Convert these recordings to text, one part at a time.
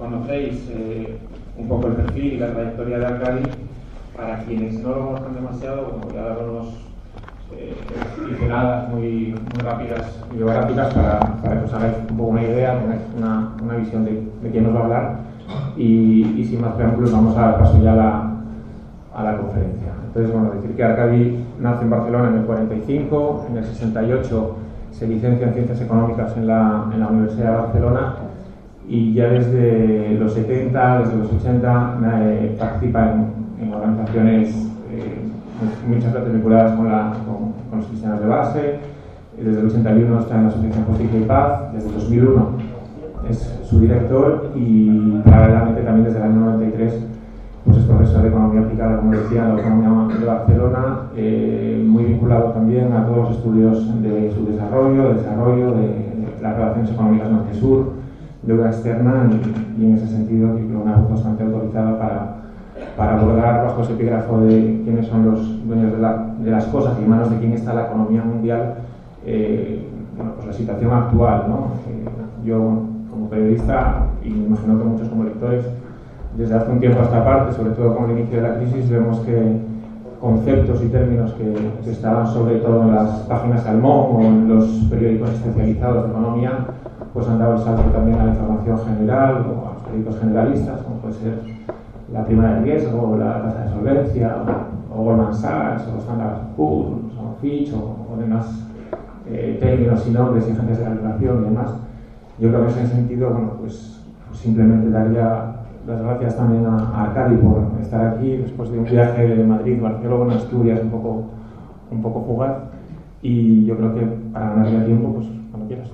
conocéis un poco el perfil y la trayectoria de Arkadi. Para quienes no lo conozcan demasiado, voy a dar unos pinceladas muy rápidas y biográficas para que os hagáis un poco una idea, tengáis una visión de quién nos va a hablar. Y sin más preámbulos, vamos a dar paso ya a la conferencia. Entonces, bueno, decir que Arkadi nace en Barcelona en el 45, en el 68 se licencia en Ciencias Económicas en la Universidad de Barcelona, y ya desde los 70, desde los 80, participa en organizaciones muchas veces vinculadas con los cristianos de base. Desde el 81 está en la Asociación Justicia y Paz, desde el 2001 es su director, y paralelamente también desde el año 93 pues es profesor de Economía Aplicada, como decía, en la Autonomía de Barcelona, muy vinculado también a todos los estudios de su desarrollo, de las relaciones económicas norte-sur, deuda externa, y en ese sentido una voz bastante autorizada para abordar bajo ese epígrafo de quiénes son los dueños de las cosas y en manos de quién está la economía mundial, pues la situación actual, ¿no? Yo, como periodista, y me imagino que muchos como lectores, desde hace un tiempo a esta parte, sobre todo con el inicio de la crisis, vemos que conceptos y términos que estaban sobre todo en las páginas Salmón o en los periódicos especializados de economía, pues han dado el salto también a la información general o a los periódicos generalistas, como puede ser la prima de riesgo, o la tasa de solvencia, o Goldman Sachs, o Standard Poor's, o Fitch, o demás términos y nombres y agencias de regulación y demás. Yo creo que en ese sentido, bueno, pues simplemente daría las gracias también a Arkadi por estar aquí después de un viaje de Madrid, Barcelona, Asturias, un poco fugaz, y yo creo que para ganar ya tiempo, pues cuando quieras.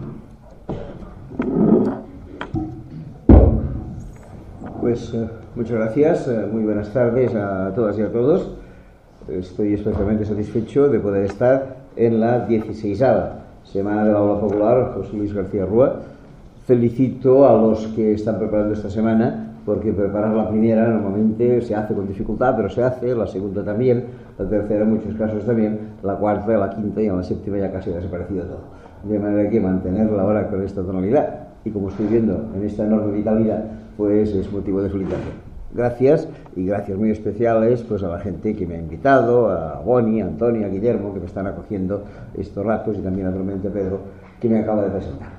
Pues muchas gracias, muy buenas tardes a todas y a todos. Estoy especialmente satisfecho de poder estar en la 16ª Semana del Aula Popular José Luis García Rúa. Felicito a los que están preparando esta semana, porque preparar la primera normalmente se hace con dificultad, pero se hace, la segunda también, la tercera en muchos casos también, la cuarta, la quinta y en la séptima ya casi ha desaparecido todo. De manera que mantenerla ahora con esta tonalidad y como estoy viendo en esta enorme vitalidad, pues es motivo de felicitación. Gracias, y gracias muy especiales pues a la gente que me ha invitado, a Boni, a Antonio, a Guillermo, que me están acogiendo estos ratos, y también naturalmente a Pedro, que me acaba de presentar.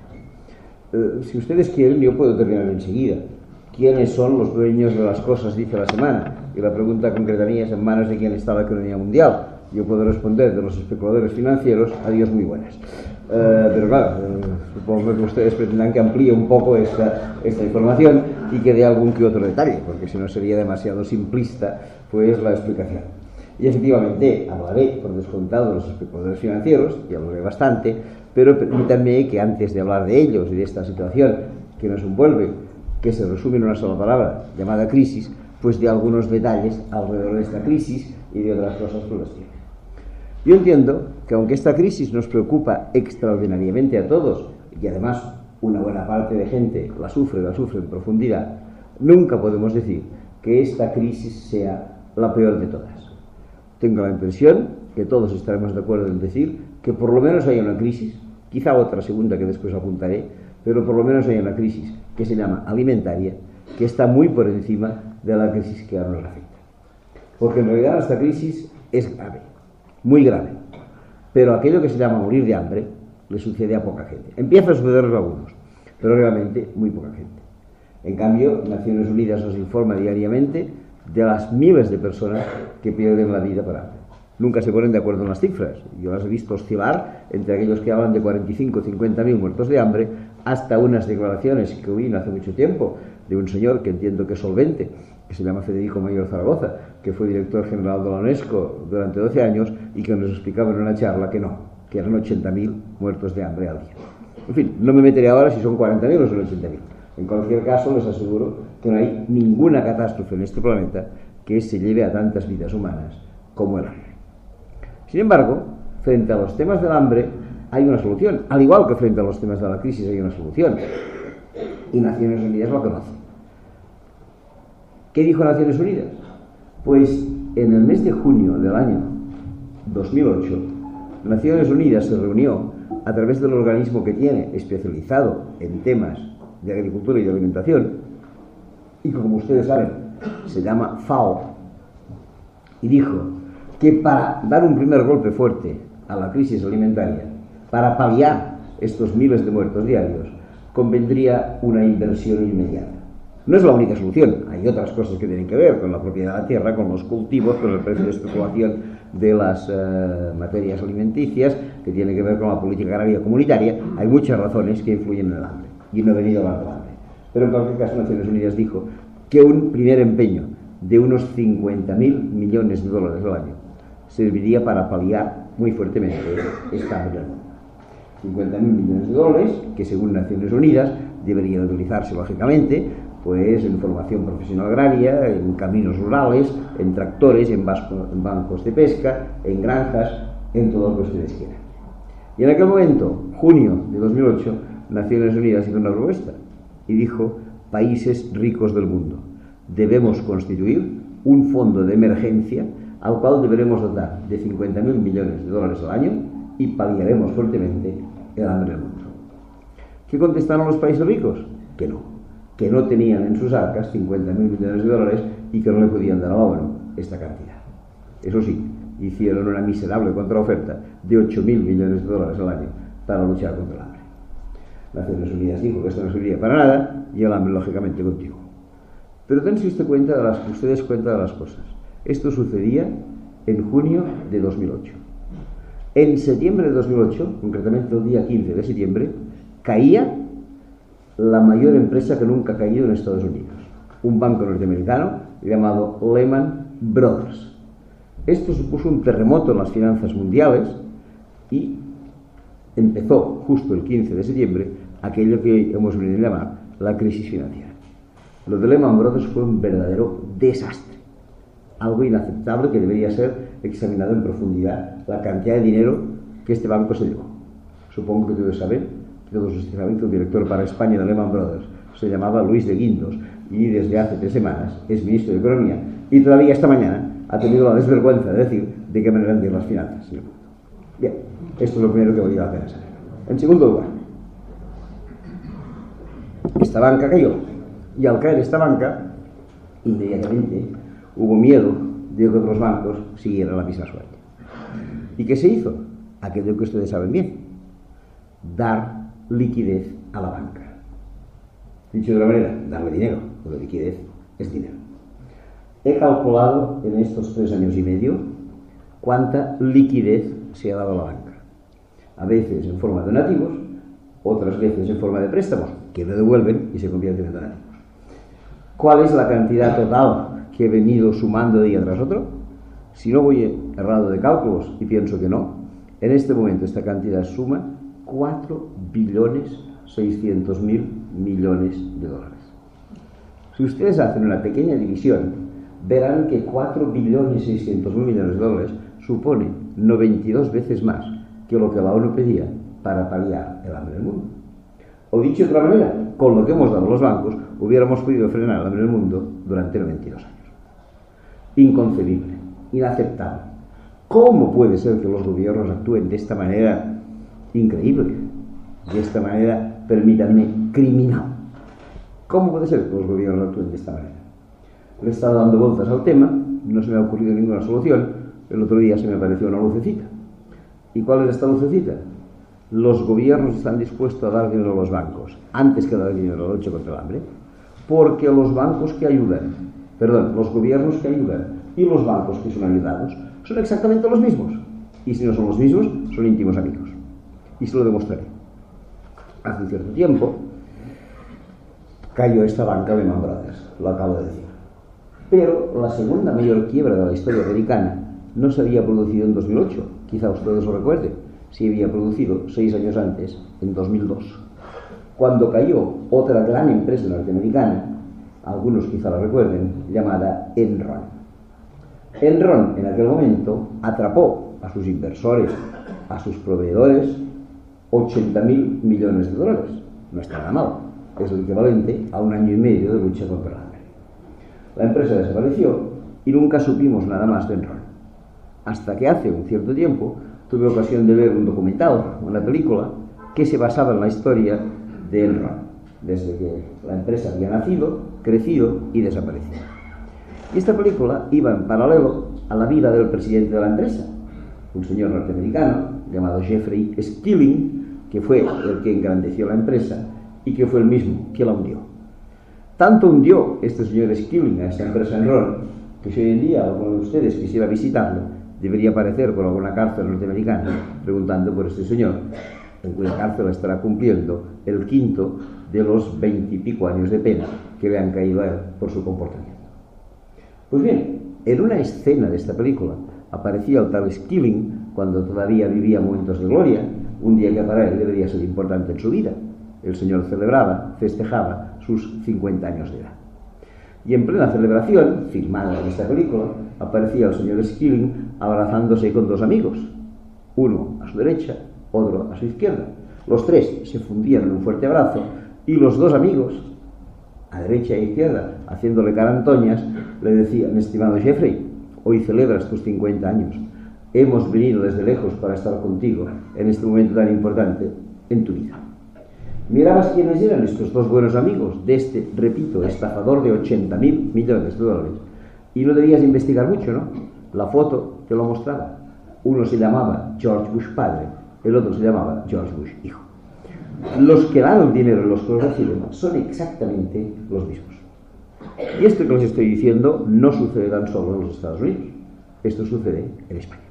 Si ustedes quieren, yo puedo terminar enseguida. ¿Quiénes son los dueños de las cosas? Dice la semana. Y la pregunta concreta mía es: ¿en manos de quién está la economía mundial? Yo puedo responder: de los especuladores financieros. Adiós, muy buenas. Pero claro, supongo que ustedes pretendan que amplíe un poco esta información y que dé algún que otro detalle, porque si no sería demasiado simplista pues la explicación. Y efectivamente hablaré, por descontado, de los especuladores financieros, y hablaré bastante, pero permítanme que antes de hablar de ellos y de esta situación que nos envuelve, que se resume en una sola palabra, llamada crisis, pues de algunos detalles alrededor de esta crisis y de otras cosas por el estilo. Yo entiendo que aunque esta crisis nos preocupa extraordinariamente a todos, y además una buena parte de gente la sufre en profundidad, nunca podemos decir que esta crisis sea la peor de todas. Tengo la impresión que todos estaremos de acuerdo en decir que por lo menos hay una crisis, quizá otra segunda que después apuntaré, pero por lo menos hay una crisis que se llama alimentaria, que está muy por encima de la crisis que ahora nos afecta. Porque en realidad esta crisis es grave, muy grave, pero aquello que se llama morir de hambre le sucede a poca gente. Empieza a sucederlo a algunos, pero realmente muy poca gente. En cambio, Naciones Unidas nos informa diariamente de las miles de personas que pierden la vida por hambre. Nunca se ponen de acuerdo en las cifras. Yo las he visto oscilar entre aquellos que hablan de 45 o 50.000 muertos de hambre hasta unas declaraciones que oí no hace mucho tiempo de un señor que entiendo que es solvente, que se llama Federico Mayor Zaragoza, que fue director general de la UNESCO durante 12 años y que nos explicaba en una charla que no, que eran 80.000 muertos de hambre al día. En fin, no me meteré ahora si son 40.000 o son 80.000. En cualquier caso, les aseguro que no hay ninguna catástrofe en este planeta que se lleve a tantas vidas humanas como el hambre. Sin embargo, frente a los temas del hambre hay una solución, al igual que frente a los temas de la crisis hay una solución, y Naciones Unidas lo conoce. ¿Qué dijo Naciones Unidas? Pues en el mes de junio del año 2008, Naciones Unidas se reunió a través del organismo que tiene especializado en temas de agricultura y de alimentación, y que, como ustedes saben, se llama FAO, y dijo que para dar un primer golpe fuerte a la crisis alimentaria, para paliar estos miles de muertos diarios, convendría una inversión inmediata. No es la única solución, hay otras cosas que tienen que ver con la propiedad de la tierra, con los cultivos, con el precio de especulación de las materias alimenticias, que tiene que ver con la política agraria comunitaria. Hay muchas razones que influyen en el hambre, y no he venido a hablar del hambre. Pero en cualquier caso, Naciones Unidas dijo que un primer empeño de unos 50.000 millones de dólares al año serviría para paliar muy fuertemente esta hambre. 50.000 millones de dólares que, según Naciones Unidas, deberían utilizarse lógicamente pues en formación profesional agraria, en caminos rurales, en tractores, en bancos de pesca, en granjas, en todo lo que ustedes quieran. Y en aquel momento, junio de 2008, Naciones Unidas hizo una propuesta y dijo: países ricos del mundo, debemos constituir un fondo de emergencia al cual deberemos dotar de 50.000 millones de dólares al año y paliaremos fuertemente el hambre del mundo. ¿Qué contestaron los países ricos? Que no tenían en sus arcas 50.000 millones de dólares y que no le podían dar a la ONU esta cantidad. Eso sí, hicieron una miserable contraoferta de 8.000 millones de dólares al año para luchar contra el hambre. Naciones Unidas dijo que esto no serviría para nada y el hambre, lógicamente, continuó. Pero dense ustedes cuenta de las cosas. Esto sucedía en junio de 2008. En septiembre de 2008, concretamente el día 15 de septiembre, caía la mayor empresa que nunca ha caído en Estados Unidos, un banco norteamericano llamado Lehman Brothers. Esto supuso un terremoto en las finanzas mundiales y empezó justo el 15 de septiembre aquello que hemos venido a llamar la crisis financiera. Lo de Lehman Brothers fue un verdadero desastre, algo inaceptable que debería ser examinado en profundidad, la cantidad de dinero que este banco se llevó. Supongo que todos saben que el director para España de Lehman Brothers se llamaba Luis de Guindos y desde hace 3 semanas es ministro de Economía y todavía esta mañana ha tenido la desvergüenza de decir de qué manera han las finanzas. Bien, esto es lo primero que valía la pena saber. En segundo lugar, esta banca cayó y al caer esta banca, inmediatamente hubo miedo de que otros bancos siguieran la misma suerte. ¿Y qué se hizo? Aquello que ustedes saben bien: dar liquidez a la banca. Dicho de otra manera, darle dinero, porque liquidez es dinero. He calculado en estos 3 años y medio cuánta liquidez se ha dado a la banca. A veces en forma de donativos, otras veces en forma de préstamos, que no devuelven y se convierten en donativos. ¿Cuál es la cantidad total que he venido sumando día tras otro? Si no voy errado de cálculos, y pienso que no, en este momento esta cantidad suma 4.600.000 millones de dólares. Si ustedes hacen una pequeña división, verán que 4.600.000 millones de dólares supone 92 veces más que lo que la ONU pedía para paliar el hambre del mundo. O dicho de otra manera, con lo que hemos dado a los bancos, hubiéramos podido frenar el hambre del mundo durante 22 años. Inconcebible, inaceptable. ¿Cómo puede ser que los gobiernos actúen de esta manera increíble? De esta manera, permítanme, criminal. ¿Cómo puede ser que los gobiernos actúen de esta manera? Le he estado dando vueltas al tema, no se me ha ocurrido ninguna solución. El otro día se me apareció una lucecita. ¿Y cuál es esta lucecita? Los gobiernos están dispuestos a dar dinero a los bancos antes que dar dinero a la lucha contra el hambre, porque los gobiernos que ayudan y los bancos que son ayudados son exactamente los mismos. Y si no son los mismos, son íntimos amigos. Y se lo demostraré. Hace un cierto tiempo cayó esta banca de Lehman Brothers, lo acabo de decir. Pero la segunda mayor quiebra de la historia americana no se había producido en 2008, quizá ustedes lo recuerden, se había producido 6 años antes, en 2002, cuando cayó otra gran empresa norteamericana, algunos quizá la recuerden, llamada Enron. Enron en aquel momento atrapó a sus inversores, a sus proveedores, 80.000 millones de dólares. No está nada mal, es el equivalente a 1 año y medio de lucha contra el hambre. La empresa desapareció y nunca supimos nada más de Enron. Hasta que hace un cierto tiempo tuve ocasión de ver un documental, una película, que se basaba en la historia de Enron. desde que la empresa había nacido, crecido y desaparecido. Y esta película iba en paralelo a la vida del presidente de la empresa, un señor norteamericano llamado Jeffrey Skilling, que fue el que engrandeció la empresa y que fue el mismo que la hundió. Tanto hundió este señor Skilling a esta empresa Enron, que si hoy en día alguno de ustedes quisiera visitarlo, debería aparecer por alguna cárcel norteamericana preguntando por este señor, en cuya cárcel estará cumpliendo el quinto de los 20 y pico años de pena que le han caído a él por su comportamiento. Pues bien, en una escena de esta película aparecía el tal Skilling cuando todavía vivía momentos de gloria, un día que para él debería ser importante en su vida. El señor festejaba sus 50 años de edad. Y en plena celebración, filmada en esta película, aparecía el señor Skilling abrazándose con dos amigos, uno a su derecha, otro a su izquierda. Los tres se fundían en un fuerte abrazo y los dos amigos, a derecha e izquierda, haciéndole carantoñas, le decían: estimado Jeffrey, hoy celebras tus 50 años. Hemos venido desde lejos para estar contigo en este momento tan importante en tu vida. Mirabas quiénes eran estos dos buenos amigos de este, repito, estafador de 80.000 millones de dólares. Y no debías investigar mucho, ¿no? La foto te lo mostraba. Uno se llamaba George Bush padre, el otro se llamaba George Bush hijo. Los que dan el dinero y los que lo reciben son exactamente los mismos. Y esto que les estoy diciendo no sucede tan solo en los Estados Unidos. Esto sucede en España.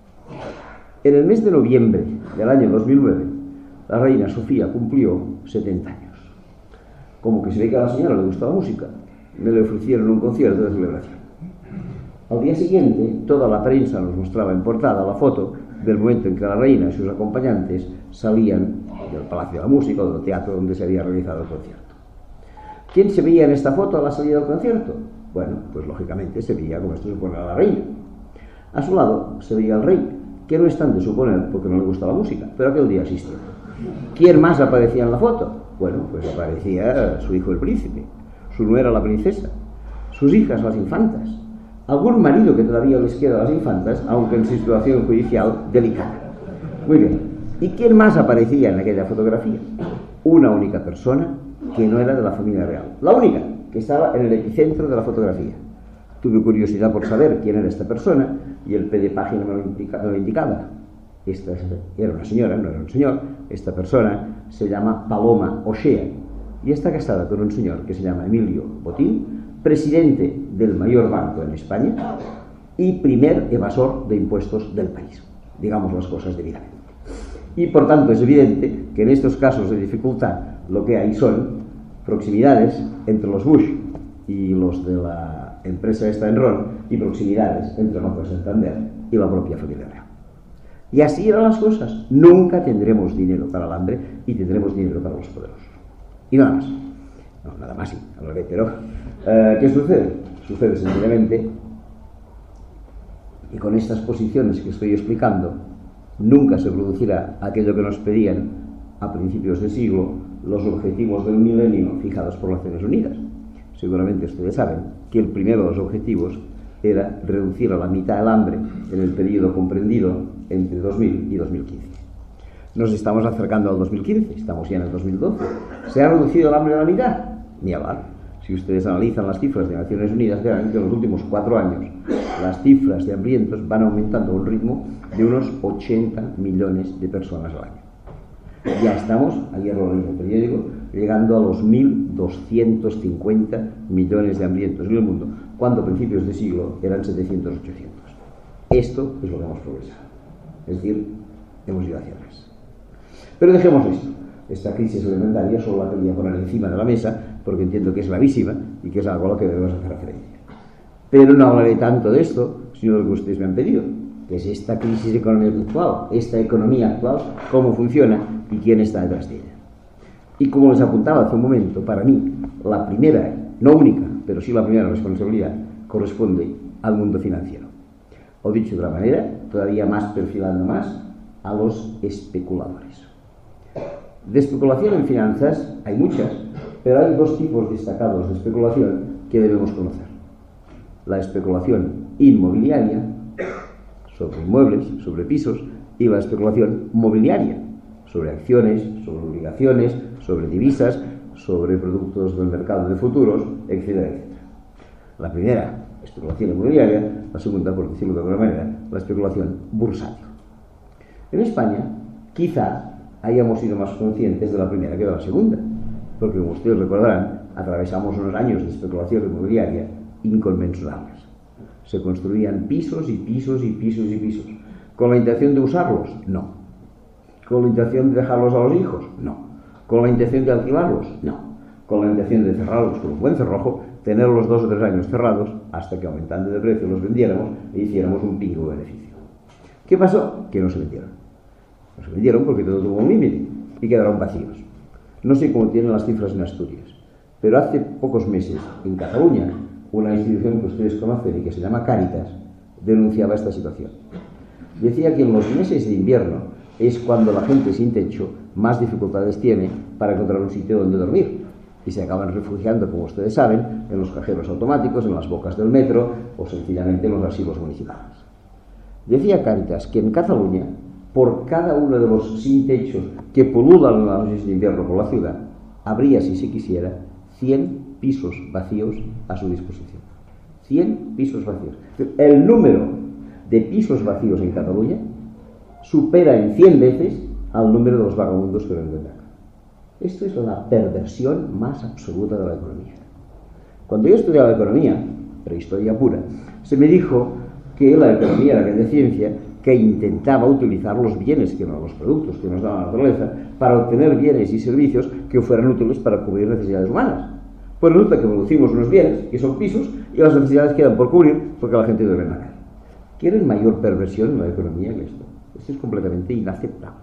En el mes de noviembre del año 2009, la reina Sofía cumplió 70 años. Como que se ve que a la señora le gusta la música, me le ofrecieron un concierto de celebración. Al día siguiente, toda la prensa nos mostraba en portada la foto del momento en que la reina y sus acompañantes salían del Palacio de la Música o del teatro donde se había realizado el concierto. ¿Quién se veía en esta foto a la salida del concierto? Bueno, pues lógicamente se veía, como esto supone, a la reina. A su lado se veía al rey, que no es tan de suponer porque no le gusta la música, pero aquel día asistió. ¿Quién más aparecía en la foto? Bueno, pues aparecía su hijo el príncipe, su nuera la princesa, sus hijas las infantas, algún marido que todavía les queda a las infantas, aunque en situación judicial delicada. Muy bien. ¿Y quién más aparecía en aquella fotografía? Una única persona que no era de la familia real. La única que estaba en el epicentro de la fotografía. Tuve curiosidad por saber quién era esta persona y el pie de página me lo indicaba. Esta era una señora, no era un señor. Esta persona se llama Paloma O'Shea y está casada con un señor que se llama Emilio Botín, presidente del mayor banco en España y primer evasor de impuestos del país. Digamos las cosas debidamente. Y por tanto es evidente que en estos casos de dificultad lo que hay son proximidades entre los Bush y los de la empresa esta Enron y proximidades entre el Banco de Santander y la propia familia real. Y así eran las cosas. Nunca tendremos dinero para el hambre y tendremos dinero para los poderosos. Y nada más. No, nada más sí, hablaré, pero ¿qué sucede? Sucede sencillamente que con estas posiciones que estoy explicando nunca se producirá aquello que nos pedían a principios de siglo los objetivos del milenio fijados por las Naciones Unidas. Seguramente ustedes saben que el primero de los objetivos era reducir a la mitad el hambre en el periodo comprendido entre 2000 y 2015. Nos estamos acercando al 2015, estamos ya en el 2012. ¿Se ha reducido el hambre a la mitad? Ni hablar. Si ustedes analizan las cifras de Naciones Unidas, verán que en los últimos 4 años las cifras de hambrientos van aumentando a un ritmo de unos 80 millones de personas al año. Ya estamos, ayer lo leí en el periódico, llegando a los 1.250 millones de hambrientos en el mundo, cuando a principios de siglo eran 700, 800. Esto es lo que hemos progresado. Es decir, hemos ido hacia atrás. Pero dejemos esto. Esta crisis alimentaria solo la quería poner encima de la mesa porque entiendo que es gravísima y que es algo a lo que debemos hacer referencia. Pero no hablaré tanto de esto, sino de lo que ustedes me han pedido, que es esta crisis económica actual, esta economía actual, cómo funciona y quién está detrás de ella. Y como les apuntaba hace un momento, para mí, la primera, no única, pero sí la primera responsabilidad, corresponde al mundo financiero. O dicho de otra manera, todavía más perfilando más, a los especuladores. De especulación en finanzas hay muchas, pero hay 2 tipos destacados de especulación que debemos conocer. La especulación inmobiliaria, sobre inmuebles, sobre pisos, y la especulación mobiliaria, sobre acciones, sobre obligaciones, sobre divisas, sobre productos del mercado de futuros, etcétera, etcétera. La primera, especulación inmobiliaria; la segunda, por decirlo de alguna manera, la especulación bursátil. En España, quizá hayamos sido más conscientes de la primera que de la segunda, porque, como ustedes recordarán, atravesamos unos años de especulación inmobiliaria inconmensurables. Se construían pisos y pisos y pisos y pisos. ¿Con la intención de usarlos? No. ¿Con la intención de dejarlos a los hijos? No. ¿Con la intención de alquilarlos? No. Con la intención de cerrarlos con un buen cerrojo, tenerlos 2 o 3 años cerrados, hasta que, aumentando de precio, los vendiéramos e hiciéramos un pingo beneficio. ¿Qué pasó? Que no se vendieron. No se vendieron porque todo tuvo un límite y quedaron vacíos. No sé cómo tienen las cifras en Asturias, pero hace pocos meses, en Cataluña, una institución que ustedes conocen y que se llama Cáritas denunciaba esta situación. Decía que en los meses de invierno es cuando la gente sin techo más dificultades tiene para encontrar un sitio donde dormir, y se acaban refugiando, como ustedes saben, en los cajeros automáticos, en las bocas del metro o sencillamente en los asilos municipales. Decía Cáritas que en Cataluña, por cada uno de los sin techos que pululan en las noches de invierno por la ciudad, habría, si se quisiera, 100 pisos vacíos a su disposición. 100 pisos vacíos. El número de pisos vacíos en Cataluña supera en 100 veces al número de los vagabundos que lo encuentran. Esto es la perversión más absoluta de la economía. Cuando yo estudiaba economía, prehistoria pura, se me dijo que la economía era aquella ciencia que intentaba utilizar los bienes, que no los productos que nos da la naturaleza, para obtener bienes y servicios que fueran útiles para cubrir necesidades humanas. Pues resulta que producimos unos bienes, que son pisos, y las necesidades quedan por cubrir porque la gente duerme en la calle. ¿Quieren mayor perversión en la economía que esto? Esto es completamente inaceptable.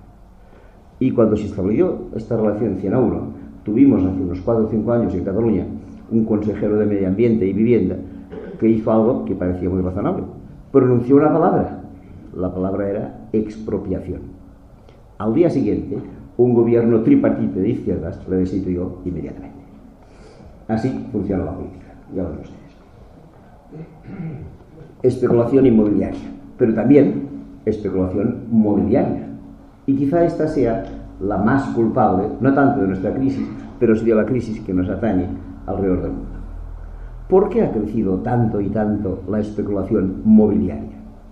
Y cuando se estableció esta relación 100 a 1, tuvimos hace unos 4 o 5 años en Cataluña un consejero de Medio Ambiente y Vivienda que hizo algo que parecía muy razonable. Pronunció una palabra. La palabra era expropiación. Al día siguiente, un gobierno tripartito de izquierdas le destituyó inmediatamente. Así funciona la política. Ya lo ven ustedes. Especulación inmobiliaria, pero también especulación mobiliaria. Y quizá esta sea la más culpable, no tanto de nuestra crisis, pero sí de la crisis que nos atañe alrededor del mundo. ¿Por qué ha crecido tanto y tanto la especulación mobiliaria?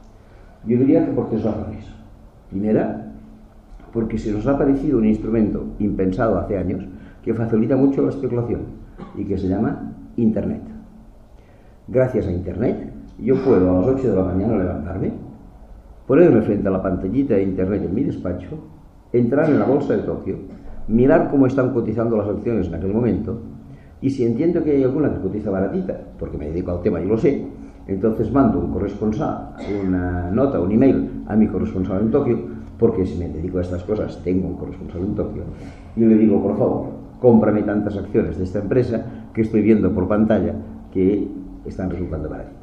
Yo diría que por 3 razones. Primera, porque se nos ha parecido un instrumento impensado hace años que facilita mucho la especulación y que se llama Internet. Gracias a Internet, yo puedo a las 8 de la mañana levantarme, ponerme frente a la pantallita de Internet en mi despacho, entrar en la bolsa de Tokio, mirar cómo están cotizando las acciones en aquel momento, y si entiendo que hay alguna que cotiza baratita, porque me dedico al tema y lo sé, entonces mando un corresponsal, una nota, un email a mi corresponsal en Tokio, porque si me dedico a estas cosas tengo un corresponsal en Tokio, y le digo, por favor, cómprame tantas acciones de esta empresa que estoy viendo por pantalla que están resultando baratitas.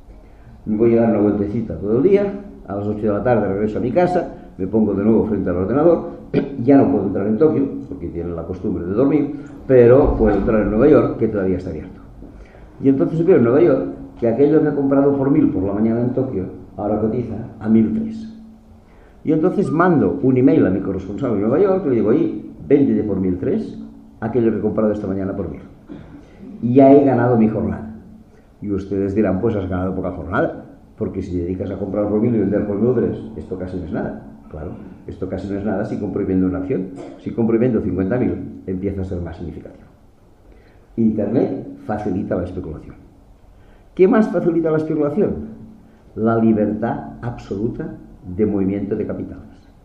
Me voy a dar una vueltecita todo el día, a las 8 de la tarde regreso a mi casa, me pongo de nuevo frente al ordenador, ya no puedo entrar en Tokio, porque tienen la costumbre de dormir, pero puedo entrar en Nueva York, que todavía está abierto. Y entonces veo en Nueva York que aquello que he comprado por 1.000 por la mañana en Tokio, ahora cotiza a 1.003. Y entonces mando un email a mi corresponsal en Nueva York, y le digo, oye, véndete por 1.003 aquello que he comprado esta mañana por 1.000. Y ya he ganado mi jornada. Y ustedes dirán, pues has ganado poca jornada, porque si te dedicas a comprar por 1.000 y vender por 1.003, esto casi no es nada. Claro, esto casi no es nada si compro y vendo una acción. Si compro y vendo 50.000, empieza a ser más significativo. Internet facilita la especulación. ¿Qué más facilita la especulación? La libertad absoluta de movimiento de capitales.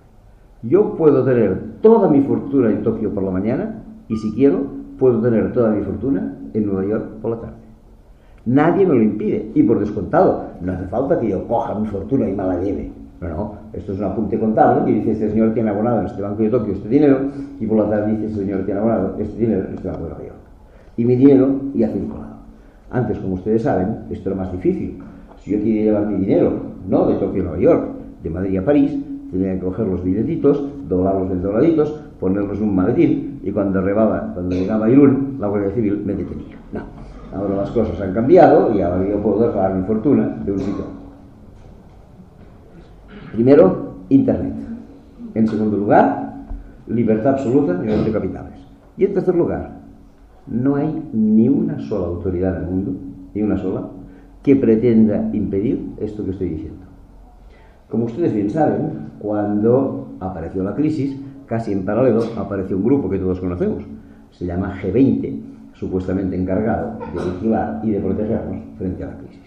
Yo puedo tener toda mi fortuna en Tokio por la mañana y si quiero, puedo tener toda mi fortuna en Nueva York por la tarde. Nadie me lo impide. Y por descontado, no hace falta que yo coja mi fortuna y me la lleve. No, esto es un apunte contable que dice, este señor tiene abonado en este banco de Tokio este dinero, y por la tarde dice, este señor tiene abonado este dinero en este banco de Nueva York. Y mi dinero ya circulado. Antes, como ustedes saben, esto era más difícil. Si yo quería llevar mi dinero, no de Tokio a Nueva York, de Madrid a París, tenía que coger los billetitos, doblarlos en dobladitos, ponerlos en un maletín, y cuando llegaba a Irún, la Guardia Civil me detenía. No, ahora las cosas han cambiado y ahora yo puedo dejar mi fortuna de un sitio. Primero, Internet. En segundo lugar, libertad absoluta de capitales. Y en tercer lugar, No hay ni una sola autoridad en el mundo, ni una sola, que pretenda impedir esto que estoy diciendo. Como ustedes bien saben, cuando apareció la crisis, casi en paralelo apareció un grupo que todos conocemos, se llama G20, supuestamente encargado de vigilar y de protegernos frente a la crisis.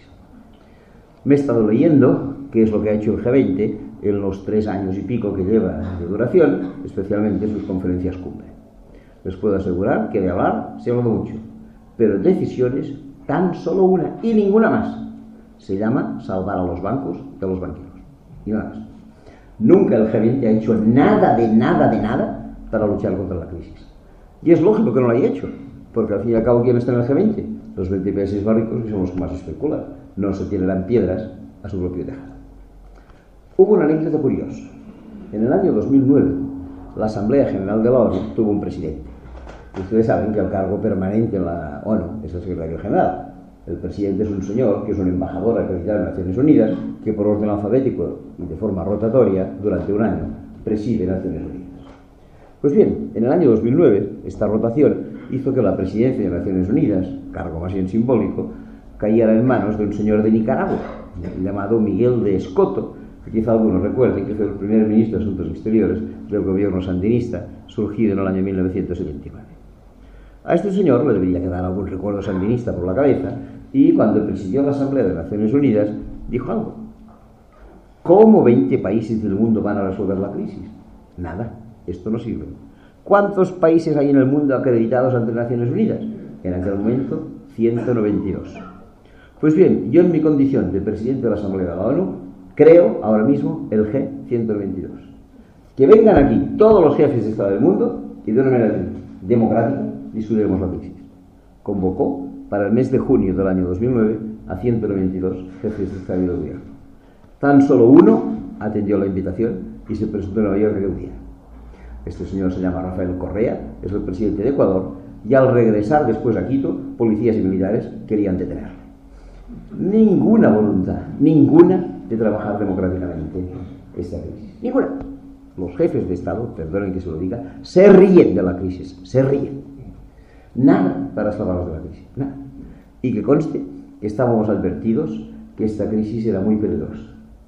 Me he estado leyendo qué es lo que ha hecho el G20 en los 3 años y pico que lleva de duración, especialmente en sus conferencias cumbre. Les puedo asegurar que de hablar se ha hablado mucho, pero decisiones tan solo una y ninguna más. Se llama salvar a los bancos de los banqueros. Y nada más. Nunca el G20 ha hecho nada de nada para luchar contra la crisis. Y es lógico que no lo haya hecho, porque al fin y al cabo, ¿quién está en el G20? Los 20 países más ricos, que son los que más especulan. No se tiran piedras a su propio tejado. Hubo una anécdota curiosa. En el año 2009, la Asamblea General de la ONU tuvo un presidente. Ustedes saben que el cargo permanente en la ONU es el secretario general. El presidente es un señor que es un embajador acreditado en Naciones Unidas que por orden alfabético y de forma rotatoria durante un año preside Naciones Unidas. Pues bien, en el año 2009 esta rotación hizo que la presidencia de Naciones Unidas, cargo más bien simbólico, cayera en manos de un señor de Nicaragua llamado Miguel de Escoto, que quizá algunos recuerden que fue el primer ministro de Asuntos Exteriores del gobierno sandinista surgido en el año 1979. A este señor le debería quedar algún recuerdo sandinista por la cabeza y cuando presidió la Asamblea de Naciones Unidas dijo algo. ¿Cómo 20 países del mundo van a resolver la crisis? Nada, esto no sirve. ¿Cuántos países hay en el mundo acreditados ante Naciones Unidas? En aquel momento, 192. Pues bien, yo en mi condición de presidente de la Asamblea de la ONU creo ahora mismo el G122. Que vengan aquí todos los jefes de Estado del mundo y de una manera democrática discutiremos la crisis. Convocó para el mes de junio del año 2009 a 192 jefes de Estado y de gobierno. Tan solo uno atendió la invitación y se presentó en Nueva York aquel día. Este señor se llama Rafael Correa, es el presidente de Ecuador, y al regresar después a Quito, policías y militares querían detenerlo. Ninguna voluntad, ninguna de trabajar democráticamente esta crisis. Ninguna. Los jefes de Estado, perdonen que se lo diga, se ríen de la crisis, se ríen. Nada para salvarnos de la crisis, nada. Y que conste que estábamos advertidos que esta crisis era muy peligrosa.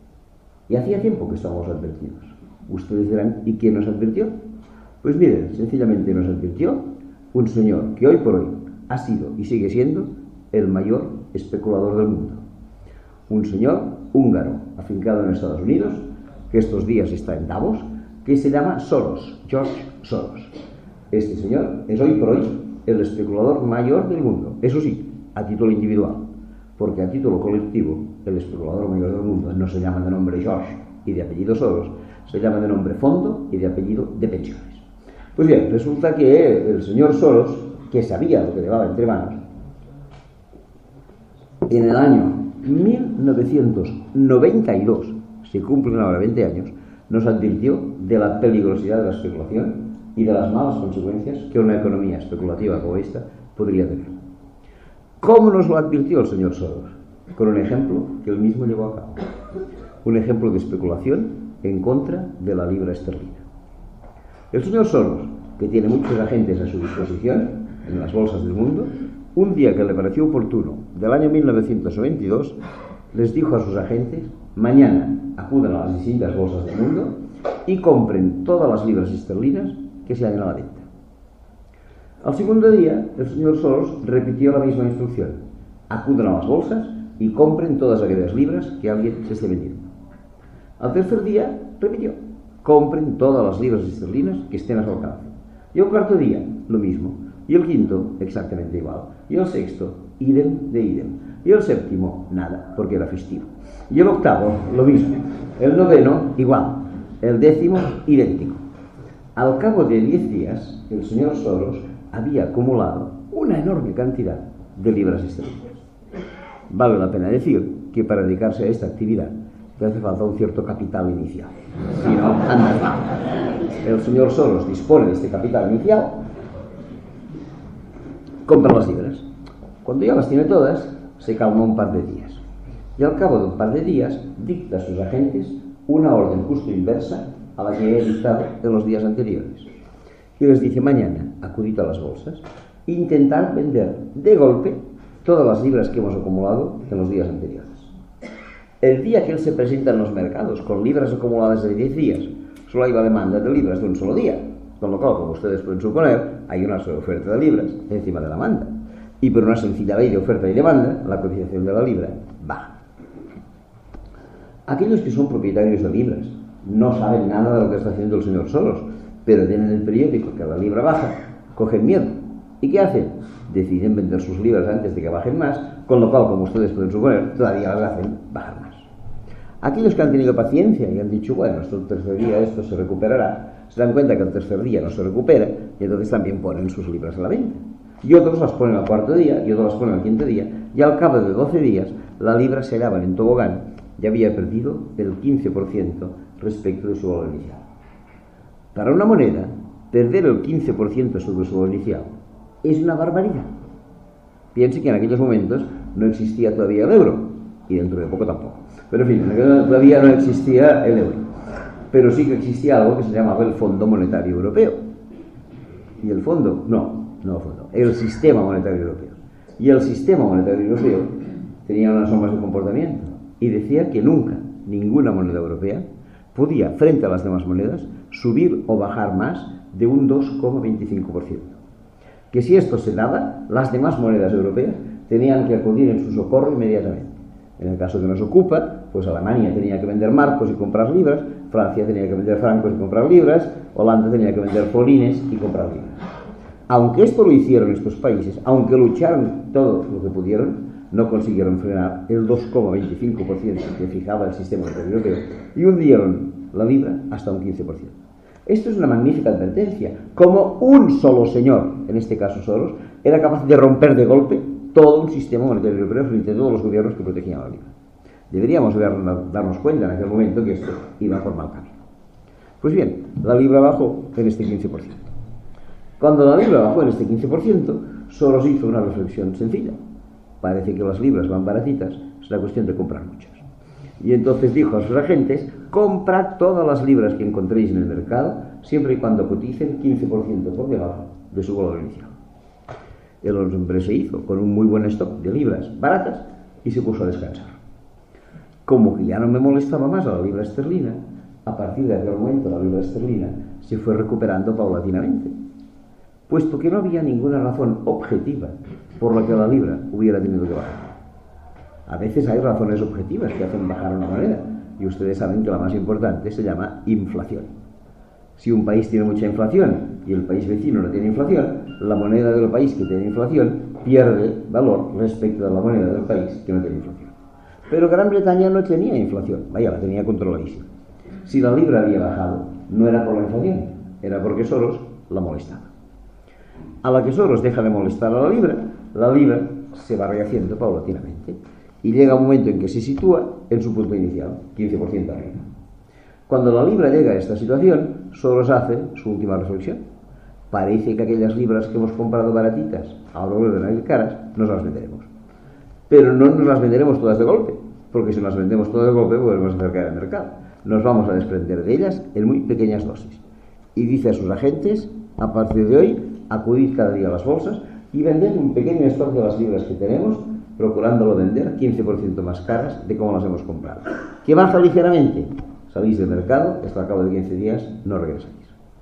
Y hacía tiempo que estábamos advertidos. Ustedes dirán, ¿y quién nos advirtió? Pues miren, sencillamente nos advirtió un señor que hoy por hoy ha sido y sigue siendo el mayor especulador del mundo. Un señor húngaro, afincado en Estados Unidos, que estos días está en Davos, que se llama Soros, George Soros. Este señor es hoy por hoy el especulador mayor del mundo, eso sí, a título individual, porque a título colectivo el especulador mayor del mundo no se llama de nombre George y de apellido Soros, se llama de nombre Fondo y de apellido de pensiones. Pues bien, resulta que el señor Soros, que sabía lo que llevaba entre manos, en el año 1992, se cumplen ahora 20 años, nos advirtió de la peligrosidad de la especulación y de las malas consecuencias que una economía especulativa como esta podría tener. ¿Cómo nos lo advirtió el señor Soros? Con un ejemplo que él mismo llevó a cabo. Un ejemplo de especulación en contra de la libra esterlina. El señor Soros, que tiene muchos agentes a su disposición en las bolsas del mundo, un día que le pareció oportuno, del año 1992, les dijo a sus agentes: mañana acudan a las distintas bolsas del mundo y compren todas las libras esterlinas que se hallen a la venta. Al segundo día, el señor Soros repitió la misma instrucción: acudan a las bolsas y compren todas aquellas libras que alguien se esté vendiendo. Al tercer día, repitió: compren todas las libras esterlinas que estén a su alcance. Y el cuarto día, lo mismo. Y el quinto, exactamente igual. Y el sexto, idem de idem. Y el séptimo, nada, porque era festivo. Y el octavo, lo mismo. El noveno, igual. El décimo, idéntico. Al cabo de 10 días, el señor Soros había acumulado una enorme cantidad de libras esterlinas. Vale la pena decir que para dedicarse a esta actividad le hace falta un cierto capital inicial. Si no, anda mal. El señor Soros dispone de este capital inicial, compra las libras. Cuando ya las tiene todas, se calma un par de días. Y al cabo de un par de días, dicta a sus agentes una orden justo inversa a la que he dictado en los días anteriores. Y les dice: mañana acudid a las bolsas intentar vender de golpe todas las libras que hemos acumulado en los días anteriores. El día que él se presenta en los mercados con libras acumuladas de 10 días, solo hay la demanda de libras de un solo día, con lo cual, como ustedes pueden suponer, hay una sola oferta de libras encima de la demanda. Y por una sencilla ley de oferta y demanda, la cotización de la libra baja. Aquellos que son propietarios de libras no saben nada de lo que está haciendo el señor Soros, pero ven en el periódico que la libra baja, cogen miedo. ¿Y qué hacen? Deciden vender sus libras antes de que bajen más, con lo cual, como ustedes pueden suponer, todavía las hacen bajar más. Aquellos que han tenido paciencia y han dicho, bueno, hasta el tercer día esto se recuperará, se dan cuenta que el tercer día no se recupera y entonces también ponen sus libras a la venta. Y otros las ponen al cuarto día, y otros las ponen al quinto día, y al cabo de 12 días la libra se hallaba en tobogán y había perdido el 15% respecto de su valor inicial. Para una moneda, perder el 15% sobre su valor inicial es una barbaridad. Piense que en aquellos momentos no existía todavía el euro, y dentro de poco tampoco. Pero en fin, todavía no existía el euro. Pero sí que existía algo que se llamaba el Fondo Monetario Europeo. Y el fondo, el Sistema Monetario Europeo. Y el Sistema Monetario Europeo tenía unas normas de comportamiento y decía que nunca ninguna moneda europea podía, frente a las demás monedas, subir o bajar más de un 2,25%. Que si esto se daba, las demás monedas europeas tenían que acudir en su socorro inmediatamente. En el caso que nos ocupa, pues Alemania tenía que vender marcos y comprar libras, Francia tenía que vender francos y comprar libras, Holanda tenía que vender florines y comprar libras. Aunque esto lo hicieron estos países, aunque lucharon todo lo que pudieron, no consiguieron frenar el 2,25% que fijaba el sistema monetario europeo y hundieron la libra hasta un 15%. Esto es una magnífica advertencia. Como un solo señor, en este caso Soros, era capaz de romper de golpe todo un sistema monetario europeo frente a todos los gobiernos que protegían la libra. Deberíamos darnos cuenta en aquel momento que esto iba por mal camino. Pues bien, la libra bajó en este 15%. Cuando la libra bajó en este 15%, Soros hizo una reflexión sencilla. Parece que las libras van baratitas, es la cuestión de comprar muchas. Y entonces dijo a sus agentes, comprad todas las libras que encontréis en el mercado, siempre y cuando coticen 15% por debajo de su valor inicial. El hombre se hizo con un muy buen stock de libras baratas y se puso a descansar. Como que ya no me molestaba más a la libra esterlina, a partir de aquel momento la libra esterlina se fue recuperando paulatinamente, puesto que no había ninguna razón objetiva por la que la libra hubiera tenido que bajar. A veces hay razones objetivas que hacen bajar una moneda, y ustedes saben que la más importante se llama inflación. Si un país tiene mucha inflación y el país vecino no tiene inflación, la moneda del país que tiene inflación pierde valor respecto a la moneda del país que no tiene inflación. Pero Gran Bretaña no tenía inflación, la tenía controladísima. Si la libra había bajado, no era por la inflación, era porque Soros la molestaba. A la que Soros deja de molestar a la libra se va rehaciendo paulatinamente y llega un momento en que se sitúa en su punto inicial, 15% arriba. Cuando la libra llega a esta situación, Soros hace su última reflexión. Parece que aquellas libras que hemos comprado baratitas, ahora vuelven a ir caras, nos las venderemos. Pero no nos las venderemos todas de golpe, porque si nos vendemos todas de golpe, volvemos a hacer caer el mercado. Nos vamos a desprender de ellas en muy pequeñas dosis. Y dice a sus agentes, a partir de hoy, acudid cada día a las bolsas y vended un pequeño stock de las libras que tenemos, procurándolo vender 15% más caras de como las hemos comprado. ¿Que baja ligeramente? Salís del mercado, hasta al cabo de 15 días no regresáis.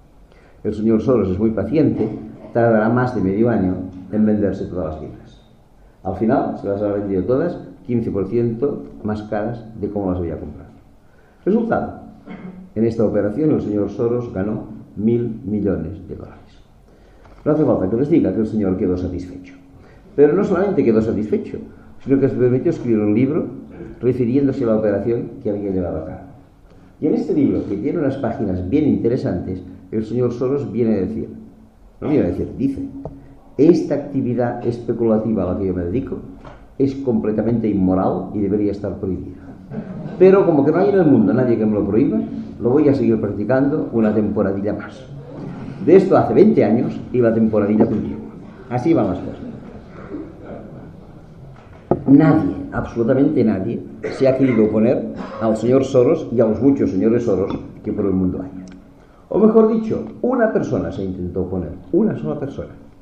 El señor Soros es muy paciente, tardará más de medio año en venderse todas las libras. Al final se las ha vendido todas 15% más caras de como las había comprado. Resultado, en esta operación el señor Soros ganó $1.000 millones. No hace falta que les diga que el señor quedó satisfecho. Pero no solamente quedó satisfecho, sino que se permitió escribir un libro refiriéndose a la operación que había llevado a cabo. Y en este libro, que tiene unas páginas bien interesantes, el señor Soros dice, esta actividad especulativa a la que yo me dedico es completamente inmoral y debería estar prohibida. Pero como que no hay en el mundo nadie que me lo prohíba, lo voy a seguir practicando una temporadilla más. De esto hace 20 años y la temporadilla continúa. Así van las cosas. Nadie, absolutamente nadie, se ha querido oponer al señor Soros y a los muchos señores Soros que por el mundo hay. O mejor dicho, una persona se intentó oponer, una sola persona.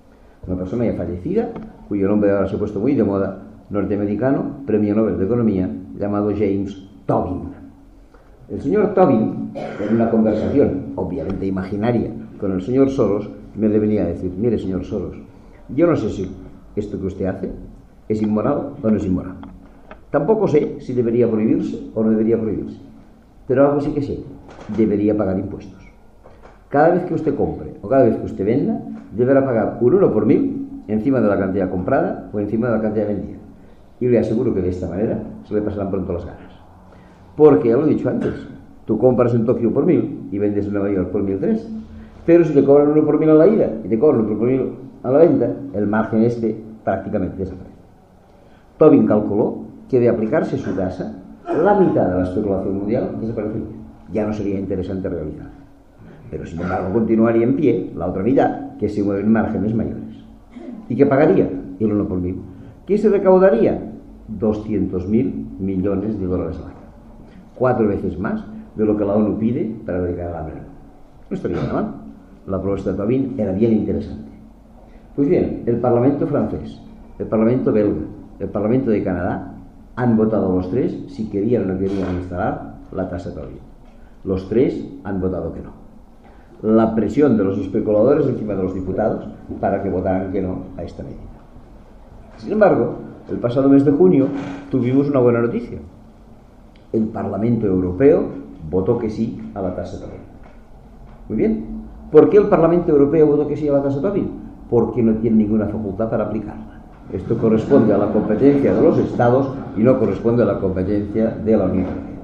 una persona ya fallecida, cuyo nombre ahora se ha puesto muy de moda, norteamericano, premio Nobel de Economía, llamado James Tobin. El señor Tobin, en una conversación obviamente imaginaria con el señor Soros, me le venía a decir: mire, señor Soros, yo no sé si esto que usted hace es inmoral o no es inmoral. Tampoco sé si debería prohibirse o no debería prohibirse. Pero algo sí que sé: debería pagar impuestos. Cada vez que usted compre o cada vez que usted venda, deberá pagar un 1 por 1000 encima de la cantidad comprada o encima de la cantidad vendida. Y le aseguro que de esta manera se le pasarán pronto las ganas. Porque, ya lo he dicho antes, tú compras en Tokio por 1000 y vendes en Nueva York por 1003. Pero si te cobran 1 por 1000 a la ida y te cobran 1 por 1000 a la venta, el margen prácticamente desaparece. Tobin calculó que de aplicarse su tasa, la mitad de la especulación mundial desaparecería. Ya no sería interesante realizar. Pero sin embargo continuaría en pie la otra mitad, que se mueve en márgenes mayores. ¿Y qué pagaría? El 1 por 1000. ¿Qué se recaudaría? 200.000 millones de dólares al año. 4 veces más de lo que la ONU pide para erradicar el hambre. No estaría nada mal. La propuesta de Tobin era bien interesante. Pues bien, el Parlamento francés, el Parlamento belga, el Parlamento de Canadá han votado los tres si querían o no querían instalar la tasa Tobin. Los tres han votado que no. La presión de los especuladores encima de los diputados para que votaran que no a esta medida. Sin embargo, el pasado mes de junio tuvimos una buena noticia. El Parlamento Europeo votó que sí a la tasa Tobin. Muy bien. ¿Por qué el Parlamento Europeo votó que sí a la tasa Tobin? Porque no tiene ninguna facultad para aplicarla. Esto corresponde a la competencia de los Estados y no corresponde a la competencia de la Unión Europea.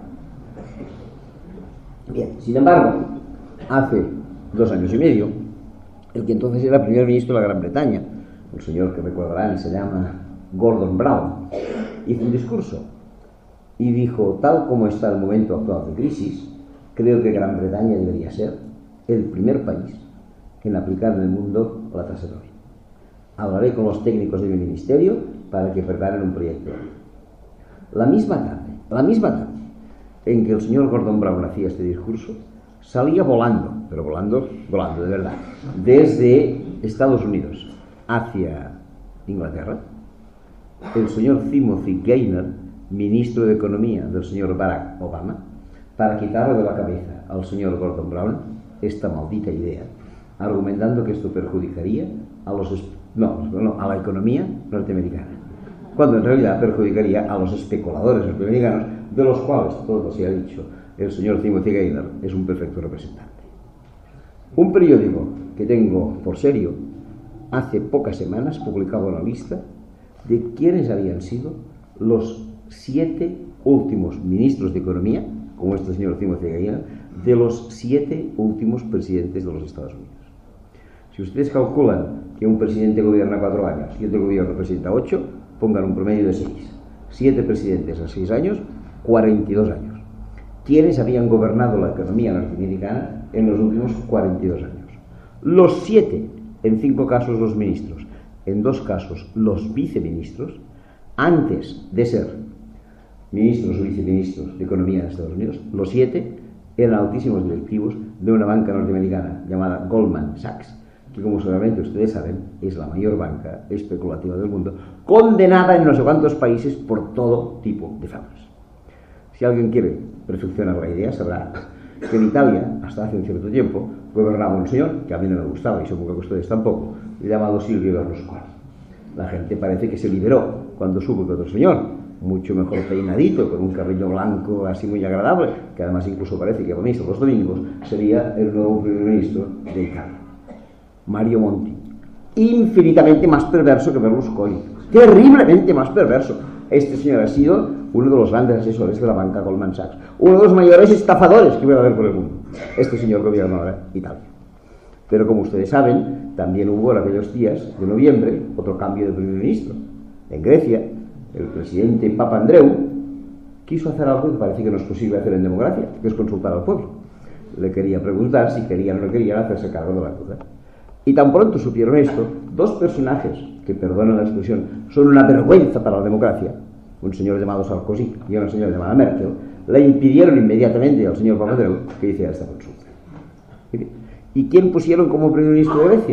Bien, sin embargo, hace 2 años y medio, el que entonces era primer ministro de la Gran Bretaña, un señor que recordarán, se llama Gordon Brown, hizo un discurso y dijo: tal como está el momento actual de crisis, creo que Gran Bretaña debería ser el primer país en aplicar en el mundo la tasa Tobin. Hablaré con los técnicos de mi ministerio para que preparen un proyecto. La misma tarde en que el señor Gordon Brown hacía este discurso, salía volando, pero volando de verdad, desde Estados Unidos hacia Inglaterra, el señor Timothy Geithner, ministro de Economía del señor Barack Obama, para quitarle de la cabeza al señor Gordon Brown esta maldita idea, argumentando que esto perjudicaría a la economía norteamericana, cuando en realidad perjudicaría a los especuladores norteamericanos, de los cuales, todo se ha dicho, el señor Timothy Geithner es un perfecto representante. Un periódico que tengo por serio, hace pocas semanas publicaba una lista de quiénes habían sido los 7 últimos ministros de Economía, como este señor Timothy Geithner, de los 7 últimos presidentes de los Estados Unidos. Si ustedes calculan que un presidente gobierna 4 años y otro gobierno presidenta 8, pongan un promedio de 6. 7 presidentes a 6 años, 42 años. ¿Quiénes habían gobernado la economía norteamericana en los últimos 42 años? Los 7, en 5 casos los ministros, en 2 casos los viceministros, antes de ser ministros o viceministros de Economía de Estados Unidos, los 7 eran altísimos directivos de una banca norteamericana llamada Goldman Sachs, que, como seguramente ustedes saben, es la mayor banca especulativa del mundo, condenada en no sé cuántos países por todo tipo de fraudes. Si alguien quiere perfeccionar la idea, sabrá que en Italia, hasta hace un cierto tiempo, gobernaba un señor, que a mí no me gustaba y supongo que a ustedes tampoco, llamado Silvio Berlusconi. La gente parece que se liberó cuando supo que otro señor, mucho mejor peinadito, con un cabello blanco así muy agradable, que además incluso parece que va a misa los domingos, sería el nuevo primer ministro de Italia, Mario Monti. Infinitamente más perverso que Berlusconi, terriblemente más perverso. Este señor ha sido uno de los grandes asesores de la banca Goldman Sachs, uno de los mayores estafadores que puede haber por el mundo. Este señor gobierna ahora Italia. Pero como ustedes saben, también hubo en aquellos días de noviembre otro cambio de primer ministro. En Grecia, el presidente Papandreou quiso hacer algo que parece que no es posible hacer en democracia, que es consultar al pueblo. Le quería preguntar si querían o no querían hacerse cargo de la cosa. Y tan pronto supieron esto, 2 personajes que, perdonen la expresión, son una vergüenza para la democracia, un señor llamado Sarkozy y una señora llamada Merkel, le impidieron inmediatamente al señor Papandreou que hiciera esta consulta. ¿Y quién pusieron como primer ministro de Grecia?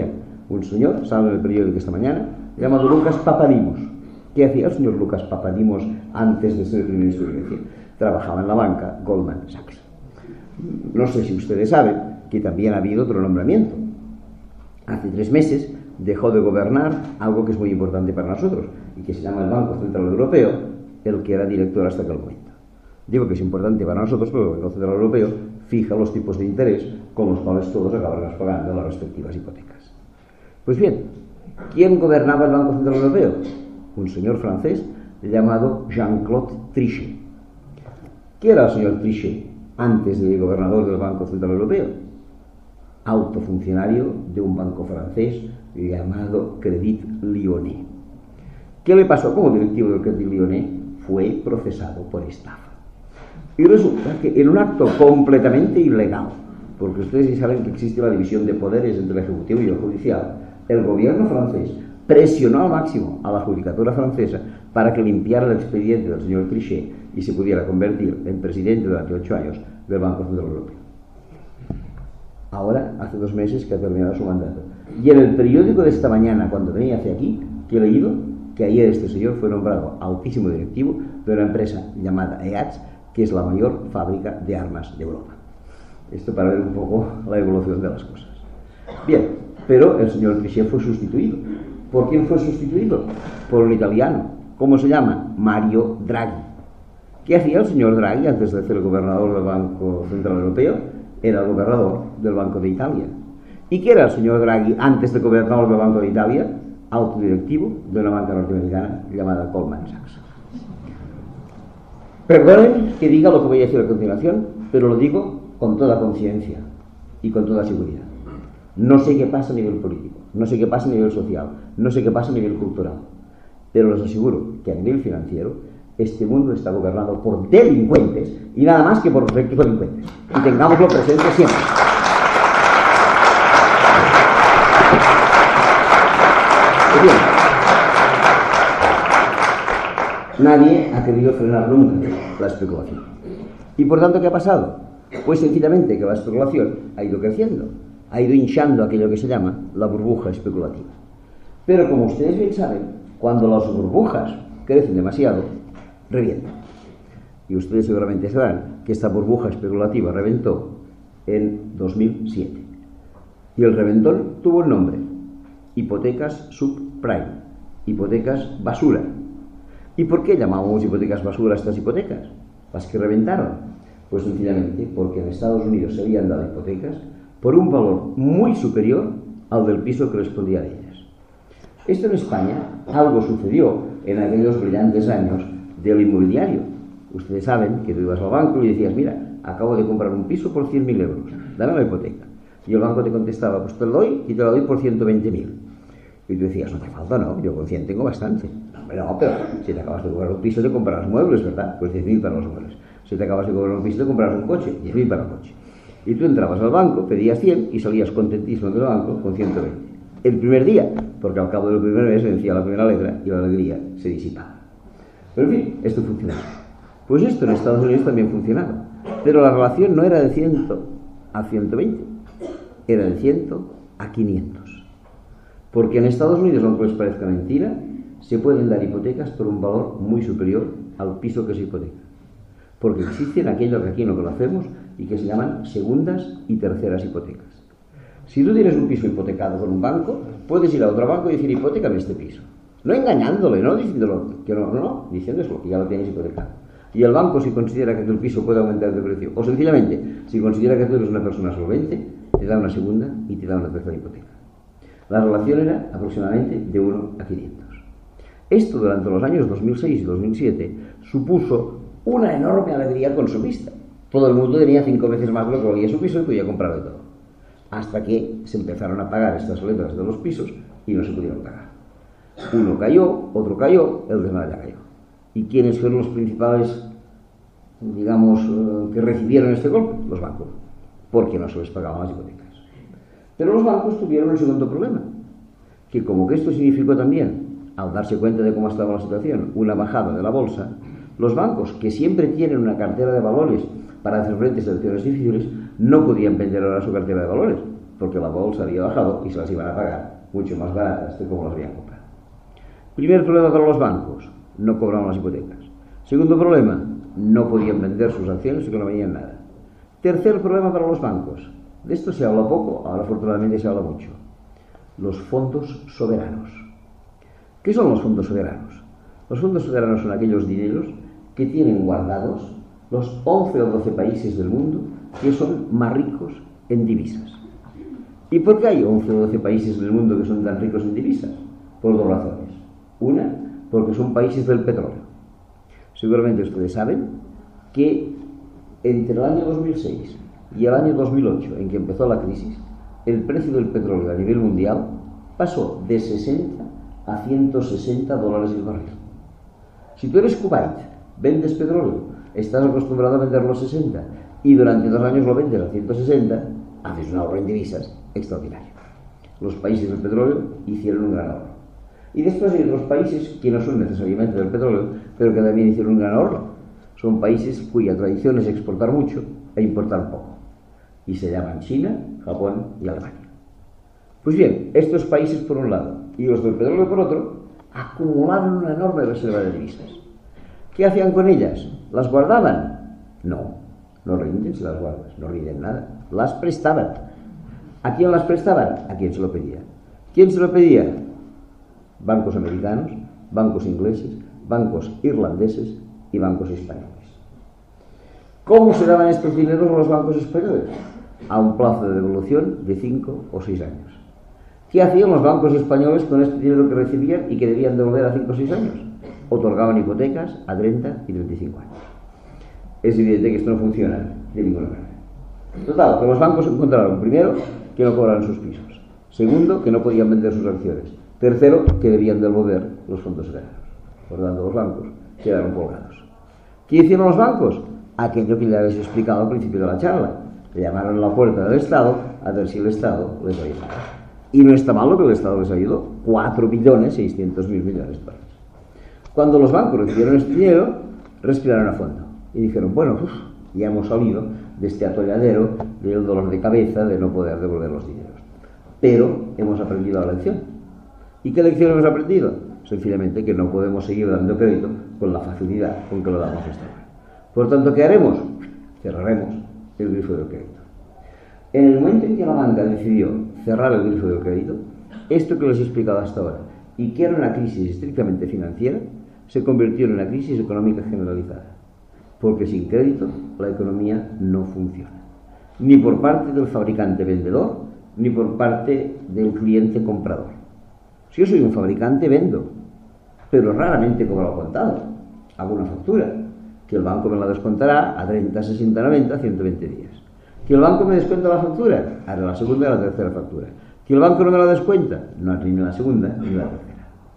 un señor, sale en el periódico esta mañana, llamado Lucas Papadimos. ¿Qué hacía el señor Lucas Papadimos antes de ser primer ministro de Grecia? Trabajaba en la banca Goldman Sachs. No sé si ustedes saben que también ha habido otro nombramiento. Hace 3 meses dejó de gobernar algo que es muy importante para nosotros y que se llama el Banco Central Europeo, el que era director hasta aquel momento. Digo que es importante para nosotros porque el Banco Central Europeo fija los tipos de interés con los cuales todos acabaremos pagando las respectivas hipotecas. Pues bien, ¿quién gobernaba el Banco Central Europeo? Un señor francés llamado Jean-Claude Trichet. ¿Qué era el señor Trichet antes de gobernador del Banco Central Europeo? Alto funcionario de un banco francés llamado Crédit Lyonnais. ¿Qué le pasó como directivo del Crédit Lyonnais? Fue procesado por estafa. Y resulta que en un acto completamente ilegal, porque ustedes ya saben que existe la división de poderes entre el Ejecutivo y el Judicial, el gobierno francés presionó al máximo a la judicatura francesa para que limpiara el expediente del señor Trichet y se pudiera convertir en presidente durante 8 años del Banco Central Europeo. Ahora, hace 2 meses que ha terminado su mandato. Y en el periódico de esta mañana, cuando venía hacia aquí, que he leído que ayer este señor fue nombrado altísimo directivo de una empresa llamada EATS, que es la mayor fábrica de armas de Europa. Esto para ver un poco la evolución de las cosas. Bien, pero el señor Trichet fue sustituido. ¿Por quién fue sustituido? Por un italiano. ¿Cómo se llama? Mario Draghi. ¿Qué hacía el señor Draghi antes de ser el gobernador del Banco Central Europeo? Era el gobernador del Banco de Italia. ¿Y qué era el señor Draghi antes de gobernador del Banco de Italia? Alto directivo de una banca norteamericana llamada Goldman Sachs. Perdonen que diga lo que voy a decir a continuación, pero lo digo con toda conciencia y con toda seguridad. No sé qué pasa a nivel político, no sé qué pasa a nivel social, no sé qué pasa a nivel cultural, pero les aseguro que a nivel financiero este mundo está gobernado por delincuentes y nada más que por correctos delincuentes. Y tengámoslo presente siempre. Bien. Nadie ha querido frenar nunca la especulación. ¿Y por tanto qué ha pasado? Pues sencillamente que la especulación ha ido creciendo, ha ido hinchando aquello que se llama la burbuja especulativa. Pero como ustedes bien saben, cuando las burbujas crecen demasiado, revientan. Y ustedes seguramente sabrán que esta burbuja especulativa reventó en 2007. Y el reventón tuvo un nombre: hipotecas subprime, hipotecas basura. ¿Y por qué llamábamos hipotecas basura a estas hipotecas? Las que reventaron. Pues sencillamente porque en Estados Unidos se habían dado hipotecas por un valor muy superior al del piso que respondía a ellas. Esto en España algo sucedió en aquellos brillantes años del inmobiliario. Ustedes saben que tú ibas al banco y decías: mira, acabo de comprar un piso por 100.000 euros, dame la hipoteca. Y el banco te contestaba: pues te lo doy y te lo doy por 120.000. Y tú decías: no te falta, no, yo con 100 tengo bastante. No, pero si te acabas de comprar un piso te comprarás muebles, ¿verdad? Pues 10.000 para los muebles. Si te acabas de comprar un piso te comprarás un coche, 10.000 para el coche. Y tú entrabas al banco, pedías 100 y salías contentísimo del banco con 120. El primer día, porque al cabo del primer mes vencía la primera letra y la alegría se disipaba. Pero en fin, esto funcionaba. Pues esto en Estados Unidos también funcionaba. Pero la relación no era de 100 a 120, era de 100 a 500. Porque en Estados Unidos, aunque les parezca mentira, se pueden dar hipotecas por un valor muy superior al piso que se hipoteca. Porque existen aquello que aquí no conocemos y que se llaman segundas y terceras hipotecas. Si tú tienes un piso hipotecado con un banco, puedes ir a otro banco y decir: hipotécame este piso. No engañándole, no diciéndolo que no, diciéndolo que ya lo tienes hipotecado. Y el banco, si considera que el piso puede aumentar de precio, o sencillamente, si considera que tú eres una persona solvente, te da una segunda y te da una tercera hipoteca. La relación era aproximadamente de 1 a 500. Esto durante los años 2006 y 2007 supuso una enorme alegría consumista. Todo el mundo tenía 5 veces más de lo que valía su piso y podía comprar de todo. Hasta que se empezaron a pagar estas letras de los pisos y no se pudieron pagar. Uno cayó, otro cayó, el de nada ya cayó. ¿Y quiénes fueron los principales, digamos, que recibieron este golpe? Los bancos, porque no se les pagaban las hipotecas. Pero los bancos tuvieron un segundo problema, que como que esto significó también, al darse cuenta de cómo estaba la situación, una bajada de la bolsa, los bancos, que siempre tienen una cartera de valores para hacer frente a situaciones difíciles, no podían vender ahora su cartera de valores, porque la bolsa había bajado y se las iban a pagar mucho más baratas de como las habían comprado. Primer problema para los bancos, no cobraban las hipotecas. Segundo problema, no podían vender sus acciones porque no venían nada. Tercer problema para los bancos, de esto se habla poco, ahora afortunadamente se habla mucho, los fondos soberanos. ¿Qué son los fondos soberanos? Los fondos soberanos son aquellos dineros que tienen guardados los 11 o 12 países del mundo que son más ricos en divisas. ¿Y por qué hay 11 o 12 países del mundo que son tan ricos en divisas? Por dos razones. Una, porque son países del petróleo. Seguramente ustedes saben que entre el año 2006 y el año 2008, en que empezó la crisis, el precio del petróleo a nivel mundial pasó de 60 a 160 dólares el barril. Si tú eres Kuwait, vendes petróleo, estás acostumbrado a venderlo a 60 y durante 2 años lo vendes a 160, haces un ahorro en divisas extraordinario. Los países del petróleo hicieron un gran ahorro. Y después hay otros países que no son necesariamente del petróleo, pero que también hicieron un gran ahorro. Son países cuya tradición es exportar mucho e importar poco. Y se llaman China, Japón y Alemania. Pues bien, estos países por un lado y los del petróleo por otro, acumularon una enorme reserva de divisas. ¿Qué hacían con ellas? ¿Las guardaban? No, no rinden si las guardas, no rinden nada. Las prestaban. ¿A quién las prestaban? ¿A quién se lo pedía? ¿Quién se lo pedía? Bancos americanos, bancos ingleses, bancos irlandeses y bancos españoles. ¿Cómo se daban estos dineros a los bancos españoles? A un plazo de devolución de 5 o 6 años. ¿Qué hacían los bancos españoles con este dinero que recibían y que debían devolver a 5 o 6 años? Otorgaban hipotecas a 30 y 35 años. Es evidente que esto no funciona de ninguna manera. Total, que los bancos encontraron, primero, que no cobraban sus pisos. Segundo, que no podían vender sus acciones. Tercero, que debían devolver los fondos soberanos. Por lo tanto, los bancos quedaron colgados. ¿Qué hicieron los bancos? Aquello que ya habéis explicado al principio de la charla. Le llamaron a la puerta del Estado a ver si el Estado les ayudaba. Y no está mal lo que el Estado les ayudó. 4.600.000 millones de dólares. Cuando los bancos recibieron este dinero, respiraron a fondo. Y dijeron, bueno, ya hemos salido de este atolladero del dolor de cabeza de no poder devolver los dineros. Pero hemos aprendido la lección. ¿Y qué lección hemos aprendido? Sencillamente que no podemos seguir dando crédito con la facilidad con que lo damos hasta ahora. Por tanto, ¿qué haremos? Cerraremos el grifo del crédito. En el momento en que la banca decidió cerrar el grifo del crédito, esto que les he explicado hasta ahora, y que era una crisis estrictamente financiera, se convirtió en una crisis económica generalizada. Porque sin crédito la economía no funciona. Ni por parte del fabricante vendedor, ni por parte del cliente comprador. Si yo soy un fabricante, vendo, pero raramente cobro al contado. Hago una factura, que el banco me la descontará a 30, 60, 90, 120 días. Que el banco me descuenta la factura, haré la segunda y la tercera factura. Que el banco no me la descuenta, no haré ni la segunda ni la tercera.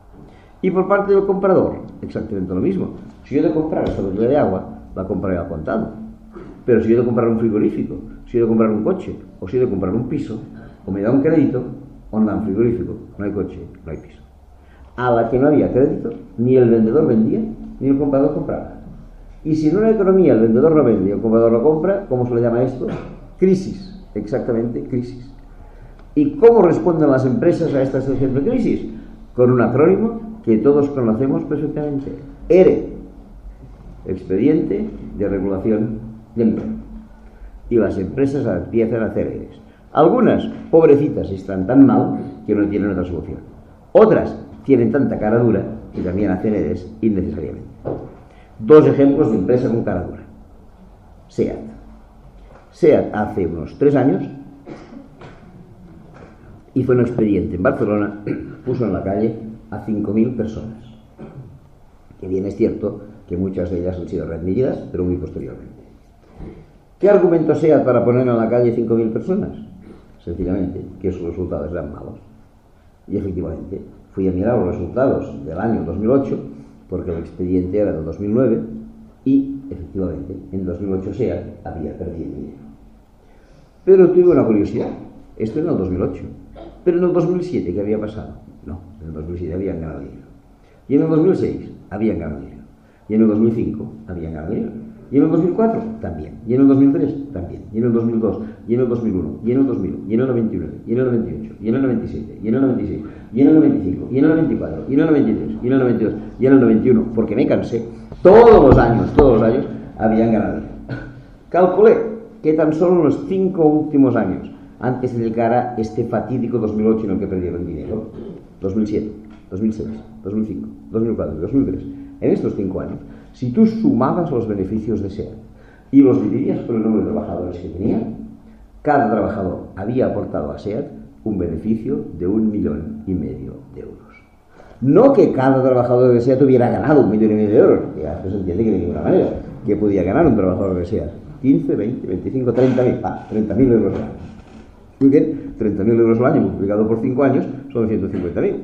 Y por parte del comprador, exactamente lo mismo. Si yo he de comprar esta botella de agua, la compraré al contado. Pero si yo he de comprar un frigorífico, si yo he de comprar un coche, o si yo he de comprar un piso, o me da un crédito, o no da un frigorífico, no hay coche, no hay piso. A la que no había crédito, ni el vendedor vendía, ni el comprador compraba. Y si en una economía el vendedor no vende y el comprador no compra, ¿cómo se le llama esto? Crisis, exactamente, crisis. ¿Y cómo responden las empresas a esta situación de crisis? Con un acrónimo que todos conocemos perfectamente. ERE, Expediente de Regulación de Empleo. Y las empresas empiezan a hacer EREs. Algunas, pobrecitas, están tan mal que no tienen otra solución. Otras tienen tanta cara dura que también hacen EREs innecesariamente. 2 ejemplos de empresa con cara dura. SEAT. SEAT hace unos 3 años hizo un expediente en Barcelona, puso en la calle a 5.000 personas. Que bien es cierto que muchas de ellas han sido readmitidas, pero muy posteriormente. ¿Qué argumento SEAT para poner en la calle 5.000 personas? Sencillamente, que sus resultados eran malos. Y efectivamente, fui a mirar los resultados del año 2008, porque el expediente era del 2009, y efectivamente, en 2008 SEAT había perdido dinero. Pero tuve una curiosidad. Esto en el 2008. Pero en el 2007, ¿qué había pasado? No, en el 2007 habían ganado dinero. Y en el 2006 habían ganado dinero. Y en el 2005 habían ganado dinero. Y en el 2004, también. Y en el 2003, también. Y en el 2002, y en el 2001, y en el 2001, y en el 99, y en el 98, y en el 97, y en el 96, y en el 95, y en el 94, y en el 93, y en el 92, y en el 91, porque me cansé, todos los años, habían ganado. Calculé que tan solo en los 5 últimos años, antes de llegar a este fatídico 2008 en el que perdieron dinero, 2007, 2006, 2005, 2004, 2003, en estos 5 años, si tú sumabas los beneficios de SEAT y los dividías por el número de trabajadores que tenía, cada trabajador había aportado a SEAT un beneficio de 1,5 millones de euros. No que cada trabajador de SEAT hubiera ganado 1,5 millones de euros, que ya se entiende que de ninguna manera, que podía ganar un trabajador de SEAT 15, 20, 25, 30.000, 30.000 euros al año. Muy bien, 30.000 euros al año multiplicado por 5 años son 150.000.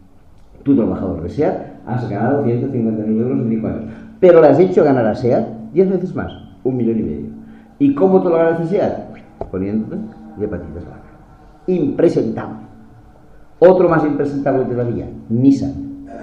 Tu trabajador de SEAT has ganado 150.000 euros en 5 años, pero le has hecho ganar a SEAT 10 veces más, 1,5 millones. ¿Y cómo te lo agradece SEAT? Poniéndote de patitas largas. Impresentable. Otro más impresentable todavía, Nissan.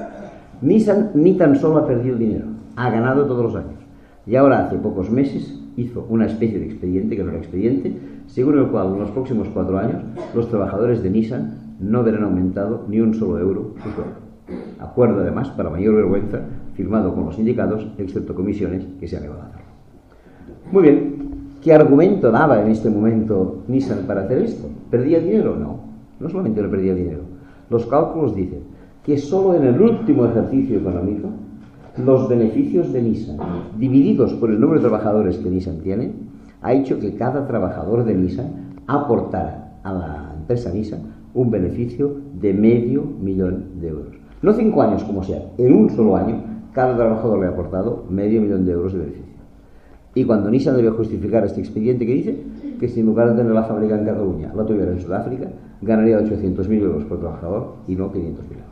Nissan ni tan solo ha perdido dinero, ha ganado todos los años. Y ahora hace pocos meses hizo una especie de expediente, que no era expediente, según el cual en los próximos 4 años los trabajadores de Nissan no verán aumentado ni un solo euro su sueldo. Acuerdo además, para mayor vergüenza, firmado con los sindicatos, excepto comisiones, que se han negado a hacerlo. Muy bien, ¿qué argumento daba en este momento Nissan para hacer esto? ¿Perdía dinero? No solamente no perdía dinero. Los cálculos dicen que solo en el último ejercicio económico los beneficios de Nissan, divididos por el número de trabajadores que Nissan tiene, ha hecho que cada trabajador de Nissan aportara a la empresa Nissan un beneficio de 500.000 euros. No 5 años como sea, en un solo año cada trabajador le ha aportado 500.000 euros de beneficio. Y cuando Nissan debe justificar este expediente que dice que si en lugar de tener la fábrica en Cataluña la tuviera en Sudáfrica, ganaría 800.000 euros por trabajador y no 500.000 euros.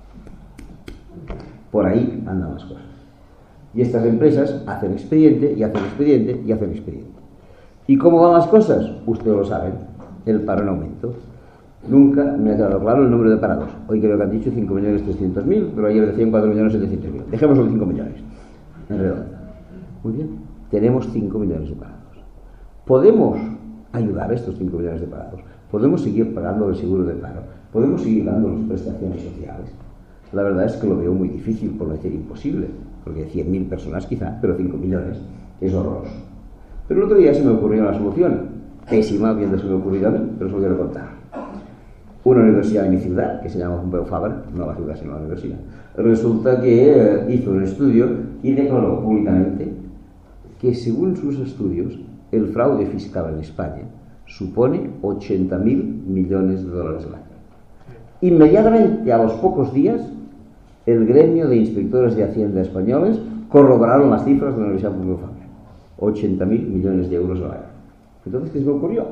Por ahí andan las cosas. Y estas empresas hacen expediente y hacen expediente y hacen expediente. ¿Y cómo van las cosas? Ustedes lo saben, el paro en aumento. Nunca me ha quedado claro el número de parados. Hoy creo que han dicho 5.300.000, pero ayer decían 4.700.000. Dejémoslo en 5 millones, en redondo. Muy bien, tenemos 5 millones de parados. ¿Podemos ayudar a estos 5 millones de parados? ¿Podemos seguir pagando el seguro de paro? ¿Podemos seguir dando las prestaciones sociales? La verdad es que lo veo muy difícil, por no decir imposible, porque 100.000 personas quizá, pero 5 millones es horroroso. Pero el otro día se me ocurrió una solución, pésima, habiéndose me ocurrido a mí, pero os lo quiero contar. Una universidad de mi ciudad, que se llama Pompeu Fabra, no la ciudad sino la universidad, resulta que hizo un estudio y declaró públicamente que según sus estudios el fraude fiscal en España supone 80.000 millones de dólares al año. Inmediatamente, a los pocos días, el gremio de inspectores de Hacienda españoles corroboraron las cifras de la Universidad Pompeu Fabra. 80.000 millones de euros al año. Entonces, ¿qué se me ocurrió?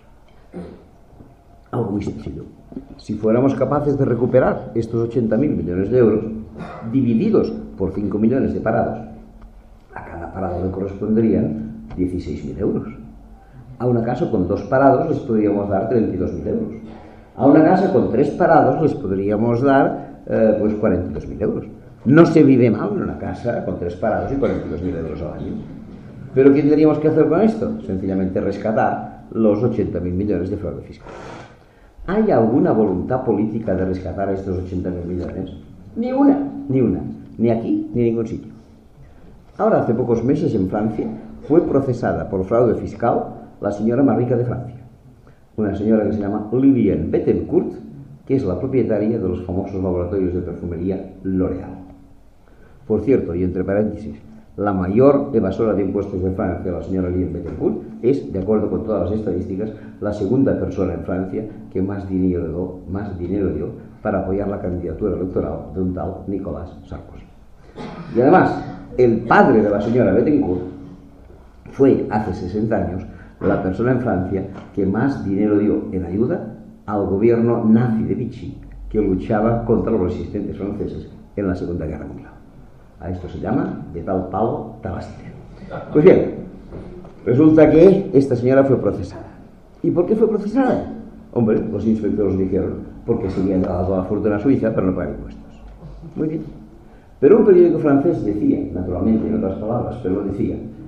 Algo muy sencillo. Si fuéramos capaces de recuperar estos 80.000 millones de euros, divididos por 5 millones de parados, a cada parado le corresponderían 16.000 euros. A una casa con 2 parados les podríamos dar 32.000 euros. A una casa con 3 parados les podríamos dar pues 42.000 euros. No se vive mal en una casa con 3 parados y 42.000 euros al año. ¿Pero qué tendríamos que hacer con esto? Sencillamente rescatar los 80.000 millones de fraude fiscal. ¿Hay alguna voluntad política de rescatar estos 80.000 millones? Ni una, ni aquí ni en ningún sitio. Ahora, hace pocos meses en Francia, fue procesada por fraude fiscal la señora más rica de Francia. Una señora que se llama Liliane Bettencourt, que es la propietaria de los famosos laboratorios de perfumería L'Oréal. Por cierto, y entre paréntesis, la mayor evasora de impuestos de Francia, la señora Liliane Bettencourt, es, de acuerdo con todas las estadísticas, la segunda persona en Francia que más dinero dio para apoyar la candidatura electoral de un tal Nicolas Sarkozy. Y además, el padre de la señora Bettencourt fue, hace 60 años, la persona en Francia que más dinero dio en ayuda al gobierno nazi de Vichy, que luchaba contra los resistentes franceses en la Segunda Guerra Mundial. A esto se llama de tal palo, tal astilla. Pues bien, resulta que esta señora fue procesada. ¿Y por qué fue procesada? Hombre, los inspectores dijeron porque se había dado la fortuna suiza para no pagar impuestos. Muy bien. Pero un periódico francés decía, naturalmente en otras palabras, pero decía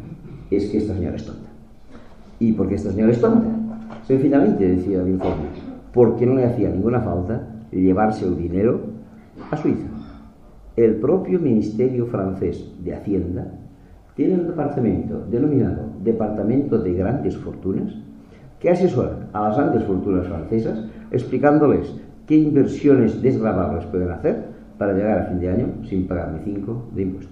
es que esta señora es tonta. ¿Y por qué esta señora es tonta? Sencillamente, decía el informe, porque no le hacía ninguna falta llevarse el dinero a Suiza. El propio Ministerio francés de Hacienda tiene un departamento denominado Departamento de Grandes Fortunas que asesora a las grandes fortunas francesas explicándoles qué inversiones desgravables pueden hacer para llegar a fin de año sin pagar ni 5 de impuestos.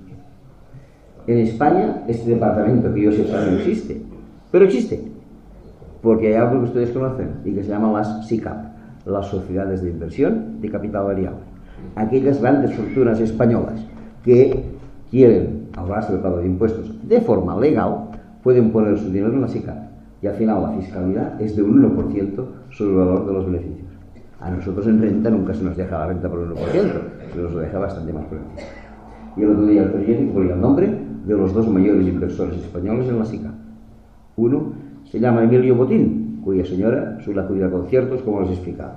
En España este departamento, que yo sepa, no existe, pero existe, porque hay algo que ustedes conocen y que se llaman las SICAP, las Sociedades de Inversión de Capital Variable. Aquellas grandes fortunas españolas que quieren ahorrarse el pago de impuestos de forma legal pueden poner su dinero en la SICAP y al final la fiscalidad es de un 1% sobre el valor de los beneficios. A nosotros en renta nunca se nos deja la renta por un 1%, se nos lo deja bastante más por encima. Y el otro día el periódico ponía el nombre de los dos mayores inversores españoles en la SICAP. Uno se llama Emilio Botín, cuya señora suele acudir a conciertos, como les he explicado.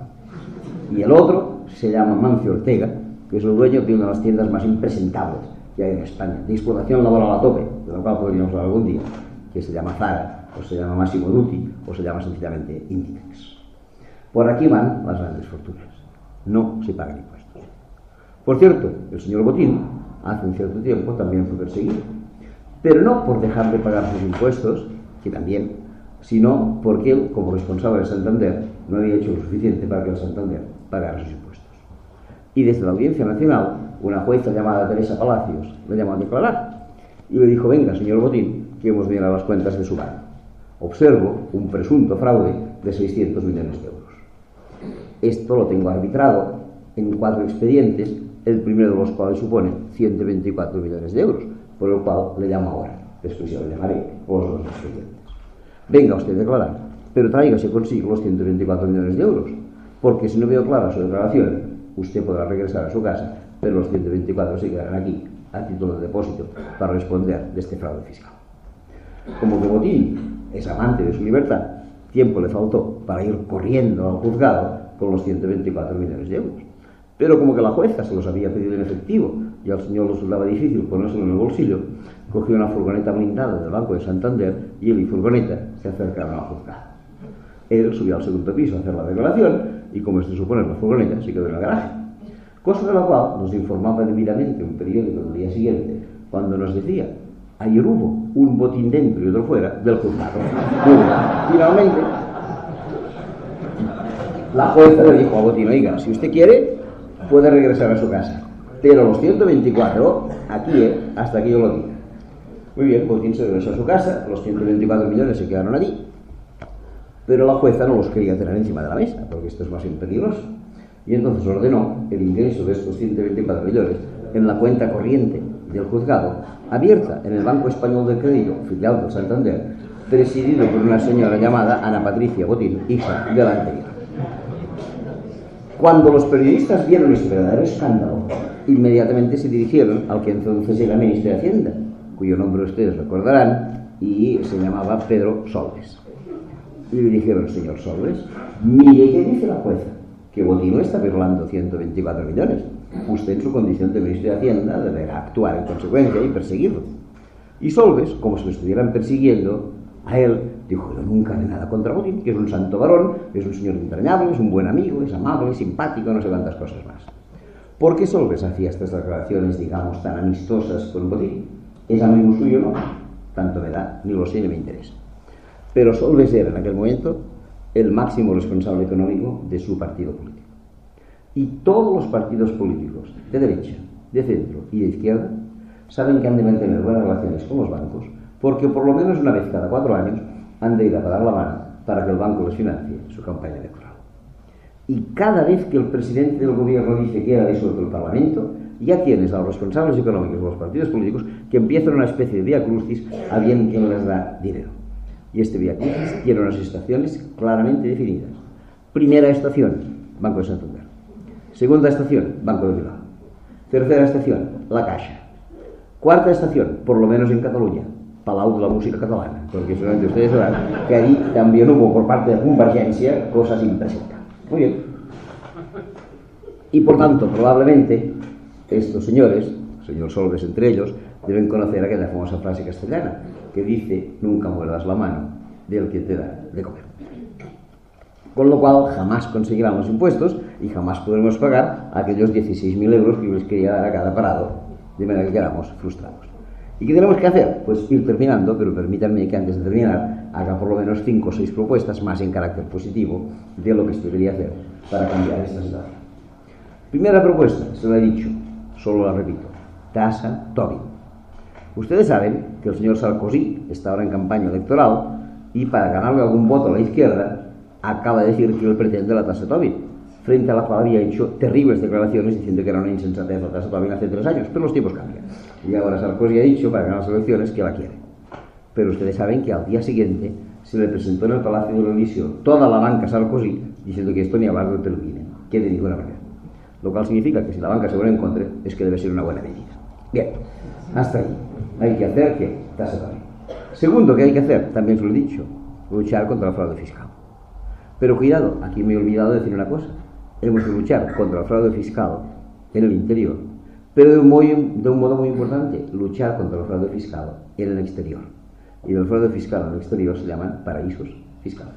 Y el otro se llama Mancio Ortega, que es el dueño de una de las tiendas más impresentables que hay en España, de explotación laboral a tope, de lo cual podríamos hablar algún día, que se llama Zara, o se llama Massimo Dutti, o se llama sencillamente Inditex. Por aquí van las grandes fortunas. No se pagan impuestos. Por cierto, el señor Botín hace un cierto tiempo también fue perseguido, pero no por dejar de pagar sus impuestos, que también, sino porque él, como responsable de Santander, no había hecho lo suficiente para que el Santander pagara sus impuestos. Y desde la Audiencia Nacional, una jueza llamada Teresa Palacios le llamó a declarar y le dijo: venga, señor Botín, que hemos de mirar las cuentas de su banco. Observo un presunto fraude de 600 millones de euros. Esto lo tengo arbitrado en 4 expedientes, el primero de los cuales supone 124 millones de euros, por el cual le llamo ahora. Después ya le llamaré por los 2 expedientes. Venga usted a declarar, pero tráigase consigo los 124 millones de euros, porque si no veo clara su declaración, usted podrá regresar a su casa, pero los 124 se quedarán aquí, a título de depósito, para responder de este fraude fiscal. Como que Botín es amante de su libertad, tiempo le faltó para ir corriendo al juzgado con los 124 millones de euros. Pero como que la jueza se los había pedido en efectivo y al señor le resultaba difícil ponérselo en el bolsillo, cogió una furgoneta blindada del Banco de Santander y él y furgoneta se acercaron al juzgado. Él subió al segundo piso a hacer la declaración y, como es de suponer, la furgoneta se quedó en el garaje. Cosa de la cual nos informaba debidamente un periódico del día siguiente, cuando nos decía: ayer hubo un botín dentro y otro fuera del juzgado. Finalmente, la jueza le dijo a Botín: oiga, si usted quiere, puede regresar a su casa, pero los 124, aquí, hasta que yo lo diga. Muy bien, Botín se regresó a su casa, los 124 millones se quedaron allí, pero la jueza no los quería tener encima de la mesa, porque esto es más bien peligroso. Y entonces ordenó el ingreso de estos 124 millones en la cuenta corriente del juzgado, abierta en el Banco Español de Crédito, filial del Santander, presidido por una señora llamada Ana Patricia Botín, hija de la anterior. Cuando los periodistas vieron este verdadero escándalo, inmediatamente se dirigieron al que entonces era ministro de Hacienda, cuyo nombre ustedes recordarán, y se llamaba Pedro Solbes. Y le dijeron: señor Solbes, mire qué dice la jueza, que Botín no está violando 124 millones. Usted, en su condición de ministro de Hacienda, deberá actuar en consecuencia y perseguirlo. Y Solbes, como si lo estuvieran persiguiendo, a él dijo: yo nunca haré nada contra Botín, que es un santo varón, es un señor entrañable, es un buen amigo, es amable, es simpático, no sé cuántas cosas más. ¿Por qué Solbes hacía estas declaraciones, digamos, tan amistosas con Botín? ¿Es amigo suyo? No, tanto me da, ni lo sé ni me interesa. Pero Solbes era en aquel momento el máximo responsable económico de su partido político. Y todos los partidos políticos, de derecha, de centro y de izquierda, saben que han de mantener buenas relaciones con los bancos, porque por lo menos una vez cada 4 años han de ir a parar la mano para que el banco les financie su campaña electoral. Y cada vez que el presidente del gobierno dice que ha disuelto el Parlamento, ya tienes a los responsables económicos de los partidos políticos que empiezan una especie de vía crucis a bien quien les da dinero. Y este vía crucis tiene unas estaciones claramente definidas. Primera estación, Banco de Santander. Segunda estación, Banco de Bilbao. Tercera estación, La Caixa. Cuarta estación, por lo menos en Cataluña, Palau de la Música Catalana, porque seguramente ustedes sabrán que allí también hubo por parte de Convergencia cosas impresentables. Muy bien. Y por tanto, probablemente, estos señores, señor Solbes entre ellos, deben conocer aquella famosa frase castellana que dice: nunca muerdas la mano del que te da de comer. Con lo cual jamás conseguirán los impuestos y jamás podremos pagar aquellos 16.000 euros que les quería dar a cada parado, de manera que quedamos frustrados. ¿Y qué tenemos que hacer? Pues ir terminando, pero permítanme que antes de terminar haga por lo menos 5 o 6 propuestas más en carácter positivo de lo que se debería hacer para cambiar esta situación. Primera propuesta, se lo he dicho, solo la repito: tasa Tobin. Ustedes saben que el señor Sarkozy está ahora en campaña electoral y para ganarle algún voto a la izquierda acaba de decir que él pretende la tasa Tobin, frente a la cual había hecho terribles declaraciones diciendo que era una insensatez la tasa Tobin hace 3 años, pero los tiempos cambian. Y ahora Sarkozy ha dicho, para ganar las elecciones, que la quiere. Pero ustedes saben que al día siguiente se le presentó en el Palacio de L'Elysée toda la banca Sarkozy diciendo que esto ni hablar del peluquine, que de ninguna manera. Lo cual significa que si la banca se pone en contra, es que debe ser una buena medida. Bien, hasta ahí. Hay que hacer que tasa Tobin. Segundo que hay que hacer, también se lo he dicho, luchar contra el fraude fiscal. Pero cuidado, aquí me he olvidado de decir una cosa: hemos de luchar contra el fraude fiscal en el interior, pero de un modo muy importante, luchar contra el fraude fiscal en el exterior. Y del fraude fiscal en el exterior se llaman paraísos fiscales.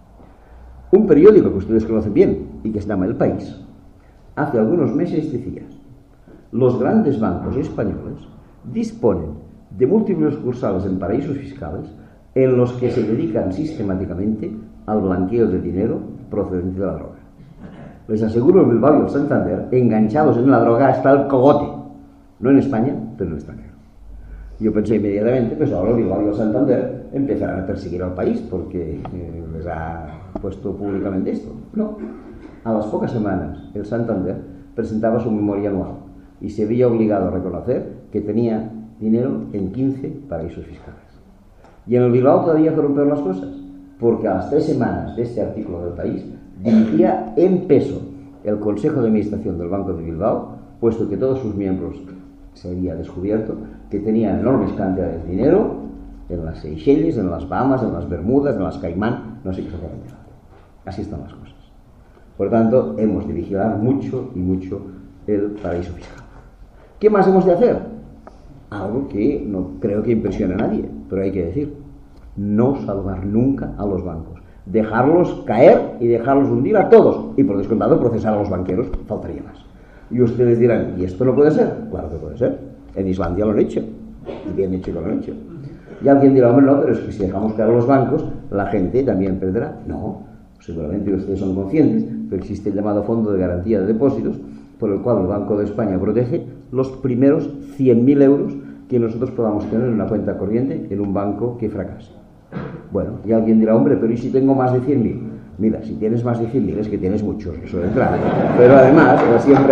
Un periódico que ustedes conocen bien y que se llama El País, hace algunos meses decía: los grandes bancos españoles disponen de múltiples sucursales en paraísos fiscales en los que se dedican sistemáticamente al blanqueo de dinero procedente de la droga. Les aseguro, el Bilbao y el Santander, enganchados en la droga hasta el cogote, no en España, pero en el extranjero. Yo pensé inmediatamente, pues ahora el Bilbao y el Santander empezarán a perseguir al país porque les ha puesto públicamente esto. No, a las pocas semanas el Santander presentaba su memoria anual y se veía obligado a reconocer que tenía dinero en 15 paraísos fiscales. Y en el Bilbao todavía fueron peor las cosas, porque a las 3 semanas de este artículo del País dirigía en peso el Consejo de Administración del Banco de Bilbao, puesto que todos sus miembros se había descubierto que tenían enormes cantidades de dinero en las Seychelles, en las Bahamas, en las Bermudas, en las Caimán, no sé qué exactamente. Así están las cosas. Por tanto, hemos de vigilar mucho y mucho el paraíso fiscal. ¿Qué más hemos de hacer? Algo que no creo que impresione a nadie, pero hay que decir: no salvar nunca a los bancos, dejarlos caer y dejarlos hundir a todos, y por descontado procesar a los banqueros, faltaría más. Y ustedes dirán: ¿y esto no puede ser? Claro que puede ser. En Islandia lo han hecho, y bien hecho que lo han hecho. Y alguien dirá: hombre, no, pero es que si dejamos caer a los bancos, la gente también perderá. No, seguramente ustedes son conscientes que existe el llamado Fondo de Garantía de Depósitos, por el cual el Banco de España protege los primeros 100.000 euros que nosotros podamos tener en una cuenta corriente en un banco que fracase. Bueno, y alguien dirá: hombre, pero ¿y si tengo más de 100.000? Mira, si tienes más de 100.000 es que tienes muchos, eso de entrada. Pero además, siempre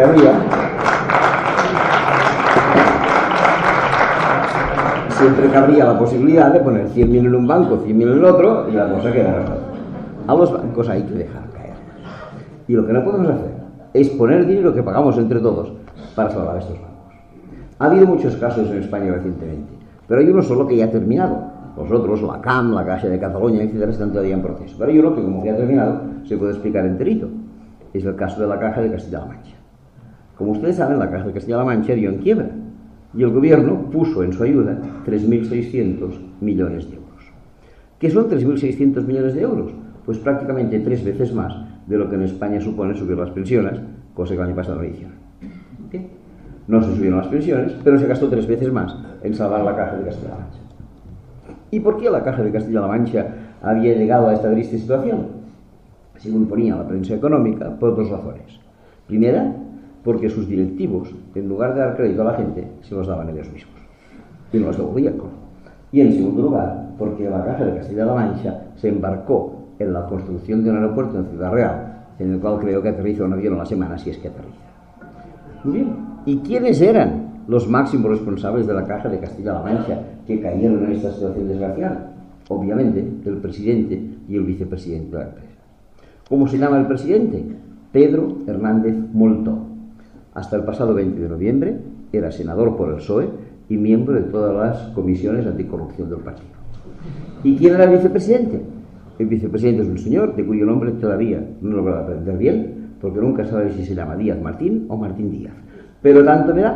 cabría la posibilidad de poner 100.000 en un banco, 100.000 en el otro, y la cosa queda. A los bancos hay que dejar caer. Y lo que no podemos hacer es poner dinero que pagamos entre todos para salvar a estos bancos. Ha habido muchos casos en España recientemente, pero hay uno solo que ya ha terminado. Los otros, la CAM, la Caixa de Cataluña, etc., están todavía en proceso. Pero hay uno que, como ya ha terminado, se puede explicar enterito. Es el caso de la Caja de Castilla-La Mancha. Como ustedes saben, la Caja de Castilla-La Mancha dio en quiebra y el gobierno puso en su ayuda 3.600 millones de euros. ¿Qué son 3.600 millones de euros? Pues prácticamente 3 veces más de lo que en España supone subir las pensiones, cosa que el año pasado no hicieron. ¿Qué? No se subieron las pensiones, pero se gastó 3 veces más en salvar la Caja de Castilla-La Mancha. ¿Y por qué la Caja de Castilla-La Mancha había llegado a esta triste situación? Según ponía la prensa económica, por 2 razones. Primera, porque sus directivos, en lugar de dar crédito a la gente, se los daban ellos mismos. Y no los devolvían. Y en segundo lugar, porque la Caja de Castilla-La Mancha se embarcó en la construcción de un aeropuerto en Ciudad Real, en el cual creo que aterriza un avión a la semana, si es que aterriza. Muy bien. ¿Y quiénes eran los máximos responsables de la Caja de Castilla-La Mancha que cayeron en esta situación desgraciada? Obviamente, el presidente y el vicepresidente de la empresa. ¿Cómo se llama el presidente? Pedro Hernández Moltó. Hasta el pasado 20 de noviembre era senador por el PSOE y miembro de todas las comisiones anticorrupción del partido. ¿Y quién era el vicepresidente? El vicepresidente es un señor de cuyo nombre todavía no he logrado aprender bien, porque nunca sabe si se llama Díaz Martín o Martín Díaz. Pero tanto me da,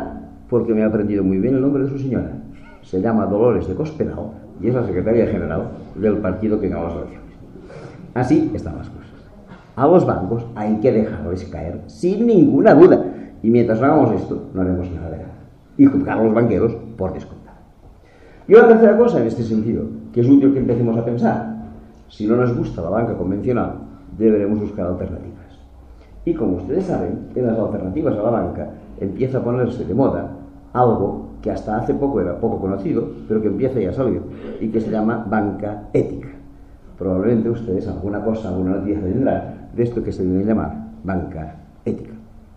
porque me he aprendido muy bien el nombre de su señora. Se llama Dolores de Cospedal y es la secretaria general del partido que ganó las elecciones. Así están las cosas. A los bancos hay que dejarles caer sin ninguna duda. Y mientras no hagamos esto, no haremos nada de nada. Y juzgar a los banqueros por descontar. Y una tercera cosa en este sentido, que es útil que empecemos a pensar. Si no nos gusta la banca convencional, deberemos buscar alternativas. Y como ustedes saben, en las alternativas a la banca empieza a ponerse de moda algo que hasta hace poco era poco conocido, pero que empieza ya a salir, y que se llama banca ética. Probablemente ustedes alguna noticia tendrán de esto que se viene a llamar banca ética.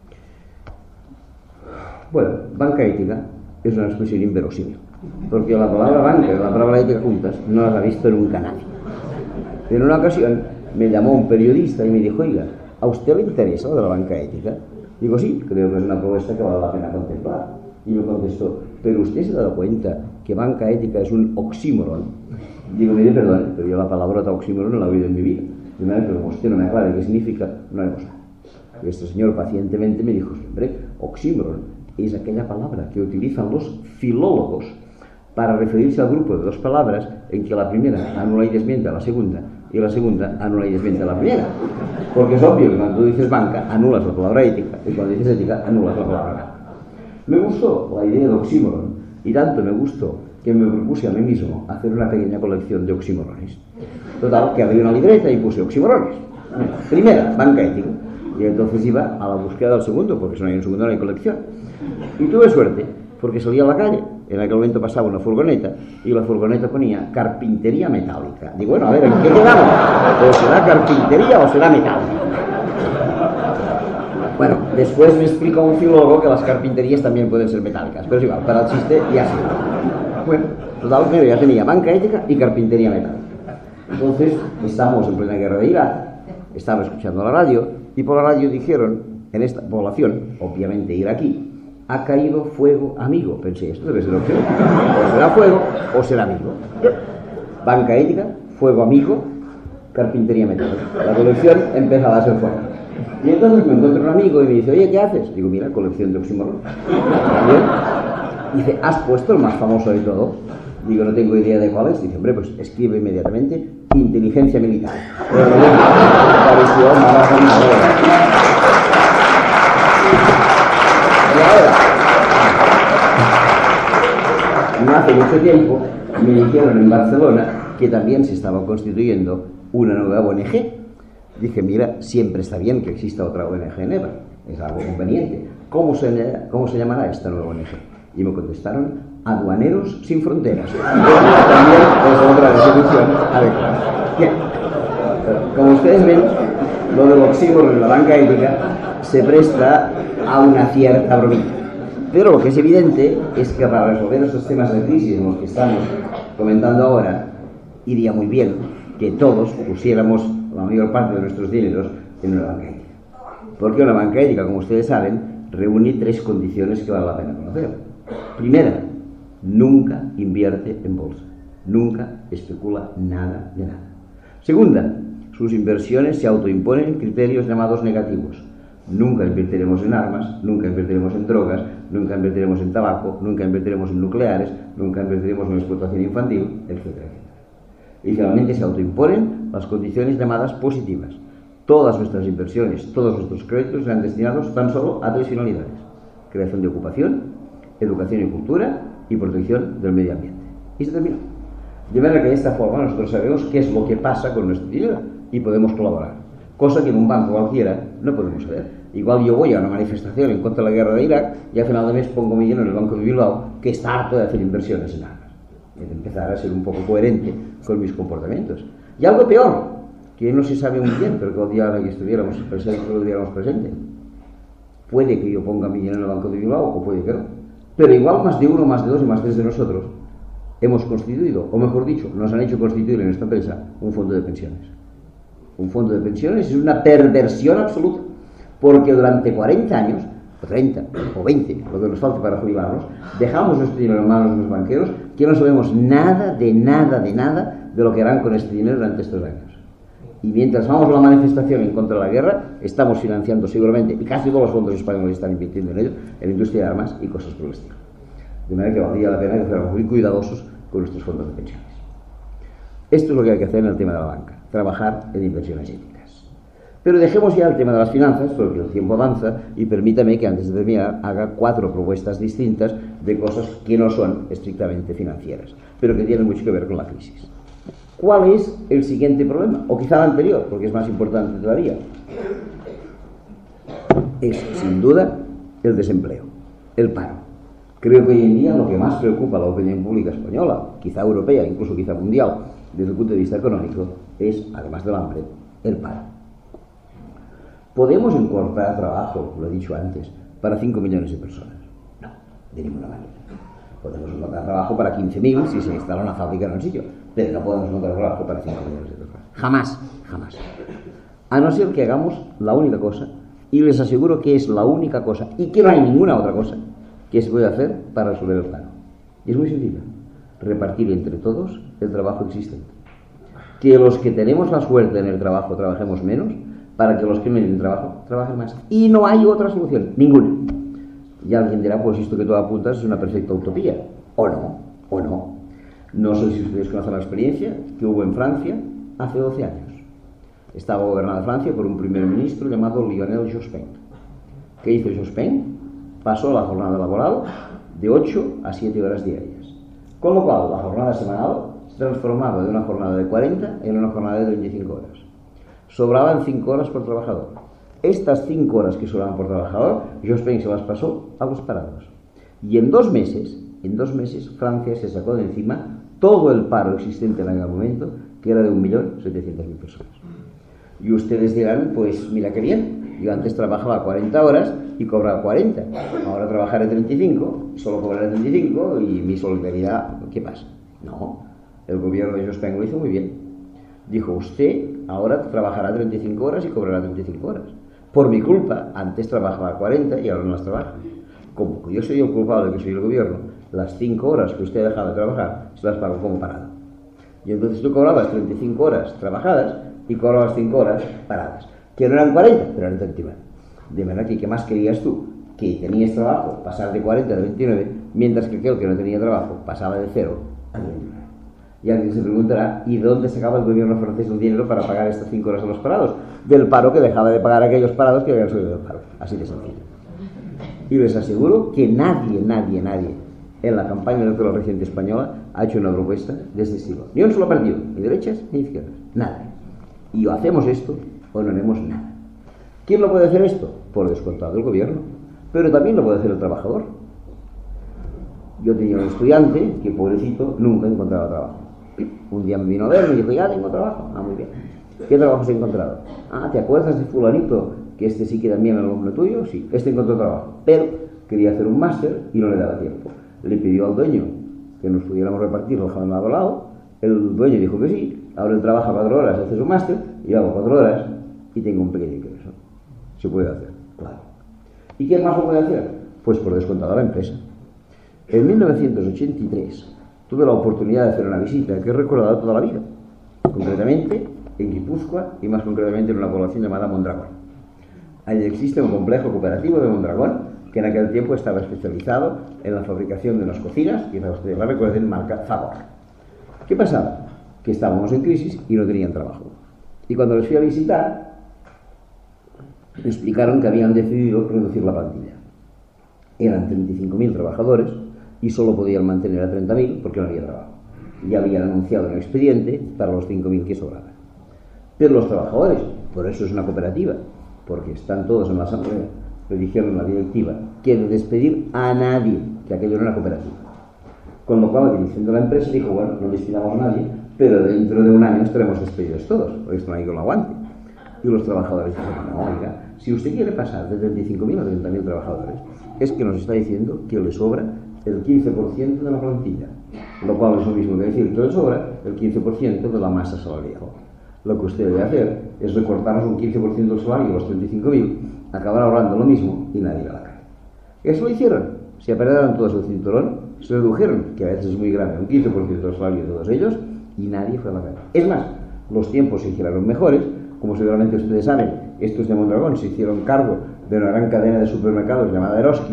Bueno, banca ética es una expresión inverosímil, porque la palabra banca y la palabra ética juntas no las ha visto nunca nadie. En una ocasión me llamó un periodista y me dijo: oiga, ¿a usted le interesa lo de la banca ética? Digo, sí, creo que es una propuesta que vale la pena contemplar. Y me contestó: ¿pero usted se ha dado cuenta que banca ética es un oxímoron? Digo, mire, perdón, pero yo la palabrota oxímoron no la he oído en mi vida. De manera que como usted no me aclare qué significa, no haremos nada. Y este señor pacientemente me dijo: hombre, oxímoron es aquella palabra que utilizan los filólogos para referirse al grupo de dos palabras en que la primera anula y desmiente a la segunda y la segunda anula y desmiente a la primera. Porque es obvio que cuando tú dices banca, anulas la palabra ética, y cuando dices ética, anulas la palabra banca. Me gustó la idea de oxímoron, y tanto me gustó que me propuse a mí mismo hacer una pequeña colección de oxímorones. Total, que abrí una libreta y puse oxímorones. Primera, banca ética. Y entonces iba a la búsqueda del segundo, porque si no hay un segundo no hay colección. Y tuve suerte, porque salí a la calle. En aquel momento pasaba una furgoneta y la furgoneta ponía carpintería metálica. Digo, bueno, a ver, ¿en qué quedamos? ¿O será carpintería o será metálica? Bueno, después me explicó un filólogo que las carpinterías también pueden ser metálicas, pero es igual, para el chiste ya sí. Bueno, total, primero ya tenía banca ética y carpintería metálica. Entonces, estamos en plena guerra de Irak, estaba escuchando la radio y por la radio dijeron, en esta población, obviamente iraquí, ha caído fuego amigo. Pensé, esto debe ser opción. O será fuego o será amigo. Banca ética, fuego amigo, carpintería metálica. La colección empezaba a ser fuego. Y entonces me encuentro un amigo y me dice: oye, ¿qué haces? Digo, mira, colección de oxímoron. Dice, ¿has puesto el más famoso de todo? Digo, no tengo idea de cuál es. Dice, hombre, pues escribe inmediatamente inteligencia militar. Pero no me pareció más no hace mucho tiempo me dijeron en Barcelona que también se estaba constituyendo una nueva ONG. Dije, mira, siempre está bien que exista otra ONG en EVA, es algo conveniente. ¿Cómo se llamará esta nueva ONG? Y me contestaron: Aduaneros Sin Fronteras. También es otra resolución adecuada. Bien, como ustedes ven, lo del oxímoron en la banca ética se presta a una cierta bromita. Pero lo que es evidente es que para resolver estos temas de crisis en los que estamos comentando ahora, iría muy bien que todos pusiéramos la mayor parte de nuestros dineros en una banca ética. Porque una banca ética, como ustedes saben, reúne 3 condiciones que vale la pena conocer. Primera, nunca invierte en bolsa. Nunca especula nada de nada. Segunda, sus inversiones se autoimponen criterios llamados negativos. Nunca invertiremos en armas, nunca invertiremos en drogas, nunca invertiremos en tabaco, nunca invertiremos en nucleares, nunca invertiremos en explotación infantil, etc. Y finalmente se autoimponen las condiciones llamadas positivas. Todas nuestras inversiones, todos nuestros créditos serán destinados tan solo a 3 finalidades: creación de ocupación, educación y cultura y protección del medio ambiente. Y se terminó. De manera que de esta forma nosotros sabemos qué es lo que pasa con nuestro dinero y podemos colaborar. Cosa que en un banco cualquiera no podemos saber. Igual yo voy a una manifestación en contra de la guerra de Irak y al final de mes pongo mi dinero en el Banco de Bilbao, que está harto de hacer inversiones en armas. Y de empezar a ser un poco coherente con mis comportamientos. Y algo peor, que no se sabe muy bien, pero que el día que estuviéramos presente. Puede que yo ponga mi dinero en el Banco de Bilbao o puede que no. Pero igual más de uno, más de dos y más de 3 de nosotros hemos constituido, o mejor dicho, nos han hecho constituir en esta empresa un fondo de pensiones. Un fondo de pensiones es una perversión absoluta, porque durante 40 años, o 30, o 20, lo que nos falte para jubilarnos, dejamos nuestro dinero en manos de los banqueros, que no sabemos nada de lo que harán con este dinero durante estos años. Y mientras vamos a la manifestación en contra de la guerra, estamos financiando seguramente, y casi todos los fondos españoles están invirtiendo en ello, en la industria de armas y cosas por el estilo. De manera que valdría la pena que fuéramos muy cuidadosos con nuestros fondos de pensiones. Esto es lo que hay que hacer en el tema de la banca, trabajar en inversiones éticas. Pero dejemos ya el tema de las finanzas, porque el tiempo avanza, y permítame que antes de terminar haga 4 propuestas distintas de cosas que no son estrictamente financieras, pero que tienen mucho que ver con la crisis. ¿Cuál es el siguiente problema? O quizá el anterior, porque es más importante todavía. Es, sin duda, el desempleo, el paro. Creo que hoy en día lo que más preocupa a la opinión pública española, quizá europea, incluso quizá mundial, desde el punto de vista económico, es, además del hambre, el paro. ¿Podemos encontrar trabajo, lo he dicho antes, para 5 millones de personas? No, de ninguna manera. Podemos encontrar trabajo para 15.000 si se instala una fábrica en un sitio, pero no podemos encontrar trabajo para 5 millones de personas. Jamás, jamás. A no ser que hagamos la única cosa, y les aseguro que es la única cosa, y que no hay ninguna otra cosa, que se puede hacer para resolver el paro. Y es muy sencillo. Repartir entre todos el trabajo existente. Que los que tenemos la suerte en el trabajo trabajemos menos, para que los que no tienen trabajo trabajen más. Y no hay otra solución, ninguna. Y alguien dirá, pues esto que tú apuntas es una perfecta utopía. O no, o no. No sé si ustedes conocen la experiencia que hubo en Francia hace 12 años. Estaba gobernada Francia por un primer ministro llamado Lionel Jospin. ¿Qué hizo Jospin? Pasó la jornada laboral de 8 a 7 horas diarias. Con lo cual, la jornada semanal se transformaba de una jornada de 40 en una jornada de 25 horas. Sobraban 5 horas por trabajador. Estas 5 horas que sobraban por trabajador, Jospin se las pasó a los parados. Y en 2 meses, Francia se sacó de encima todo el paro existente en aquel momento, que era de 1.700.000 personas. Y ustedes dirán, pues mira qué bien, yo antes trabajaba 40 horas y cobraba 40, ahora trabajaré 35, solo cobraré 35 y mi solidaridad, ¿qué pasa? No, el gobierno de Jospin lo hizo muy bien. Dijo, usted ahora trabajará 35 horas y cobrará 35 horas. Por mi culpa, antes trabajaba 40 y ahora no las trabaja. Como yo soy el culpable, que soy el gobierno, las 5 horas que usted ha dejado de trabajar, se las pago como parado. Y entonces tú cobrabas 35 horas trabajadas y cobrabas 5 horas paradas. Que no eran 40, pero eran 39. De manera que, ¿qué más querías tú? Que tenías trabajo, pasar de 40 a 29, mientras que aquel que no tenía trabajo pasaba de 0 a 29. Y alguien se preguntará, ¿y dónde sacaba el gobierno francés el dinero para pagar estas 5 horas a los parados? Del paro que dejaba de pagar a aquellos parados que habían subido del paro. Así de sencillo. Y les aseguro que nadie en la campaña electoral reciente española ha hecho una propuesta de este estilo. Ni un solo partido, ni derechas ni izquierdas. Nada. Y o hacemos esto o no haremos nada. ¿Quién lo puede hacer esto? Por descontado el gobierno. Pero también lo puede hacer el trabajador. Yo tenía un estudiante que, pobrecito, nunca encontraba trabajo. Un día me vino a ver y me dijo, ya tengo trabajo. Ah, muy bien. ¿Qué trabajo has encontrado? Ah, ¿te acuerdas de fulanito? Que este sí que también era alumno tuyo. Sí, este encontró trabajo. Pero quería hacer un máster y no le daba tiempo. Le pidió al dueño que nos pudiéramos repartir la jornada al lado. El dueño dijo que sí. Ahora él trabaja 4 horas, hace su máster, y yo hago 4 horas y tengo un pequeño ingreso. Se puede hacer, claro. ¿Y quién más lo puede hacer? Pues por descontado a la empresa. En 1983 tuve la oportunidad de hacer una visita que he recordado toda la vida, concretamente en Guipúzcoa y más concretamente en una población llamada Mondragón. Allí existe un complejo cooperativo de Mondragón que en aquel tiempo estaba especializado en la fabricación de unas cocinas, quizás ustedes la recuerden, marca Fagor. ¿Qué pasaba? Que estábamos en crisis y no tenían trabajo. Y cuando les fui a visitar, me explicaron que habían decidido reducir la plantilla. Eran 35.000 trabajadores y solo podían mantener a 30.000 porque no había trabajo. Ya habían anunciado un expediente para los 5.000 que sobraban. Pero los trabajadores, por eso es una cooperativa, porque están todos en la asamblea, le dijeron a la directiva que de despedir a nadie, que aquello era una cooperativa. Con lo cual, la dirección de la empresa dijo, bueno, no despidamos a nadie, pero dentro de un año estaremos despedidos todos, porque esto no hay que lo aguante. Y los trabajadores dijeron, no, oiga, si usted quiere pasar de 35.000 a 30.000 trabajadores, es que nos está diciendo que le sobra el 15% de la plantilla, lo cual es lo mismo que decir que le sobra el 15% de la masa salarial. Lo que usted debe hacer es recortarnos un 15% del salario de los 35.000, acabar ahorrando lo mismo y nadie va a la calle. Eso lo hicieron, se apretaron todos el cinturón, se redujeron, que a veces es muy grande, un 15% del salario de todos ellos, y nadie fue a la calle. Es más, los tiempos se hicieron mejores, como seguramente ustedes saben, estos de Mondragón se hicieron cargo de una gran cadena de supermercados llamada Eroski,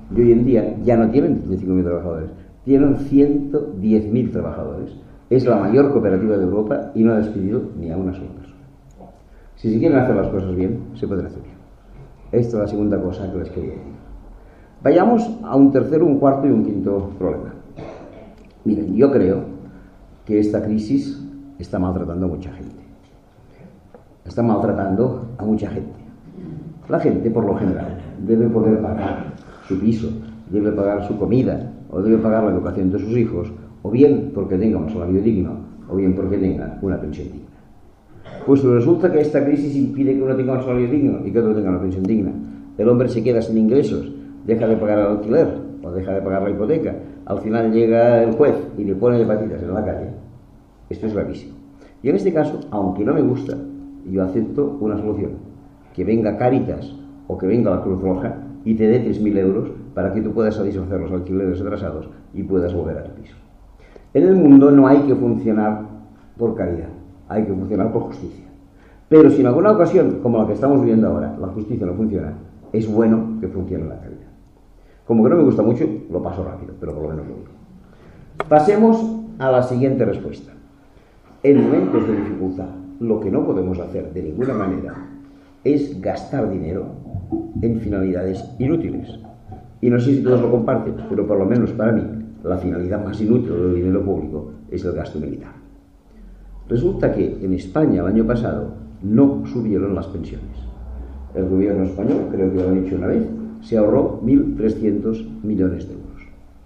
y hoy en día ya no tienen 35.000 trabajadores, tienen 110.000 trabajadores. Es la mayor cooperativa de Europa y no ha despedido ni a una sola persona. Si se quieren hacer las cosas bien, se pueden hacer bien. Esta es la segunda cosa que les quería decir. Vayamos a un tercero, un cuarto y un quinto problema. Miren, yo creo que esta crisis está maltratando a mucha gente. Está maltratando a mucha gente. La gente, por lo general, debe poder pagar su piso, debe pagar su comida, o debe pagar la educación de sus hijos, o bien porque tenga un salario digno, o bien porque tenga una pensión digna. Pues resulta que esta crisis impide que uno tenga un salario digno y que otro tenga una pensión digna. El hombre se queda sin ingresos, deja de pagar el alquiler o deja de pagar la hipoteca. Al final llega el juez y le pone hepatitis en la calle. Esto es gravísimo. Y en este caso, aunque no me gusta, yo acepto una solución. Que venga Cáritas o que venga la Cruz Roja y te dé 3.000 euros para que tú puedas satisfacer los alquileres atrasados y puedas volver a tu piso. En el mundo no hay que funcionar por caridad, hay que funcionar por justicia. Pero si en alguna ocasión, como la que estamos viviendo ahora, la justicia no funciona, es bueno que funcione la caridad. Como que no me gusta mucho, lo paso rápido, pero por lo menos lo digo. Pasemos a la siguiente respuesta. En momentos de dificultad, lo que no podemos hacer de ninguna manera es gastar dinero en finalidades inútiles. Y no sé si todos lo comparten, pero por lo menos para mí, la finalidad más inútil del dinero público es el gasto militar. Resulta que en España el año pasado no subieron las pensiones. El gobierno español, creo que lo he dicho una vez, se ahorró 1.300 millones de euros.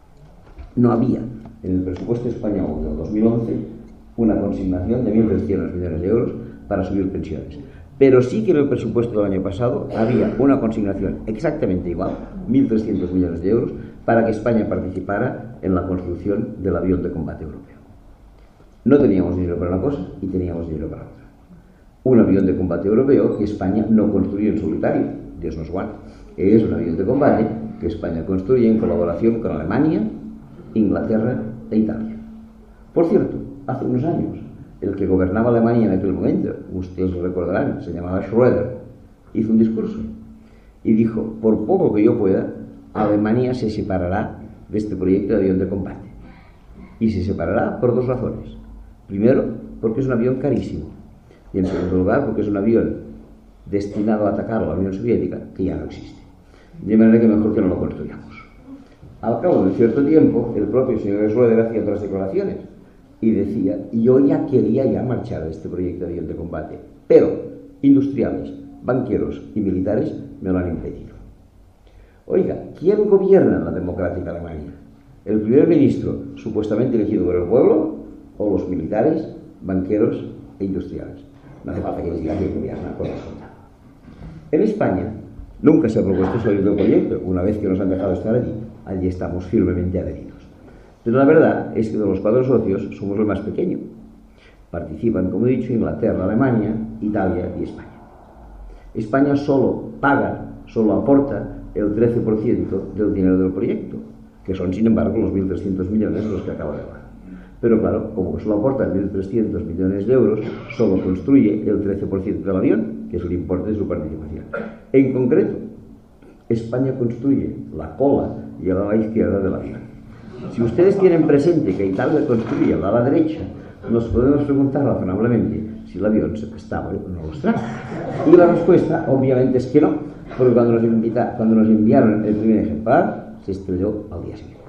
No había en el presupuesto español del 2011 una consignación de 1.300 millones de euros para subir pensiones. Pero sí que en el presupuesto del año pasado había una consignación exactamente igual, 1.300 millones de euros, para que España participara en la construcción del avión de combate europeo. No teníamos dinero para una cosa y teníamos dinero para otra. Un avión de combate europeo que España no construyó en solitario, Dios nos guarde. Es un avión de combate que España construye en colaboración con Alemania, Inglaterra e Italia. Por cierto, hace unos años, el que gobernaba Alemania en aquel momento, ustedes lo recordarán, se llamaba Schröder, hizo un discurso y dijo: por poco que yo pueda, Alemania se separará de este proyecto de avión de combate. Y se separará por dos razones. Primero, porque es un avión carísimo. Y en segundo lugar, porque es un avión destinado a atacar a la Unión Soviética, que ya no existe. De manera que mejor que no lo construyamos. Al cabo de cierto tiempo, el propio señor Schröder hacía otras declaraciones y decía: yo ya quería marchar de este proyecto de avión de combate, pero industriales, banqueros y militares me lo han impedido. Oiga, ¿quién gobierna en la democrática Alemania? ¿El primer ministro supuestamente elegido por el pueblo o los militares, banqueros e industriales? No hace falta que les diga quién gobierna, con resultado. En España nunca se ha propuesto salir del proyecto. Una vez que nos han dejado estar allí estamos firmemente adheridos. Pero la verdad es que de los 4 socios somos el más pequeño. Participan, como he dicho, Inglaterra, Alemania, Italia y España. España solo aporta el 13% del dinero del proyecto, que son, sin embargo, los 1.300 millones de los que acabo de hablar. Pero claro, como solo aporta 1.300 millones de euros, solo construye el 13% del avión, que es el importe de su participación. En concreto, España construye la cola y el ala izquierda del avión. Si ustedes tienen presente que Italia construye el ala derecha, nos podemos preguntar razonablemente si el avión se prestaba o no lo está. Y la respuesta, obviamente, es que no, porque cuando nos enviaron el primer ejemplar, se estrelló al día siguiente.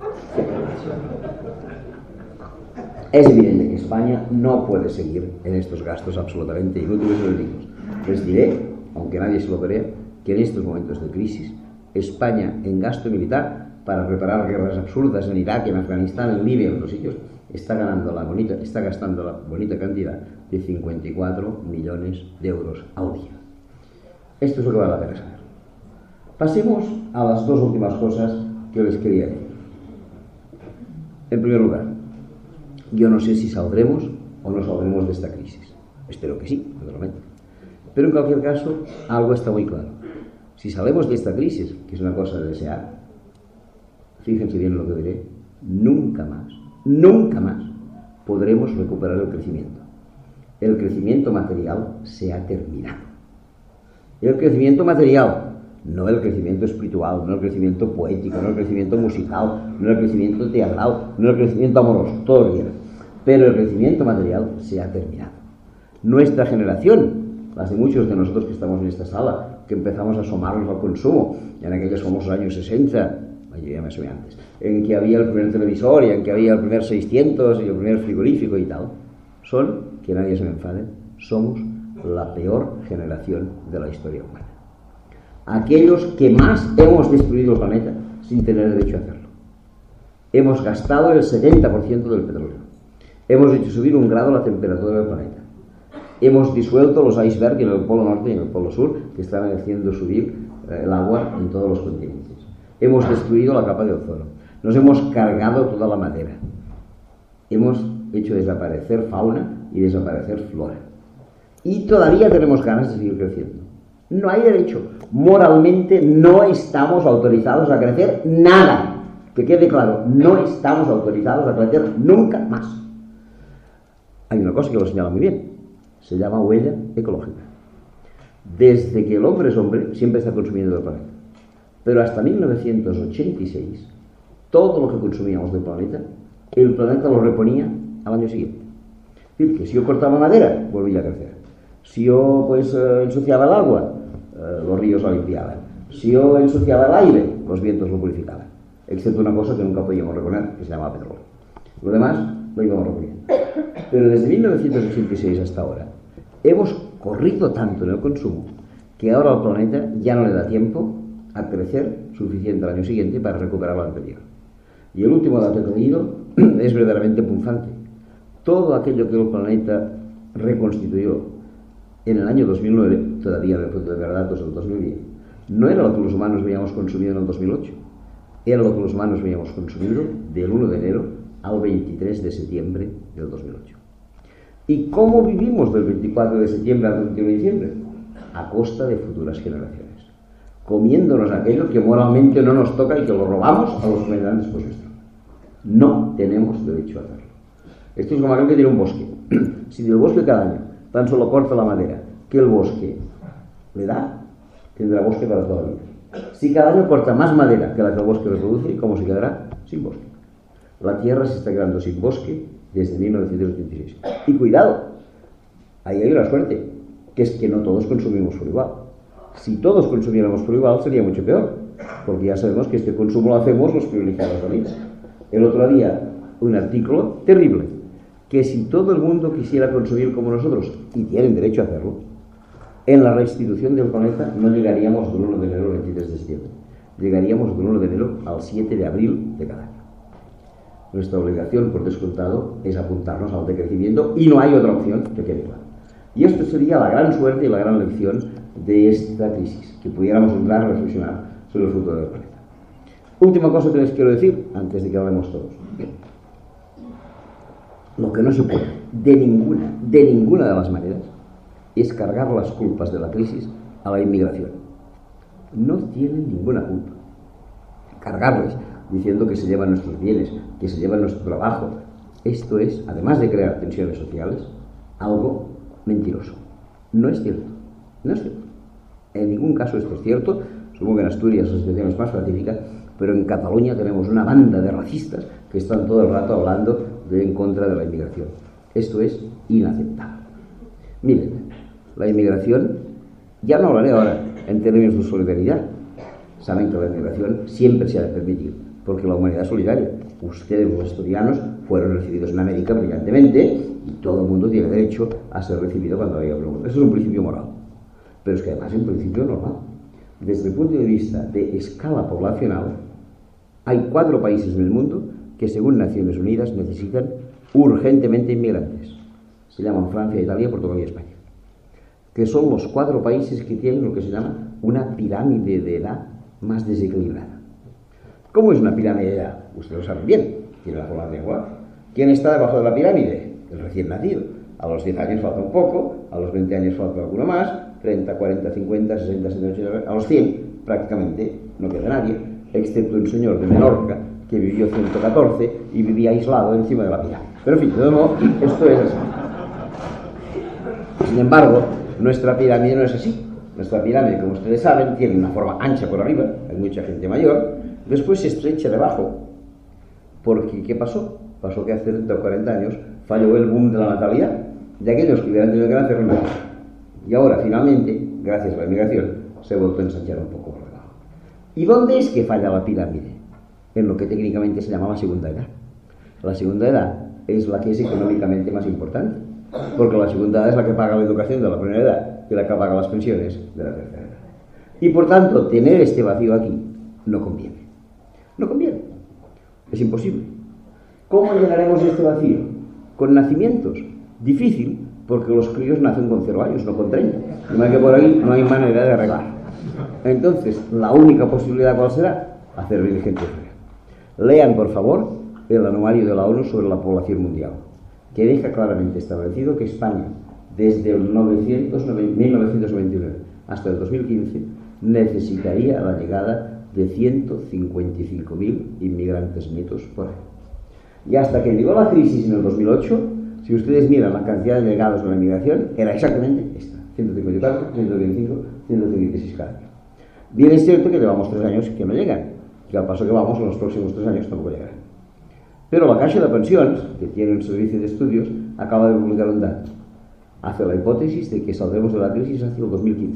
Es evidente que España no puede seguir en estos gastos absolutamente inútiles y ridículos. Les diré, aunque nadie se lo crea, que en estos momentos de crisis, España en gasto militar para reparar guerras absurdas en Irak, en Afganistán, en Libia, en otros sitios, está gastando la bonita cantidad de 54 millones de euros al día. Esto es lo que vale la pena saber. Pasemos a las 2 últimas cosas que les quería decir. En primer lugar, yo no sé si saldremos o no saldremos de esta crisis. Espero que sí, naturalmente. Pero en cualquier caso, algo está muy claro. Si salimos de esta crisis, que es una cosa de desear, fíjense bien lo que diré, nunca más podremos recuperar el crecimiento. El crecimiento material se ha terminado. El crecimiento material, no el crecimiento espiritual, no el crecimiento poético, no el crecimiento musical, no el crecimiento teatral, no el crecimiento amoroso, todo bien. Pero el crecimiento material se ha terminado. Nuestra generación, las de muchos de nosotros que estamos en esta sala, que empezamos a asomarnos al consumo, en aquellos famosos años 60, yo ya me asomé antes, en que había el primer televisor y en que había el primer 600 y el primer frigorífico y tal, son, que nadie se me enfade, somos la peor generación de la historia humana. Aquellos que más hemos destruido el planeta sin tener derecho a hacerlo. Hemos gastado el 70% del petróleo. Hemos hecho subir 1 grado la temperatura del planeta. Hemos disuelto los icebergs en el polo norte y en el polo sur, que están haciendo subir el agua en todos los continentes. Hemos destruido la capa de ozono. Nos hemos cargado toda la madera. Hemos hecho desaparecer fauna y desaparecer flora. Y todavía tenemos ganas de seguir creciendo. No hay derecho. Moralmente no estamos autorizados a crecer nada. Que quede claro, no estamos autorizados a crecer nunca más. Hay una cosa que lo señala muy bien. Se llama huella ecológica. Desde que el hombre es hombre, siempre está consumiendo del planeta. Pero hasta 1986, todo lo que consumíamos del planeta, el planeta lo reponía al año siguiente. Es decir, que si yo cortaba madera, volvía a crecer. Si yo ensuciaba el agua, los ríos lo limpiaban. Si yo ensuciaba el aire, los vientos lo purificaban. Excepto una cosa que nunca podíamos reponer, que se llamaba petróleo. Lo demás lo íbamos reponiendo. Pero desde 1986 hasta ahora, hemos corrido tanto en el consumo que ahora al planeta ya no le da tiempo a crecer suficiente al año siguiente para recuperar lo anterior. Y el último dato que he leído es verdaderamente punzante. Todo aquello que el planeta reconstituyó en el año 2009, todavía no he podido ver datos del 2010, no era lo que los humanos habíamos consumido en el 2008, era lo que los humanos habíamos consumido del 1 de enero al 23 de septiembre del 2008. ¿Y cómo vivimos del 24 de septiembre al 21 de diciembre? A costa de futuras generaciones, comiéndonos aquello que moralmente no nos toca y que lo robamos a los que vendrán después nuestro. No tenemos derecho a hacerlo. Esto es como aquel que tiene un bosque. Si del bosque cada año tan solo corta la madera que el bosque le da, tendrá bosque para toda la vida. Si cada año corta más madera que la que el bosque reproduce, ¿cómo se quedará? Sin bosque. La Tierra se está quedando sin bosque desde 1986. Y cuidado, ahí hay una suerte, que es que no todos consumimos por igual. Si todos consumiéramos por igual sería mucho peor, porque ya sabemos que este consumo lo hacemos los privilegiados de la vida. El otro día, un artículo terrible, que si todo el mundo quisiera consumir como nosotros, y tienen derecho a hacerlo, en la restitución del planeta no llegaríamos del 1 de enero al 23 de septiembre, llegaríamos del 1 de enero al 7 de abril de cada año. Nuestra obligación, por descontado, es apuntarnos al decrecimiento y no hay otra opción que quede claro. Y esto sería la gran suerte y la gran lección de esta crisis, que pudiéramos entrar a reflexionar sobre el futuro del planeta. Última cosa que les quiero decir, antes de que hablemos todos. Lo que no se puede, de ninguna de las maneras, es cargar las culpas de la crisis a la inmigración. No tienen ninguna culpa. Cargarles diciendo que se llevan nuestros bienes, que se llevan nuestro trabajo. Esto es, además de crear tensiones sociales, algo mentiroso. No es cierto. No es cierto. En ningún caso esto es cierto. Supongo que en Asturias la situación es más pacífica, pero en Cataluña tenemos una banda de racistas que están todo el rato hablando en contra de la inmigración. Esto es inaceptable. Miren, la inmigración, ya no hablaré ahora en términos de solidaridad. Saben que la inmigración siempre se ha de permitir, porque la humanidad es solidaria. Ustedes, los asturianos, fueron recibidos en América brillantemente y todo el mundo tiene derecho a ser recibido cuando haya preguntas. Eso es un principio moral, pero es que además es un principio normal. Desde el punto de vista de escala poblacional, hay 4 países en el mundo que, según Naciones Unidas, necesitan urgentemente inmigrantes. Se llaman Francia, Italia, Portugal y España, que son los 4 países que tienen lo que se llama una pirámide de edad más desequilibrada. ¿Cómo es una pirámide de edad? Ustedes lo saben bien, tiene la forma de igual. ¿Quién está debajo de la pirámide? El recién nacido. A los 10 años falta un poco, a los 20 años falta alguno más, 30, 40, 50, 60, 70, 80, a los 100 prácticamente no queda nadie, excepto un señor de Menorca que vivió 114 y vivía aislado encima de la pirámide. Pero en fin, de nuevo, esto es así. Sin embargo, nuestra pirámide no es así. Nuestra pirámide, como ustedes saben, tiene una forma ancha por arriba, hay mucha gente mayor, después se estrecha debajo. Porque, ¿qué pasó? Pasó que hace 30 o 40 años falló el boom de la natalidad de aquellos que hubieran tenido que nacer en México. Y ahora, finalmente, gracias a la inmigración, se ha vuelto a ensanchar un poco por debajo. ¿Y dónde es que falla la pirámide? En lo que técnicamente se llama la segunda edad. La segunda edad es la que es económicamente más importante, porque la segunda edad es la que paga la educación de la primera edad y la que paga las pensiones de la tercera edad. Y por tanto, tener este vacío aquí no conviene. No conviene. Es imposible. ¿Cómo llenaremos este vacío? ¿Con nacimientos? Difícil, porque los críos nacen con 0 años, no con 30. De manera que por ahí no hay manera de arreglar. Entonces, la única posibilidad, ¿cuál será? Hacer venir gente fuera. Lean, por favor, el anuario de la ONU sobre la población mundial, que deja claramente establecido que España, desde el 1999 hasta el 2015, necesitaría la llegada de 155.000 inmigrantes netos por año. Y hasta que llegó la crisis en el 2008, si ustedes miran la cantidad de llegados de la inmigración, era exactamente esta: 154, 125, 156 cada año. Bien es cierto que llevamos 3 años que no llegan, y al paso que vamos, en los próximos 3 años tampoco llegarán. Pero la Caixa de Pensions, que tiene un servicio de estudios, acaba de publicar un dato. Hace la hipótesis de que saldremos de la crisis hacia el 2015.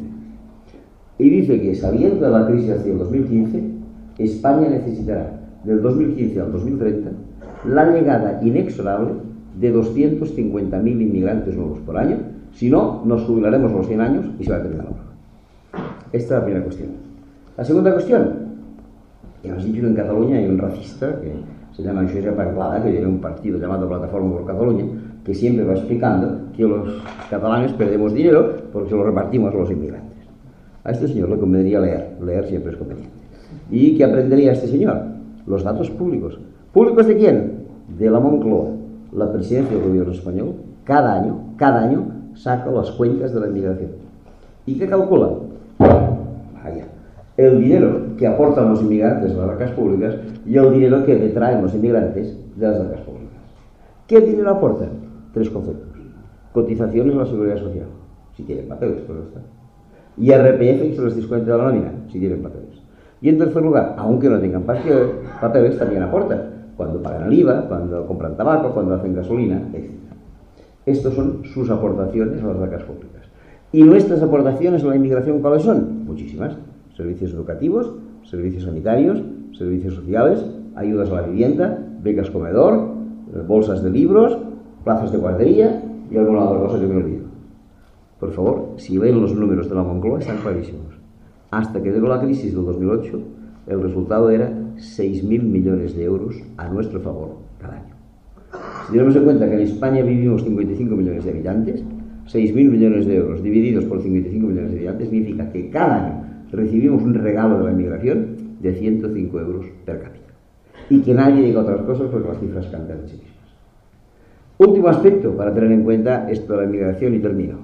Y dice que, saliendo de la crisis hacia el 2015, España necesitará, del 2015 al 2030, la llegada inexorable de 250.000 inmigrantes nuevos por año. Si no, nos jubilaremos a los 100 años y se va a terminar la prueba. Esta es la primera cuestión. La segunda cuestión, ya hemos dicho que en Cataluña hay un racista que se llama Josep Anglada, que tiene un partido llamado Plataforma por Cataluña, que siempre va explicando que los catalanes perdemos dinero porque se lo repartimos a los inmigrantes. A este señor le convendría leer siempre es conveniente. ¿Y qué aprendería este señor? Los datos públicos. ¿Públicos de quién? De la Moncloa. La presidencia del gobierno español cada año saca las cuentas de la inmigración. ¿Y qué calcula? Vaya, el dinero que aportan los inmigrantes a las arcas públicas y el dinero que detraen los inmigrantes de las arcas públicas. ¿Qué dinero aportan? 3 conceptos. Cotizaciones a la Seguridad Social, si tienen papeles, por eso está. Y IRPF, que se les descuenta de la nómina, si tienen papeles. Y en tercer lugar, aunque no tengan papeles, también aportan. Cuando pagan el IVA, cuando compran tabaco, cuando hacen gasolina, etc. Estas son sus aportaciones a las arcas públicas. ¿Y nuestras aportaciones a la inmigración cuáles son? Muchísimas. Servicios educativos, servicios sanitarios, servicios sociales, ayudas a la vivienda, becas comedor, bolsas de libros, plazas de guardería y alguna otra cosa que me olvido. Por favor, si ven los números de la Moncloa, están clarísimos. Hasta que llegó la crisis del 2008, el resultado era 6.000 millones de euros a nuestro favor cada año. Si tenemos en cuenta que en España vivimos 55 millones de habitantes, 6.000 millones de euros divididos por 55 millones de habitantes significa que cada año recibimos un regalo de la inmigración de 105 euros per cápita. Y que nadie diga otras cosas porque las cifras cantan en sí mismas. Último aspecto para tener en cuenta esto de la inmigración y termino.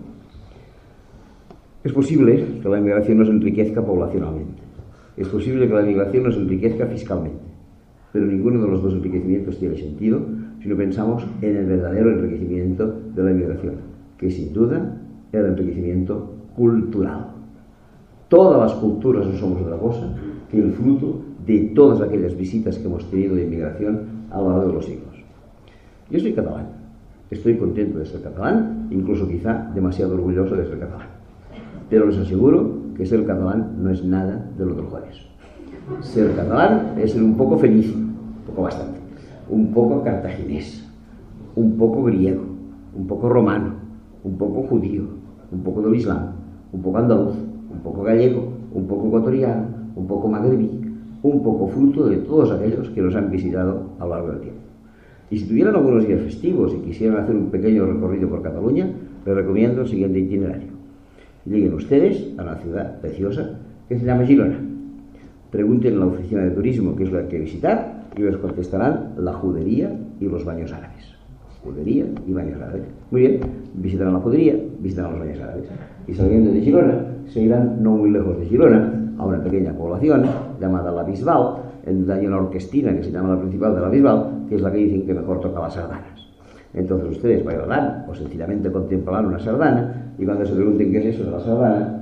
Es posible que la inmigración nos enriquezca poblacionalmente. Es posible que la inmigración nos enriquezca fiscalmente. Pero ninguno de los dos enriquecimientos tiene sentido si no pensamos en el verdadero enriquecimiento de la inmigración, que es sin duda el enriquecimiento cultural. Todas las culturas no somos otra cosa que el fruto de todas aquellas visitas que hemos tenido de inmigración a lo largo de los siglos. Yo soy catalán, estoy contento de ser catalán, incluso quizá demasiado orgulloso de ser catalán. Pero les aseguro que ser catalán no es nada de lo del jueves. Ser catalán es ser un poco feliz, un poco bastante, un poco cartaginés, un poco griego, un poco romano, un poco judío, un poco del Islam, un poco andaluz, un poco gallego, un poco ecuatoriano, un poco magrebí, un poco fruto de todos aquellos que nos han visitado a lo largo del tiempo. Y si tuvieran algunos días festivos y quisieran hacer un pequeño recorrido por Cataluña, les recomiendo el siguiente itinerario. Lleguen ustedes a una ciudad preciosa que se llama Girona. Pregunten en la oficina de turismo qué es lo que hay que visitar y les contestarán la judería y los baños árabes. Judería y baños árabes. Muy bien, visitarán la judería, visitarán los baños árabes. Y saliendo de Girona, se irán no muy lejos de Girona a una pequeña población llamada La Bisbal, en donde hay una orquestina que se llama la Principal de La Bisbal, que es la que dicen que mejor toca las sardanas. Entonces ustedes bailarán o sencillamente contemplarán una sardana y cuando se pregunten qué es eso de la sardana,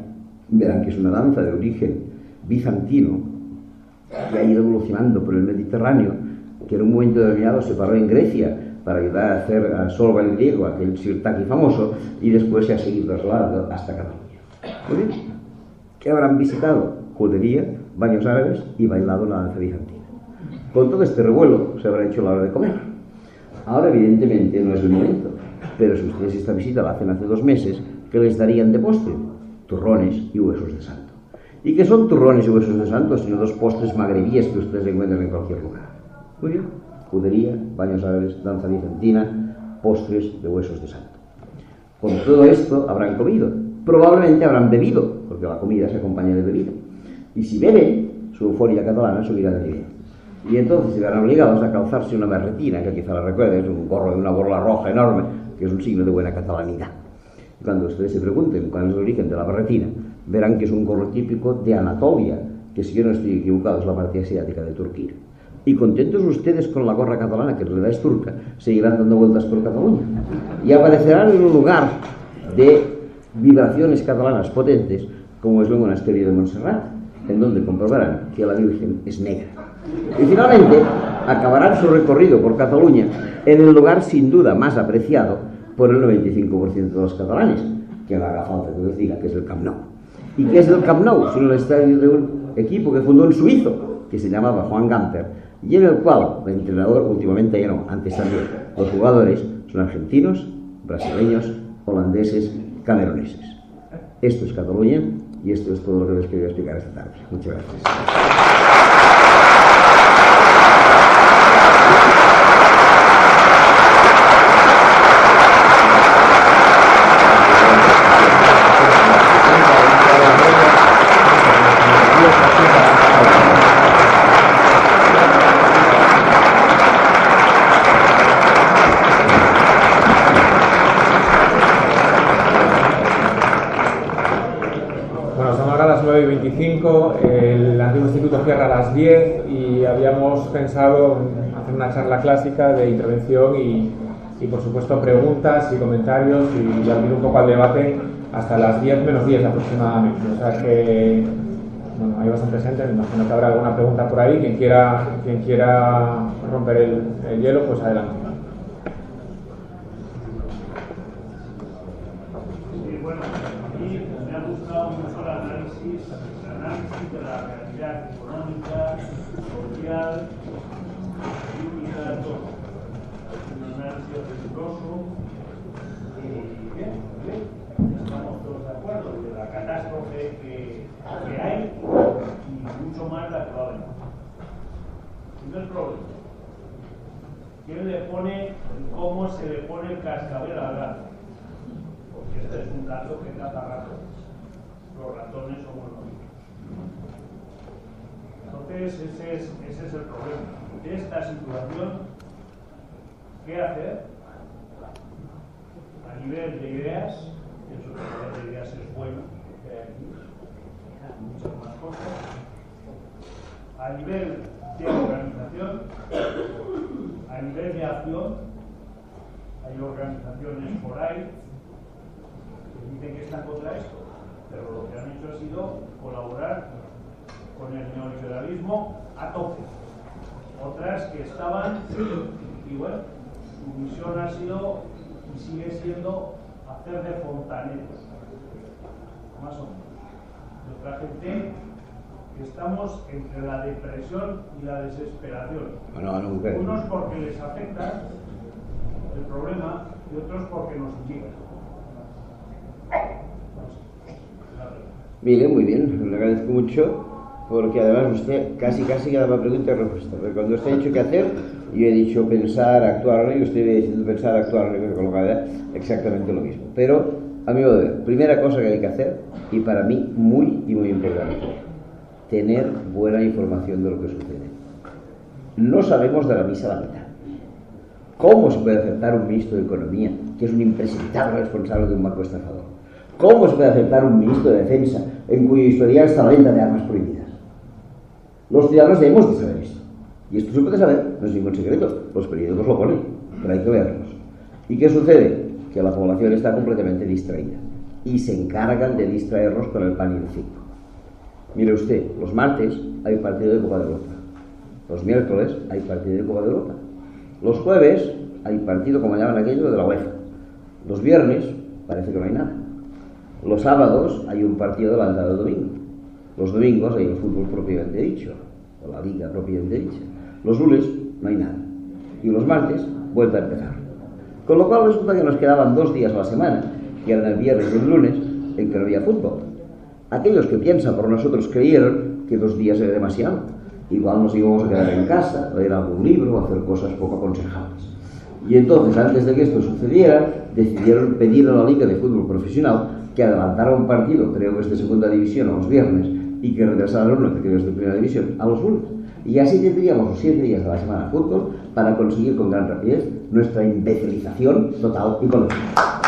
verán que es una danza de origen bizantino que ha ido evolucionando por el Mediterráneo, que en un momento determinado se paró en Grecia para ayudar a hacer a Solva el griego, aquel Sirtaki famoso, y después se ha seguido trasladando hasta Cataluña. Muy bien. ¿Qué habrán visitado? Judería, baños árabes y bailado la danza bizantina. Con todo este revuelo se habrá hecho la hora de comer. Ahora, evidentemente, no es el momento, pero si ustedes esta visita la hacen hace 2 meses, ¿qué les darían de postre? Turrones y huesos de santo. ¿Y qué son turrones y huesos de santo? Sino 2 postres magrebíes que ustedes encuentran en cualquier lugar. Muy bien. Judería, baños árabes, danza bizantina, postres de huesos de santo. Con todo esto habrán comido. Probablemente habrán bebido, porque la comida se acompaña de bebida. Y si beben, su euforia catalana subirá de nivel. Y entonces se verán obligados a calzarse una berretina, que quizá la recuerden, es un gorro de una borla roja enorme, que es un signo de buena catalanidad. Y cuando ustedes se pregunten cuál es el origen de la berretina, verán que es un gorro típico de Anatolia, que si yo no estoy equivocado es la parte asiática de Turquía. Y contentos ustedes con la gorra catalana, que en realidad es turca, seguirán dando vueltas por Cataluña. Y aparecerán en un lugar de vibraciones catalanas potentes, como es el monasterio de Montserrat, en donde comprobarán que la Virgen es negra. Y finalmente acabarán su recorrido por Cataluña en el lugar sin duda más apreciado por el 95% de los catalanes, que no haga falta que les diga que es el Camp Nou. ¿Y qué es el Camp Nou? Sino el estadio de un equipo que fundó un suizo, que se llamaba Juan Gamper, y en el cual el entrenador, últimamente ya no, antes también, los jugadores son argentinos, brasileños, holandeses, cameruneses. Esto es Cataluña y esto es todo lo que les quería explicar esta tarde. Muchas gracias. El antiguo instituto cierra a las 10 y habíamos pensado hacer una charla clásica de intervención y por supuesto preguntas y comentarios y abrir un poco al debate hasta las 10 menos 10 aproximadamente. O sea que bueno, hay bastante gente, me imagino que habrá alguna pregunta por ahí. Quien quiera romper el hielo, pues adelante. De la realidad económica, social, política, todo. Un análisis riguroso y bien, estamos todos de acuerdo de la catástrofe que hay y mucho más la que va a venir. No es problema. ¿Quién le pone y cómo se le pone el cascabel al gato? Porque este es un gato que caza ratones. Los ratones somos los mismos. Entonces, ese es el problema. De esta situación, ¿qué hacer? A nivel de ideas, pienso que a nivel de ideas es bueno, que hay aquí muchas más cosas. A nivel de organización, a nivel de acción, hay organizaciones por ahí que dicen que están contra esto, pero lo que han hecho ha sido colaborar con el neoliberalismo a tope. Otras que estaban, y bueno, su misión ha sido y sigue siendo hacer de fontaneros, más o menos. Y otra gente que estamos entre la depresión y la desesperación. Unos porque les afecta el problema y otros porque nos llega. Bien, muy bien, le agradezco mucho, porque además usted casi daba pregunta y respuesta. Porque cuando usted ha dicho qué hacer, yo he dicho pensar, actuar, y usted ha dicho pensar, actuar, con lo que exactamente lo mismo. Pero, a mi modo de ver, primera cosa que hay que hacer, y para mí muy importante, tener buena información de lo que sucede. No sabemos de la misa a la mitad. ¿Cómo se puede aceptar un ministro de Economía, que es un impresentable responsable de un banco estafador? ¿Cómo se puede aceptar un ministro de Defensa en cuyo historial está la venta de armas prohibidas? Los ciudadanos debemos de saber esto. Y esto se puede saber, no es ningún secreto. Los periódicos lo ponen, pero hay que verlos. ¿Y qué sucede? Que la población está completamente distraída. y se encargan de distraernos con el pan y el circo. Mire usted, los martes hay partido de Copa de Europa, los miércoles hay partido de Copa de Europa, los jueves hay partido, como llaman aquello, de la UEFA, los viernes parece que no hay nada, los sábados hay un partido adelantado del domingo, los domingos hay el fútbol propiamente dicho, o la liga propiamente dicha, los lunes no hay nada, y los martes vuelta a empezar. Con lo cual resulta que nos quedaban 2 días a la semana, que eran el viernes y el lunes, en que no había fútbol. Aquellos que piensan por nosotros creyeron que 2 días era demasiado. Igual nos íbamos a quedar en casa, leer algún libro o hacer cosas poco aconsejables. Y entonces, antes de que esto sucediera, decidieron pedir a la Liga de Fútbol Profesional que adelantara un partido, creo que es de segunda división, a los viernes, y que retrasara uno que es de primera división a los lunes. Y así tendríamos los 7 días de la semana de fútbol para conseguir con gran rapidez nuestra imbecilización total y colectiva.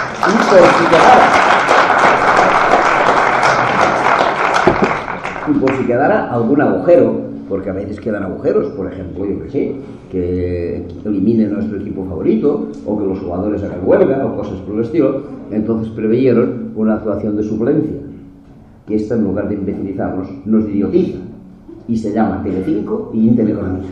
Y por si quedara algún agujero, porque a veces quedan agujeros, por ejemplo, yo que sé, que eliminen nuestro equipo favorito, o que los jugadores hagan huelga, o cosas por el estilo, entonces preveyeron una actuación de suplencia, que esta, en lugar de imbecilizarnos, nos idiotiza, y se llama Telecinco y Inteleconomía.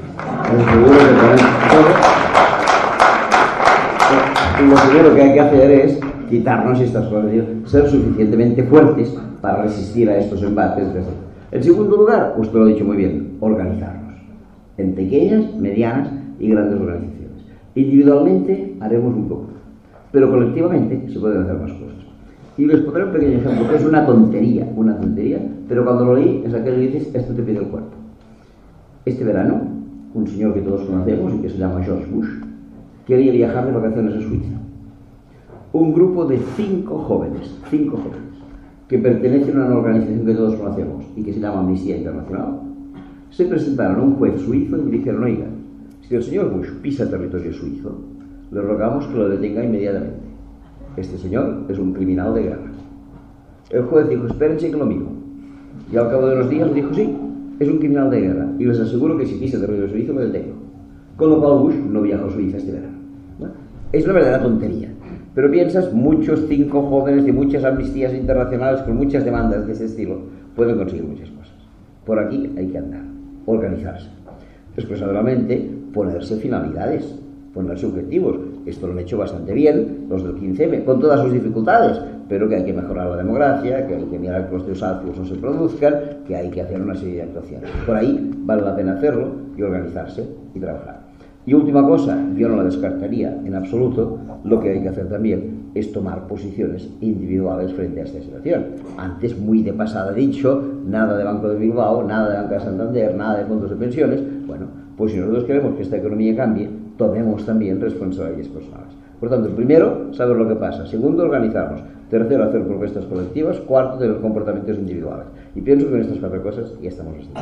Lo primero que hay que hacer es quitarnos estas cosas, ser suficientemente fuertes para resistir a estos embates. En segundo lugar, usted lo ha dicho muy bien, organizarnos en pequeñas, medianas y grandes organizaciones. Individualmente haremos un poco, pero colectivamente se pueden hacer más cosas. Y les pondré un pequeño ejemplo, que es una tontería, pero cuando lo leí es aquel que dices, esto te pide el cuerpo. Este verano, un señor que todos conocemos y que se llama George Bush, quería viajar de vacaciones a Suiza. Un grupo de 5 jóvenes, que pertenecen a una organización que todos conocemos y que se llama Amnistía Internacional, se presentaron a un juez suizo y le dijeron, oiga, si el señor Bush pisa territorio suizo, le rogamos que lo detenga inmediatamente. Este señor es un criminal de guerra. El juez dijo, espérense que lo miro. Y al cabo de unos días le dijo, sí, es un criminal de guerra. Y les aseguro que si pisa territorio suizo me detengo. Con lo cual Bush no viajó a Suiza este verano. ¿No? Es una verdadera tontería. Pero piensas, muchos 5 jóvenes de muchas amnistías internacionales con muchas demandas de ese estilo pueden conseguir muchas cosas. Por aquí hay que andar, organizarse. Después, naturalmente, ponerse finalidades, ponerse objetivos. Esto lo han hecho bastante bien los del 15M, con todas sus dificultades, pero que hay que mejorar la democracia, que hay que mirar que los desahucios no se produzcan, que hay que hacer una serie de actuaciones. Por ahí vale la pena hacerlo y organizarse y trabajar. Y última cosa, yo no la descartaría en absoluto, lo que hay que hacer también es tomar posiciones individuales frente a esta situación. Antes, muy de pasada dicho, nada de Banco de Bilbao, nada de Banca de Santander, nada de fondos de pensiones. Bueno, pues si nosotros queremos que esta economía cambie, tomemos también responsabilidades personales. Por tanto, primero, saber lo que pasa. Segundo, organizarnos. Tercero, hacer propuestas colectivas. Cuarto, tener comportamientos individuales. Y pienso que en estas 4 cosas ya estamos listos.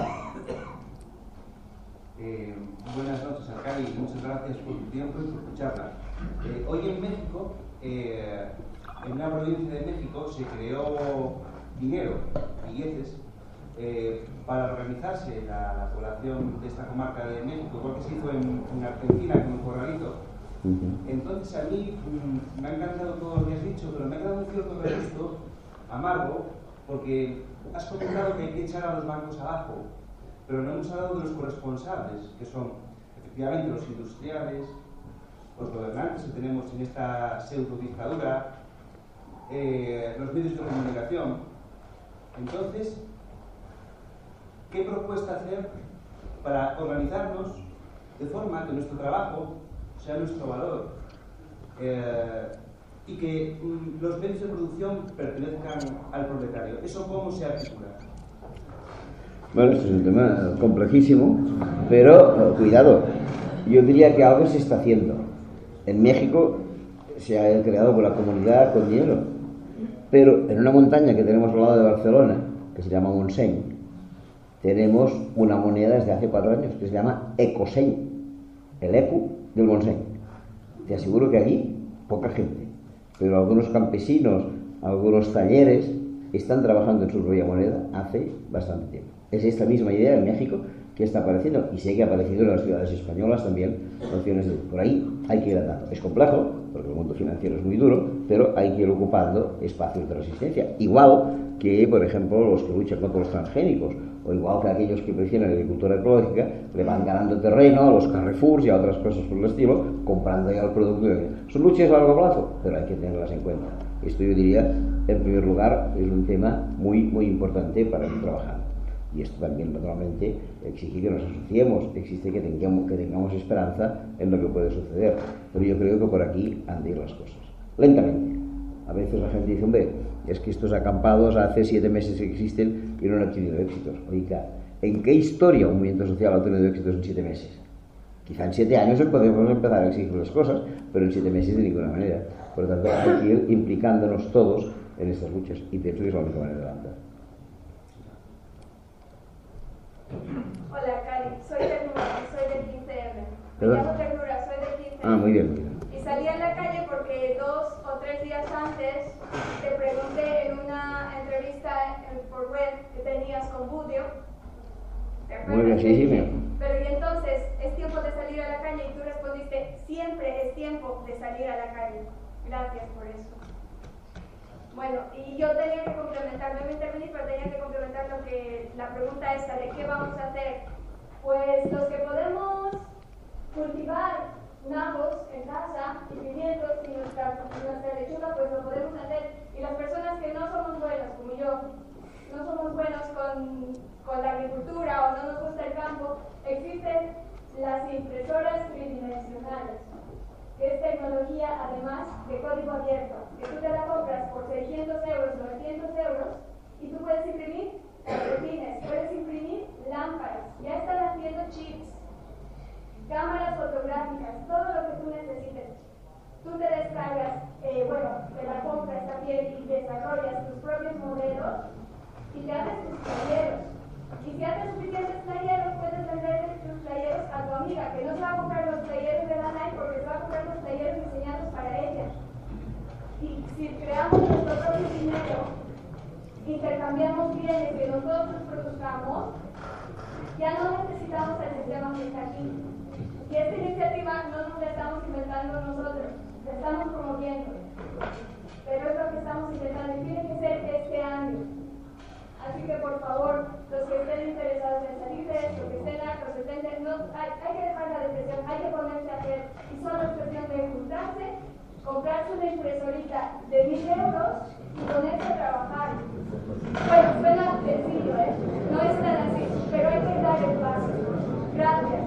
Buenas noches, alcalde, y muchas gracias por tu tiempo y por tu charla. Hoy en México, en una provincia de México, se creó dinero, billetes, para organizarse la población de esta comarca de México, igual que se hizo en Argentina con un corralito. Entonces a mí me ha encantado todo lo que has dicho, pero me ha dado un cierto regusto amargo, porque has comentado que hay que echar a los bancos abajo, pero no hemos hablado de los corresponsables, que son efectivamente los industriales, los gobernantes que tenemos en esta pseudo-dictadura, los medios de comunicación. Entonces, ¿qué propuesta hacer para organizarnos de forma que nuestro trabajo sea nuestro valor y que los medios de producción pertenezcan al proletario? ¿Eso cómo se articula? Bueno, esto es un tema complejísimo, pero cuidado, yo diría que algo se está haciendo. En México se ha creado por la comunidad con dinero, pero en una montaña que tenemos al lado de Barcelona, que se llama Montseny, tenemos una moneda desde hace 4 años que se llama Ecoseny, el ECU del Montseny. Te aseguro que allí poca gente, pero algunos campesinos, algunos talleres están trabajando en su propia moneda hace bastante tiempo. Es esta misma idea en México que está apareciendo, y sé que ha aparecido en las ciudades españolas también. Por ahí hay que ir andando. Es complejo, porque el mundo financiero es muy duro, pero hay que ir ocupando espacios de resistencia. Igual que, por ejemplo, los que luchan contra los transgénicos, o igual que aquellos que prefieren la agricultura ecológica, le van ganando terreno a los Carrefours y a otras cosas por el estilo, comprando ya el producto. Son luchas a largo plazo, pero hay que tenerlas en cuenta. Esto, yo diría, en primer lugar, es un tema muy, muy importante para ir trabajando. Y esto también, naturalmente, exige que nos asociemos, exige que tengamos esperanza en lo que puede suceder. Pero yo creo que por aquí han de ir las cosas. Lentamente. A veces la gente dice, hombre, es que estos acampados hace 7 meses que existen y no han tenido éxitos. Oiga, ¿en qué historia un movimiento social ha tenido éxitos en 7 meses? Quizá en 7 años podemos empezar a exigir las cosas, pero en 7 meses de ninguna manera. Por lo tanto, hay que ir implicándonos todos en estas luchas, y pienso que es la única manera de avanzar. Hola, Cari, soy del 15M. Me ¿Verdad? llamo Ternura, soy del 15M. Ah, muy bien, muy bien. Y salí a la calle porque 2 o 3 días antes te pregunté en una entrevista por web que tenías con Budio. ¿Te acuerdas? Muy bien, sí, sí, bien. Pero y entonces, ¿es tiempo de salir a la calle? Y tú respondiste, siempre es tiempo de salir a la calle. Gracias por eso. Bueno, y yo tenía que complementar, no me intervenir, pero tenía que complementar la pregunta esta de qué vamos a hacer. Pues los que podemos cultivar nabos en casa y pimientos y nuestra lechuga, pues lo podemos hacer. Y las personas que no somos buenas, como yo, no somos buenos con la agricultura o no nos gusta el campo, existen las impresoras tridimensionales, que es tecnología además de código abierto, que tú te la compras por 600 euros, 900 euros, y tú puedes imprimir calcetines, puedes imprimir lámparas, ya están haciendo chips, cámaras fotográficas, todo lo que tú necesites. Tú te descargas, te la compras también y desarrollas tus propios modelos y te haces tus playeros. Y si haces suficientes playeros, puedes venderle tus playeros a tu amiga, que no se va a comprar los playeros de la Nike porque se va a comprar los playeros diseñados para ella. Y si creamos nuestro propio dinero, intercambiamos bienes que nosotros produzcamos, ya no necesitamos el sistema que está aquí. Y esta iniciativa no nos la estamos inventando nosotros, la estamos promoviendo. Pero es lo que estamos intentando y tiene que ser este año. Así que por favor, los que estén interesados en salir de esto, que estén hartos, hay que dejar la depresión, hay que ponerse a hacer. Y solo es cuestión de juntarse, comprarse una impresorita de 1000 euros y ponerse a trabajar. Bueno, suena sencillo, no es tan así, pero hay que dar el paso. Gracias.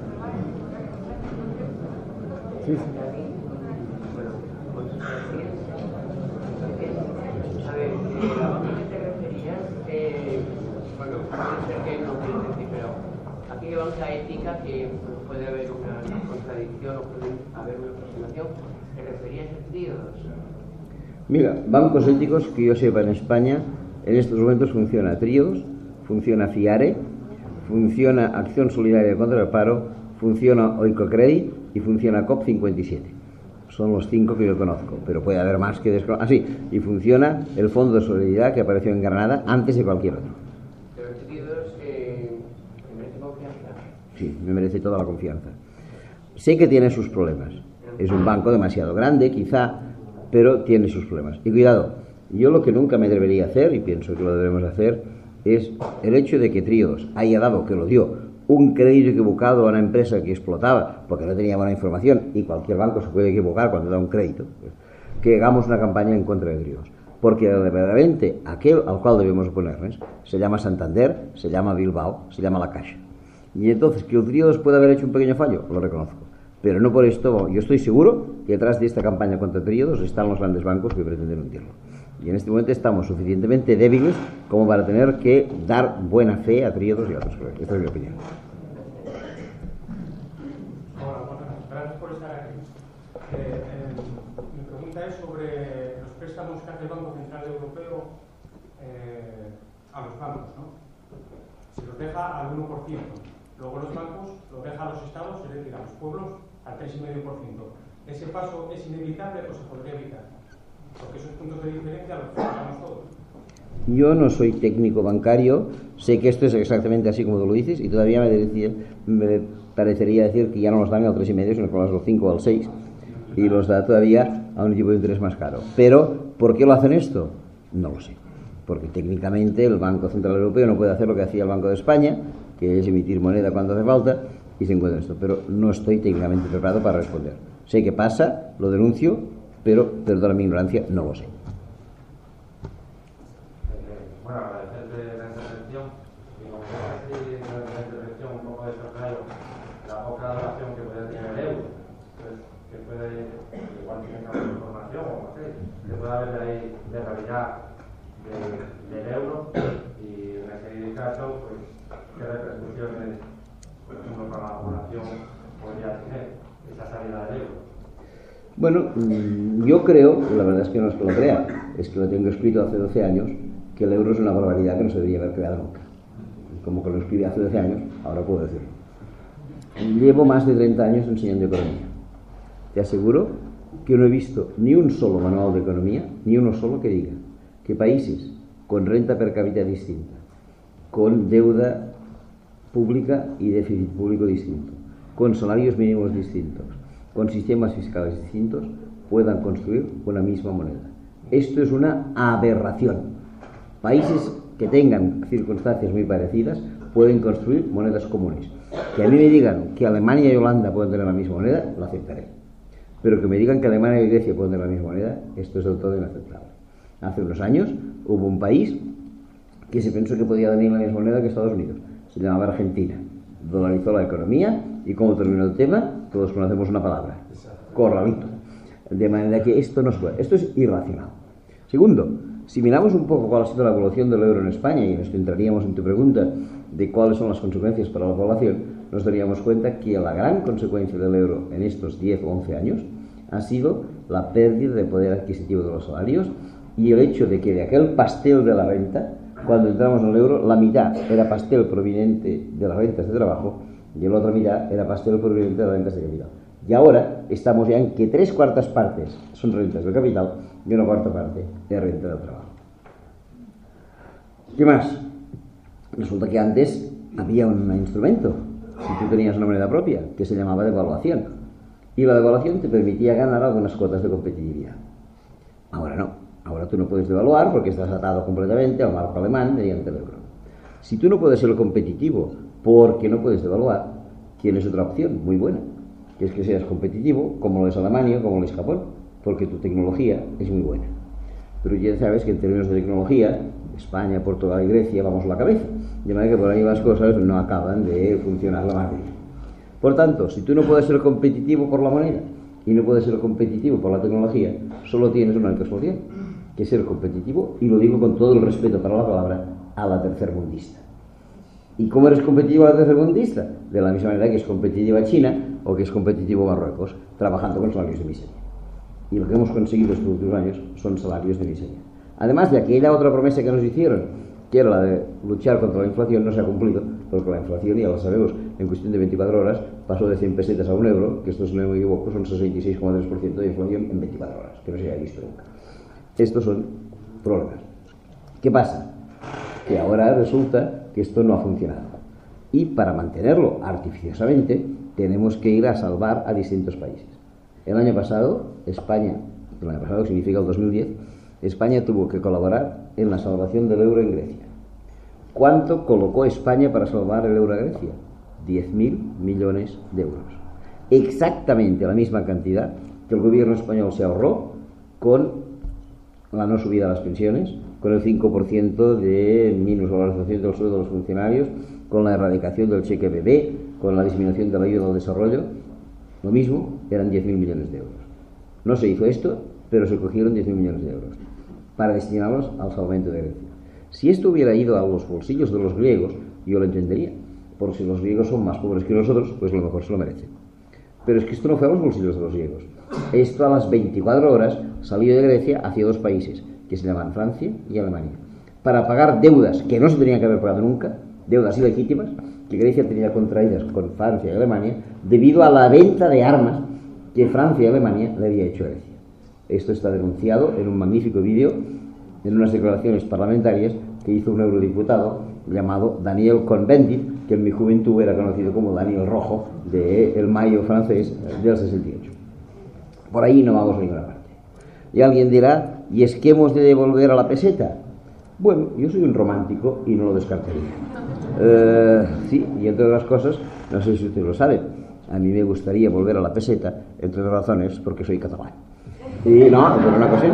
Sí. A ver, a lo que te referías, bueno, puede ser que no quieres decir, pero aquí llevamos la ética, que puede haber una contradicción o puede haber una aproximación. ¿Te referías a tríodos? Mira, bancos éticos que yo sepa en España, en estos momentos funciona Tríodos, funciona FIARE, funciona Acción Solidaria contra el Paro, funciona Oicocredit y funciona COP57. Son los 5 que yo conozco, pero puede haber más que desconozco. Ah, sí, y funciona el Fondo de Solidaridad que apareció en Granada antes de cualquier otro. Pero tríodos, ¿me merece confianza? Sí, me merece toda la confianza. Sé que tiene sus problemas. Es un banco demasiado grande, quizá, pero tiene sus problemas. Y cuidado, yo lo que nunca me debería hacer, y pienso que lo debemos hacer, es el hecho de que Tríodos haya dado, que lo dio, un crédito equivocado a una empresa que explotaba porque no tenía buena información, y cualquier banco se puede equivocar cuando da un crédito, pues, que hagamos una campaña en contra de Tríodos. Porque verdaderamente aquel al cual debemos oponernos se llama Santander, se llama Bilbao, se llama La Caixa. Y entonces, que el Tríodos pueda haber hecho un pequeño fallo, lo reconozco. Pero no por esto, yo estoy seguro que detrás de esta campaña contra Tríodos están los grandes bancos que pretenden hundirlo. Y en este momento estamos suficientemente débiles como para tener que dar buena fe a Tríodos y a otros proyectos. Esta es mi opinión. Hola, buenas, gracias por estar aquí. Mi pregunta es sobre los préstamos que hace el Banco Central Europeo a los bancos, ¿no? Se los deja al 1%, luego los bancos los deja a los estados, es decir, a los pueblos, al 3,5%. ¿Ese paso es inevitable o se podría evitar? Porque esos puntos de diferencia los pagamos todos. Yo no soy técnico bancario, sé que esto es exactamente así como tú lo dices, y todavía me parecería decir que ya no nos dan al 3,5, sino que nos dan al 5 o al 6. y los da todavía a un tipo de interés más caro. Pero, ¿por qué lo hacen esto? No lo sé. Porque técnicamente el Banco Central Europeo no puede hacer lo que hacía el Banco de España, que es emitir moneda cuando hace falta, y se encuentra esto. Pero no estoy técnicamente preparado para responder. Sé que pasa, lo denuncio, pero, perdona mi ignorancia, no lo sé. Bueno, agradecerte la intervención y como así durante la intervención un poco de soslayo la poca adoración que puede tener el euro, pues, que puede, igual tiene que haber información o no sé, que puede haber de realidad del euro y en ese caso, pues, qué repercusiones, por ejemplo, para la población podría tener esa salida del euro. Bueno, yo creo, la verdad es que no es que lo crea, es que lo tengo escrito hace 12 años, que el euro es una barbaridad que no se debería haber creado nunca. Como que lo escribí hace 12 años, ahora puedo decirlo. Llevo más de 30 años enseñando economía. Te aseguro que no he visto ni un solo manual de economía, ni uno solo que diga que países con renta per cápita distinta, con deuda pública y déficit público distinto, con salarios mínimos distintos, con sistemas fiscales distintos, puedan construir una misma moneda. Esto es una aberración. Países que tengan circunstancias muy parecidas pueden construir monedas comunes. Que a mí me digan que Alemania y Holanda pueden tener la misma moneda, lo aceptaré. Pero que me digan que Alemania y Grecia pueden tener la misma moneda, esto es del todo inaceptable. Hace unos años hubo un país que se pensó que podía tener la misma moneda que Estados Unidos. Se llamaba Argentina. Dolarizó la economía y como terminó el tema, todos conocemos una palabra: corralito. De manera que esto no es bueno. Esto es irracional. Segundo, si miramos un poco cuál ha sido la evolución del euro en España, y en esto entraríamos en tu pregunta de cuáles son las consecuencias para la población, nos daríamos cuenta que la gran consecuencia del euro en estos 10 o 11 años ha sido la pérdida de poder adquisitivo de los salarios y el hecho de que de aquel pastel de la renta, cuando entramos en el euro, la mitad era pastel proveniente de las rentas de trabajo y la otra mitad era pastel proveniente de las rentas de capital. Y ahora estamos ya en que 3/4 partes son rentas del capital y 1/4 parte de renta del trabajo. ¿Qué más? Resulta que antes había un instrumento, si tú tenías una moneda propia, que se llamaba devaluación. Y la devaluación te permitía ganar algunas cuotas de competitividad. Ahora no. Ahora tú no puedes devaluar porque estás atado completamente al marco alemán mediante el euro. Si tú no puedes ser competitivo porque no puedes devaluar, tienes otra opción muy buena, que es que seas competitivo como lo es Alemania o como lo es Japón, porque tu tecnología es muy buena. Pero ya sabes que en términos de tecnología, España, Portugal y Grecia vamos a la cabeza, de manera que por ahí las cosas no acaban de funcionar la más bien. Por tanto, si tú no puedes ser competitivo por la moneda y no puedes ser competitivo por la tecnología, solo tienes una única solución, que es ser competitivo, y lo digo con todo el respeto para la palabra, a la tercermundista. ¿Y cómo eres competitivo a la tercermundista? De la misma manera que es competitiva China o que es competitivo Marruecos, trabajando con salarios de miseria. Y lo que hemos conseguido estos últimos años son salarios de miseria. Además de aquella otra promesa que nos hicieron, que era la de luchar contra la inflación, no se ha cumplido, porque la inflación, ya lo sabemos, en cuestión de 24 horas pasó de 100 pesetas a 1 euro, que esto, si no me equivoco, son 66,3% de inflación en 24 horas, que no se haya visto nunca. Estos son problemas. ¿Qué pasa? Que ahora resulta que esto no ha funcionado. Y para mantenerlo artificiosamente, tenemos que ir a salvar a distintos países. El año pasado, España, el año pasado significa el 2010, España tuvo que colaborar en la salvación del euro en Grecia. ¿Cuánto colocó España para salvar el euro a Grecia? 10.000 millones de euros. Exactamente la misma cantidad que el gobierno español se ahorró con la no subida de las pensiones, con el 5% de minusvalorización del sueldo de los funcionarios, con la erradicación del cheque bebé, con la disminución de la ayuda al desarrollo. Lo mismo, eran 10.000 millones de euros. No se hizo esto, pero se cogieron 10.000 millones de euros para destinarlos al salvamento de Grecia. Si esto hubiera ido a los bolsillos de los griegos, yo lo entendería, porque si los griegos son más pobres que nosotros, pues a lo mejor se lo merecen. Pero es que esto no fue a los bolsillos de los griegos. Esto a las 24 horas salió de Grecia hacia dos países, que se llaman Francia y Alemania, para pagar deudas que no se tenían que haber pagado nunca, deudas ilegítimas, que Grecia tenía contraídas con Francia y Alemania, debido a la venta de armas que Francia y Alemania le había hecho a Grecia. Esto está denunciado en un magnífico vídeo, en unas declaraciones parlamentarias que hizo un eurodiputado llamado Daniel Cohn-Bendit, que en mi juventud era conocido como Daniel Rojo, del Mayo francés del 68. Por ahí no vamos a ninguna parte. Y alguien dirá, ¿y es que hemos de devolver a la peseta? Bueno, yo soy un romántico y no lo descartaría. Sí, y entre otras cosas, no sé si ustedes lo saben, a mí me gustaría volver a la peseta, entre otras razones, porque soy catalán. Y no, por una cosa,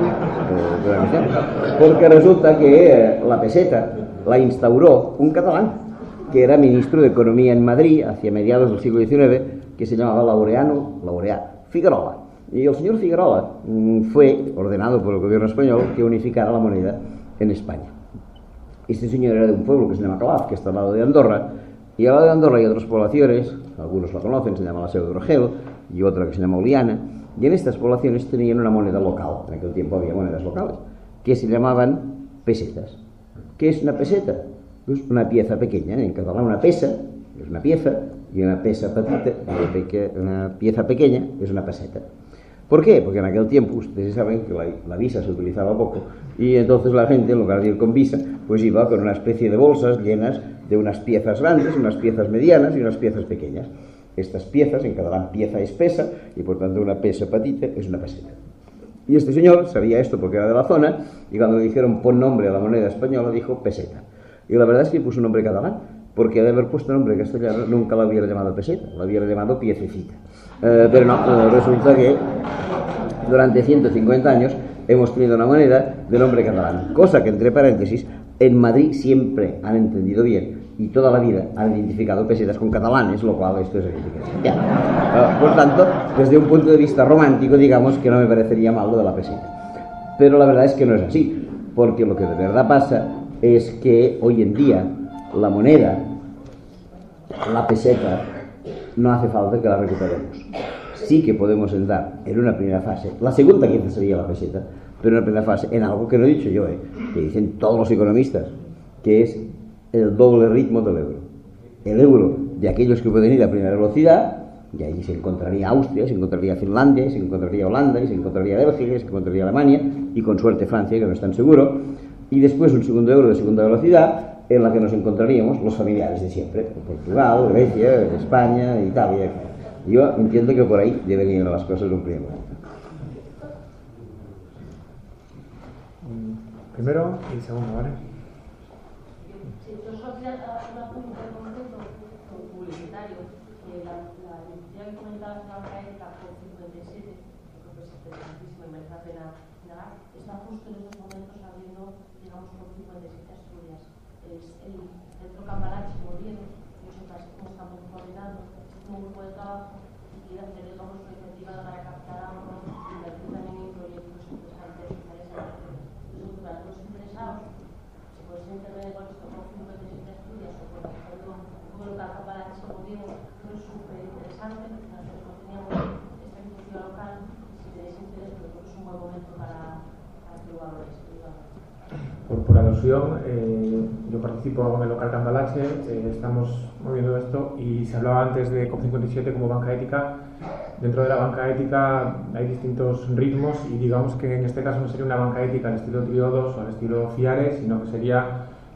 porque resulta que la peseta la instauró un catalán que era ministro de Economía en Madrid hacia mediados del siglo XIX, que se llamaba Laureà Figuerola. Y el señor Figuerola fue ordenado por el gobierno español que unificara la moneda en España. Este señor era de un pueblo que se llama Calaf, que está al lado de Andorra, y al lado de Andorra hay otras poblaciones, algunos la conocen, se llama la Seu d'Urgell, y otra que se llama Oliana, y en estas poblaciones tenían una moneda local, en aquel tiempo había monedas locales, que se llamaban pesetas. ¿Qué es una peseta? Pues una pieza pequeña, en catalán una pesa es una pieza, y una pesa petita, una pieza pequeña, es una peseta. ¿Por qué? Porque en aquel tiempo, ustedes saben que la visa se utilizaba poco, y entonces la gente, en lugar de ir con visa, pues iba con una especie de bolsas llenas de unas piezas grandes, unas piezas medianas y unas piezas pequeñas. Estas piezas, en catalán pieza es pesa, y por tanto una pesa petita es una peseta. Y este señor sabía esto porque era de la zona, y cuando le dijeron pon nombre a la moneda española, dijo peseta. Y la verdad es que puso un nombre catalán, porque de haber puesto nombre castellano nunca la hubiera llamado peseta, la hubiera llamado piececita. Pero no, resulta que durante 150 años hemos tenido una moneda de nombre catalán, cosa que, entre paréntesis, en Madrid siempre han entendido bien y toda la vida han identificado pesetas con catalanes, lo cual esto es ya. Por tanto, desde un punto de vista romántico, digamos que no me parecería mal lo de la peseta. Pero la verdad es que no es así, porque lo que de verdad pasa es que hoy en día la moneda, la peseta, no hace falta que la recuperemos. Sí que podemos entrar en una primera fase, la segunda quizás sería la peseta, pero en una primera fase, en algo que no he dicho yo, que dicen todos los economistas, que es el doble ritmo del euro. El euro de aquellos que pueden ir a primera velocidad, y ahí se encontraría Austria, se encontraría Finlandia, se encontraría Holanda, y se encontraría Bélgica, se encontraría Alemania, y con suerte Francia, que no es tan seguro, y después un segundo euro de segunda velocidad, en la que nos encontraríamos los familiares de siempre, Portugal, Grecia, España, Italia. Yo entiendo que por ahí deben ir las cosas en un primer momento. Primero y segundo, ¿vale? Sí, yo solo quería hacer una pregunta en concreto publicitario. La iniciativa que comentaba la señora Caeta por 57, creo que es interesantísima y merece la pena indagar, está justo en estos momentos abriendo, digamos, por 57 Asturias. Es el Centro Cambalache Moriero, nosotras estamos coordinando un grupo de trabajo y hacer, digamos, una iniciativa para captar ahorros y invertir también en proyectos interesantes para los interesados. Si puedes intervenir con esto por 57 Asturias o por ejemplo un local Cambalache Moriero, es súper interesante, porque nosotros no teníamos esta iniciativa local. Si tenéis interés, pues es un buen momento para que lo valores. Por alusión, yo participo en el local Cambalache, estamos moviendo esto y se hablaba antes de COP57 como banca ética. Dentro de la banca ética hay distintos ritmos y digamos que en este caso no sería una banca ética al estilo Triodos o al estilo FIARE, sino que sería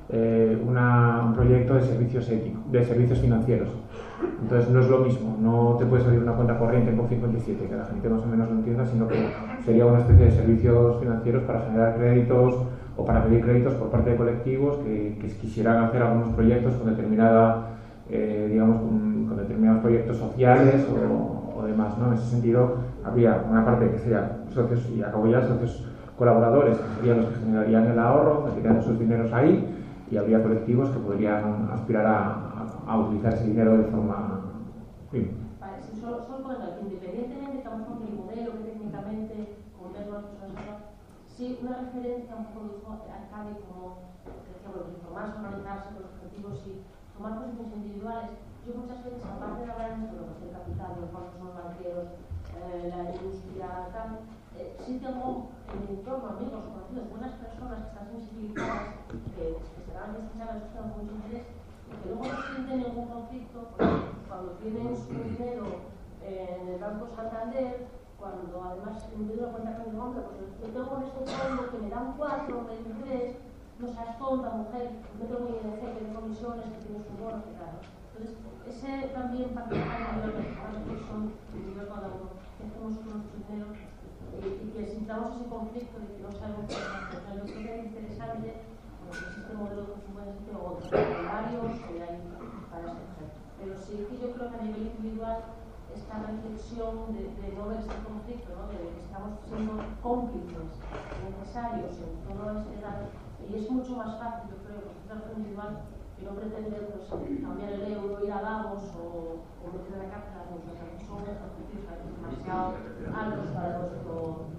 un proyecto de servicios éticos, de servicios financieros. Entonces no es lo mismo, no te puedes abrir una cuenta corriente en COP57, que la gente más o menos lo entienda, sino que sería una especie de servicios financieros para generar créditos o para pedir créditos por parte de colectivos que quisieran hacer algunos proyectos con determinada, digamos, con determinados proyectos sociales o demás, ¿no? En ese sentido, habría una parte que serían socios, y acabo ya, socios colaboradores, que serían los que generarían el ahorro, metieran sus dineros ahí, y habría colectivos que podrían aspirar a utilizar ese dinero de forma... Sí. Vale, si solo comentar, independientemente de que a lo mejor el modelo que técnicamente, como ves las cosas, sí, una referencia un poco alcalde como, decíamos, informarse, organizarse con los objetivos y tomar posiciones individuales. Yo muchas veces, aparte de hablar de esto, del capital, los bancos, los banqueros, la industria, tal, sí tengo en mi entorno amigos, conocidos, buenas personas que están sensibilizadas, que se dan que escuchar las cosas con mucho interés, y que luego no sienten ningún conflicto, porque cuando tienen su dinero en el Banco Santander, cuando además me doy cuenta que mi hombre, pues yo tengo con este fondo que me dan 4, me dan 3, no seas tonta, mujer, me tengo muy INC, que tiene comisiones, que tiene su bono, que claro. Entonces, ese también participar en la que son individuos cada uno. ¿qué hacemos con nuestro dinero? Y que sintamos ese conflicto de que no sabemos qué hacer. Yo creo que es interesante, bueno, que existe modelo de consumo de sitio o otros varios que hay para escoger. Pero sí que yo creo que a nivel individual esta reflexión de no ver este conflicto, ¿no? De que estamos siendo cómplices necesarios en todo este dato, y es mucho más fácil, yo creo, que es individual, que no pretender pues, cambiar el euro, ir a Davos o meter en la cárcel a nosotros. Son ejercicios demasiado altos para nuestra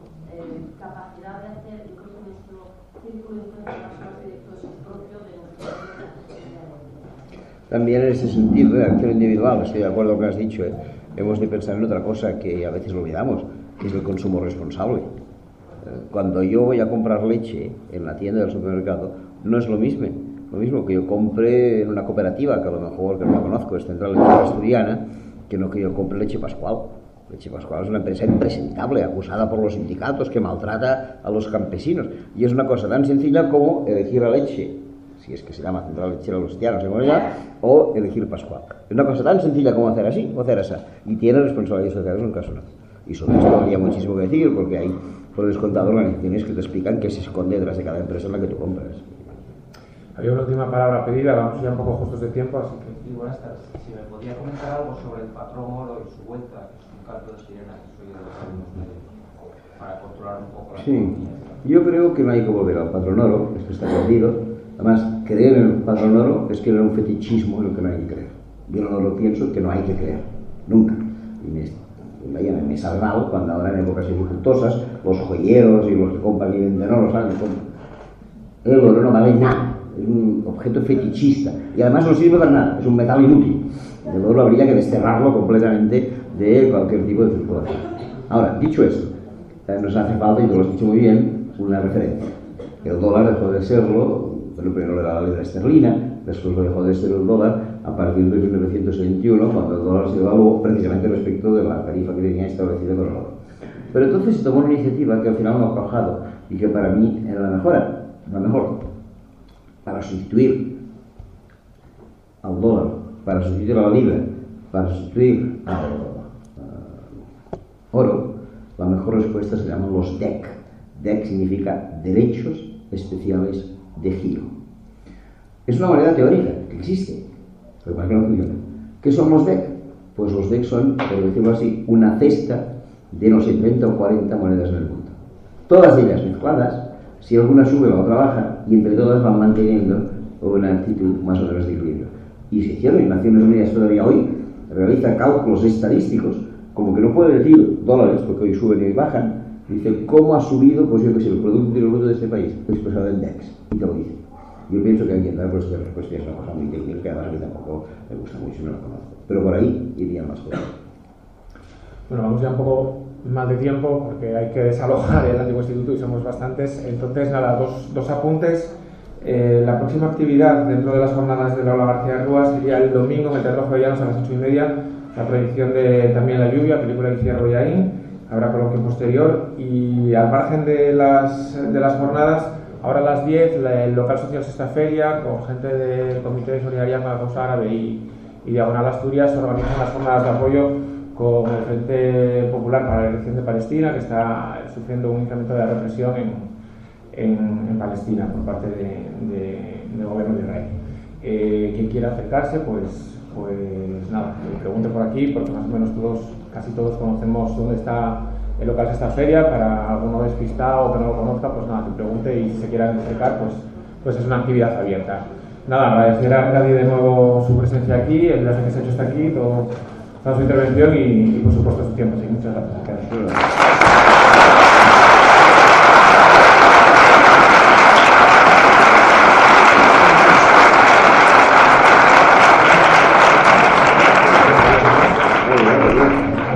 capacidad de hacer, y creo que nuestro círculo de influencia más directo es el propio de nuestra vida. También en ese sentido de acción individual, estoy de acuerdo con lo que has dicho, hemos de pensar en otra cosa que a veces olvidamos, que es el consumo responsable. Cuando yo voy a comprar leche en la tienda del supermercado, no es lo mismo que yo compre en una cooperativa, que a lo mejor, que no la conozco, es Central Lechera Asturiana, que no que yo compre Leche Pascual. Leche Pascual es una empresa impresentable, acusada por los sindicatos, que maltrata a los campesinos. Y es una cosa tan sencilla como elegir la leche, si es que se llama Central Lechera Asturiana, no sé cómo se llama, o elegir Pascual. Es una cosa tan sencilla como hacer así o hacer esa. Y tiene responsabilidades sociales en un caso no. Y sobre esto habría muchísimo que decir, porque hay, por descontado, organizaciones que te explican qué se esconde detrás de cada empresa en la que tú compras. Había una última palabra pedida, vamos ya un poco justos de tiempo, así que... Sí, buenas tardes. Si me podía comentar algo sobre el patrón oro y su vuelta, que es un canto de sirena que soy de los alumnos medios, para controlar un poco la economía. Yo creo que no hay que volver al patrón oro, esto está perdido. Además, creer en el patrón oro es creer en un fetichismo en lo que no hay que creer. Yo no lo pienso que no hay que creer, nunca. Y me sabe mal cuando ahora en épocas dificultosas los joyeros y los que compran y venden oro saben cómo. El oro no vale nada. Es un objeto fetichista y además no sirve para nada, es un metal inútil. El oro habría que desterrarlo completamente de cualquier tipo de circulación. Ahora, dicho esto, nos hace falta, y tú lo has dicho muy bien, una referencia. El dólar dejó de serlo, primero era la libra esterlina, después lo dejó de ser el dólar a partir de 1921, cuando el dólar se evaluó precisamente respecto de la tarifa que tenía establecida con el oro. Pero entonces se tomó una iniciativa que al final no ha cuajado y que para mí era la mejor. Para sustituir al dólar, para sustituir a la libra, para sustituir al oro, la mejor respuesta se llaman los DEC. DEC significa Derechos Especiales de Giro. Es una moneda teórica que existe, pero para que no funciona. ¿Qué son los DEC? Pues los DEC son, por decirlo así, una cesta de no sé, 30 o 40 monedas en el mundo. Todas ellas mezcladas. Si alguna sube, la otra baja, y entre todas van manteniendo una actitud más o menos de equilibrio. Y se hicieron, y Naciones Unidas todavía hoy realiza cálculos estadísticos, como que no puede decir dólares, porque hoy suben y hoy bajan, dice cómo ha subido, pues yo que sé, el Producto Interior Bruto de este país, expresado en DEX, y te lo dice. Yo pienso que hay que entrar por esta respuesta, es una cosa muy técnica, que además a mí tampoco me gusta mucho y no la conozco. Pero por ahí irían más cosas. Bueno, vamos ya un poco mal de tiempo porque hay que desalojar el antiguo instituto y somos bastantes. Entonces, nada, dos apuntes. La próxima actividad dentro de las jornadas de Lola García Rúas sería el domingo en el Teatro Jovellanos a las 8:30, la proyección de También la lluvia, película de Iciar Boyaín. Habrá coloquio posterior y al margen de las jornadas, ahora a las 10 el local social Sexta Feria con gente del Comité de Solidaridad con la Causa Árabe y Diagonal Asturias organizan las jornadas de apoyo con el Frente Popular para la Elección de Palestina, que está sufriendo un incremento de la represión en Palestina por parte del gobierno de Israel. Quien quiera acercarse, pues nada, que pregunte por aquí, porque más o menos casi todos conocemos dónde está el local de esta feria. Para alguno despistado o que no lo conozca, pues nada, que pregunte, y si se quieran acercar, pues es una actividad abierta. Nada, agradecer a Gadi de nuevo su presencia aquí, el viaje que se ha hecho hasta aquí, toda su intervención y por supuesto su tiempo. Sí, muchas gracias.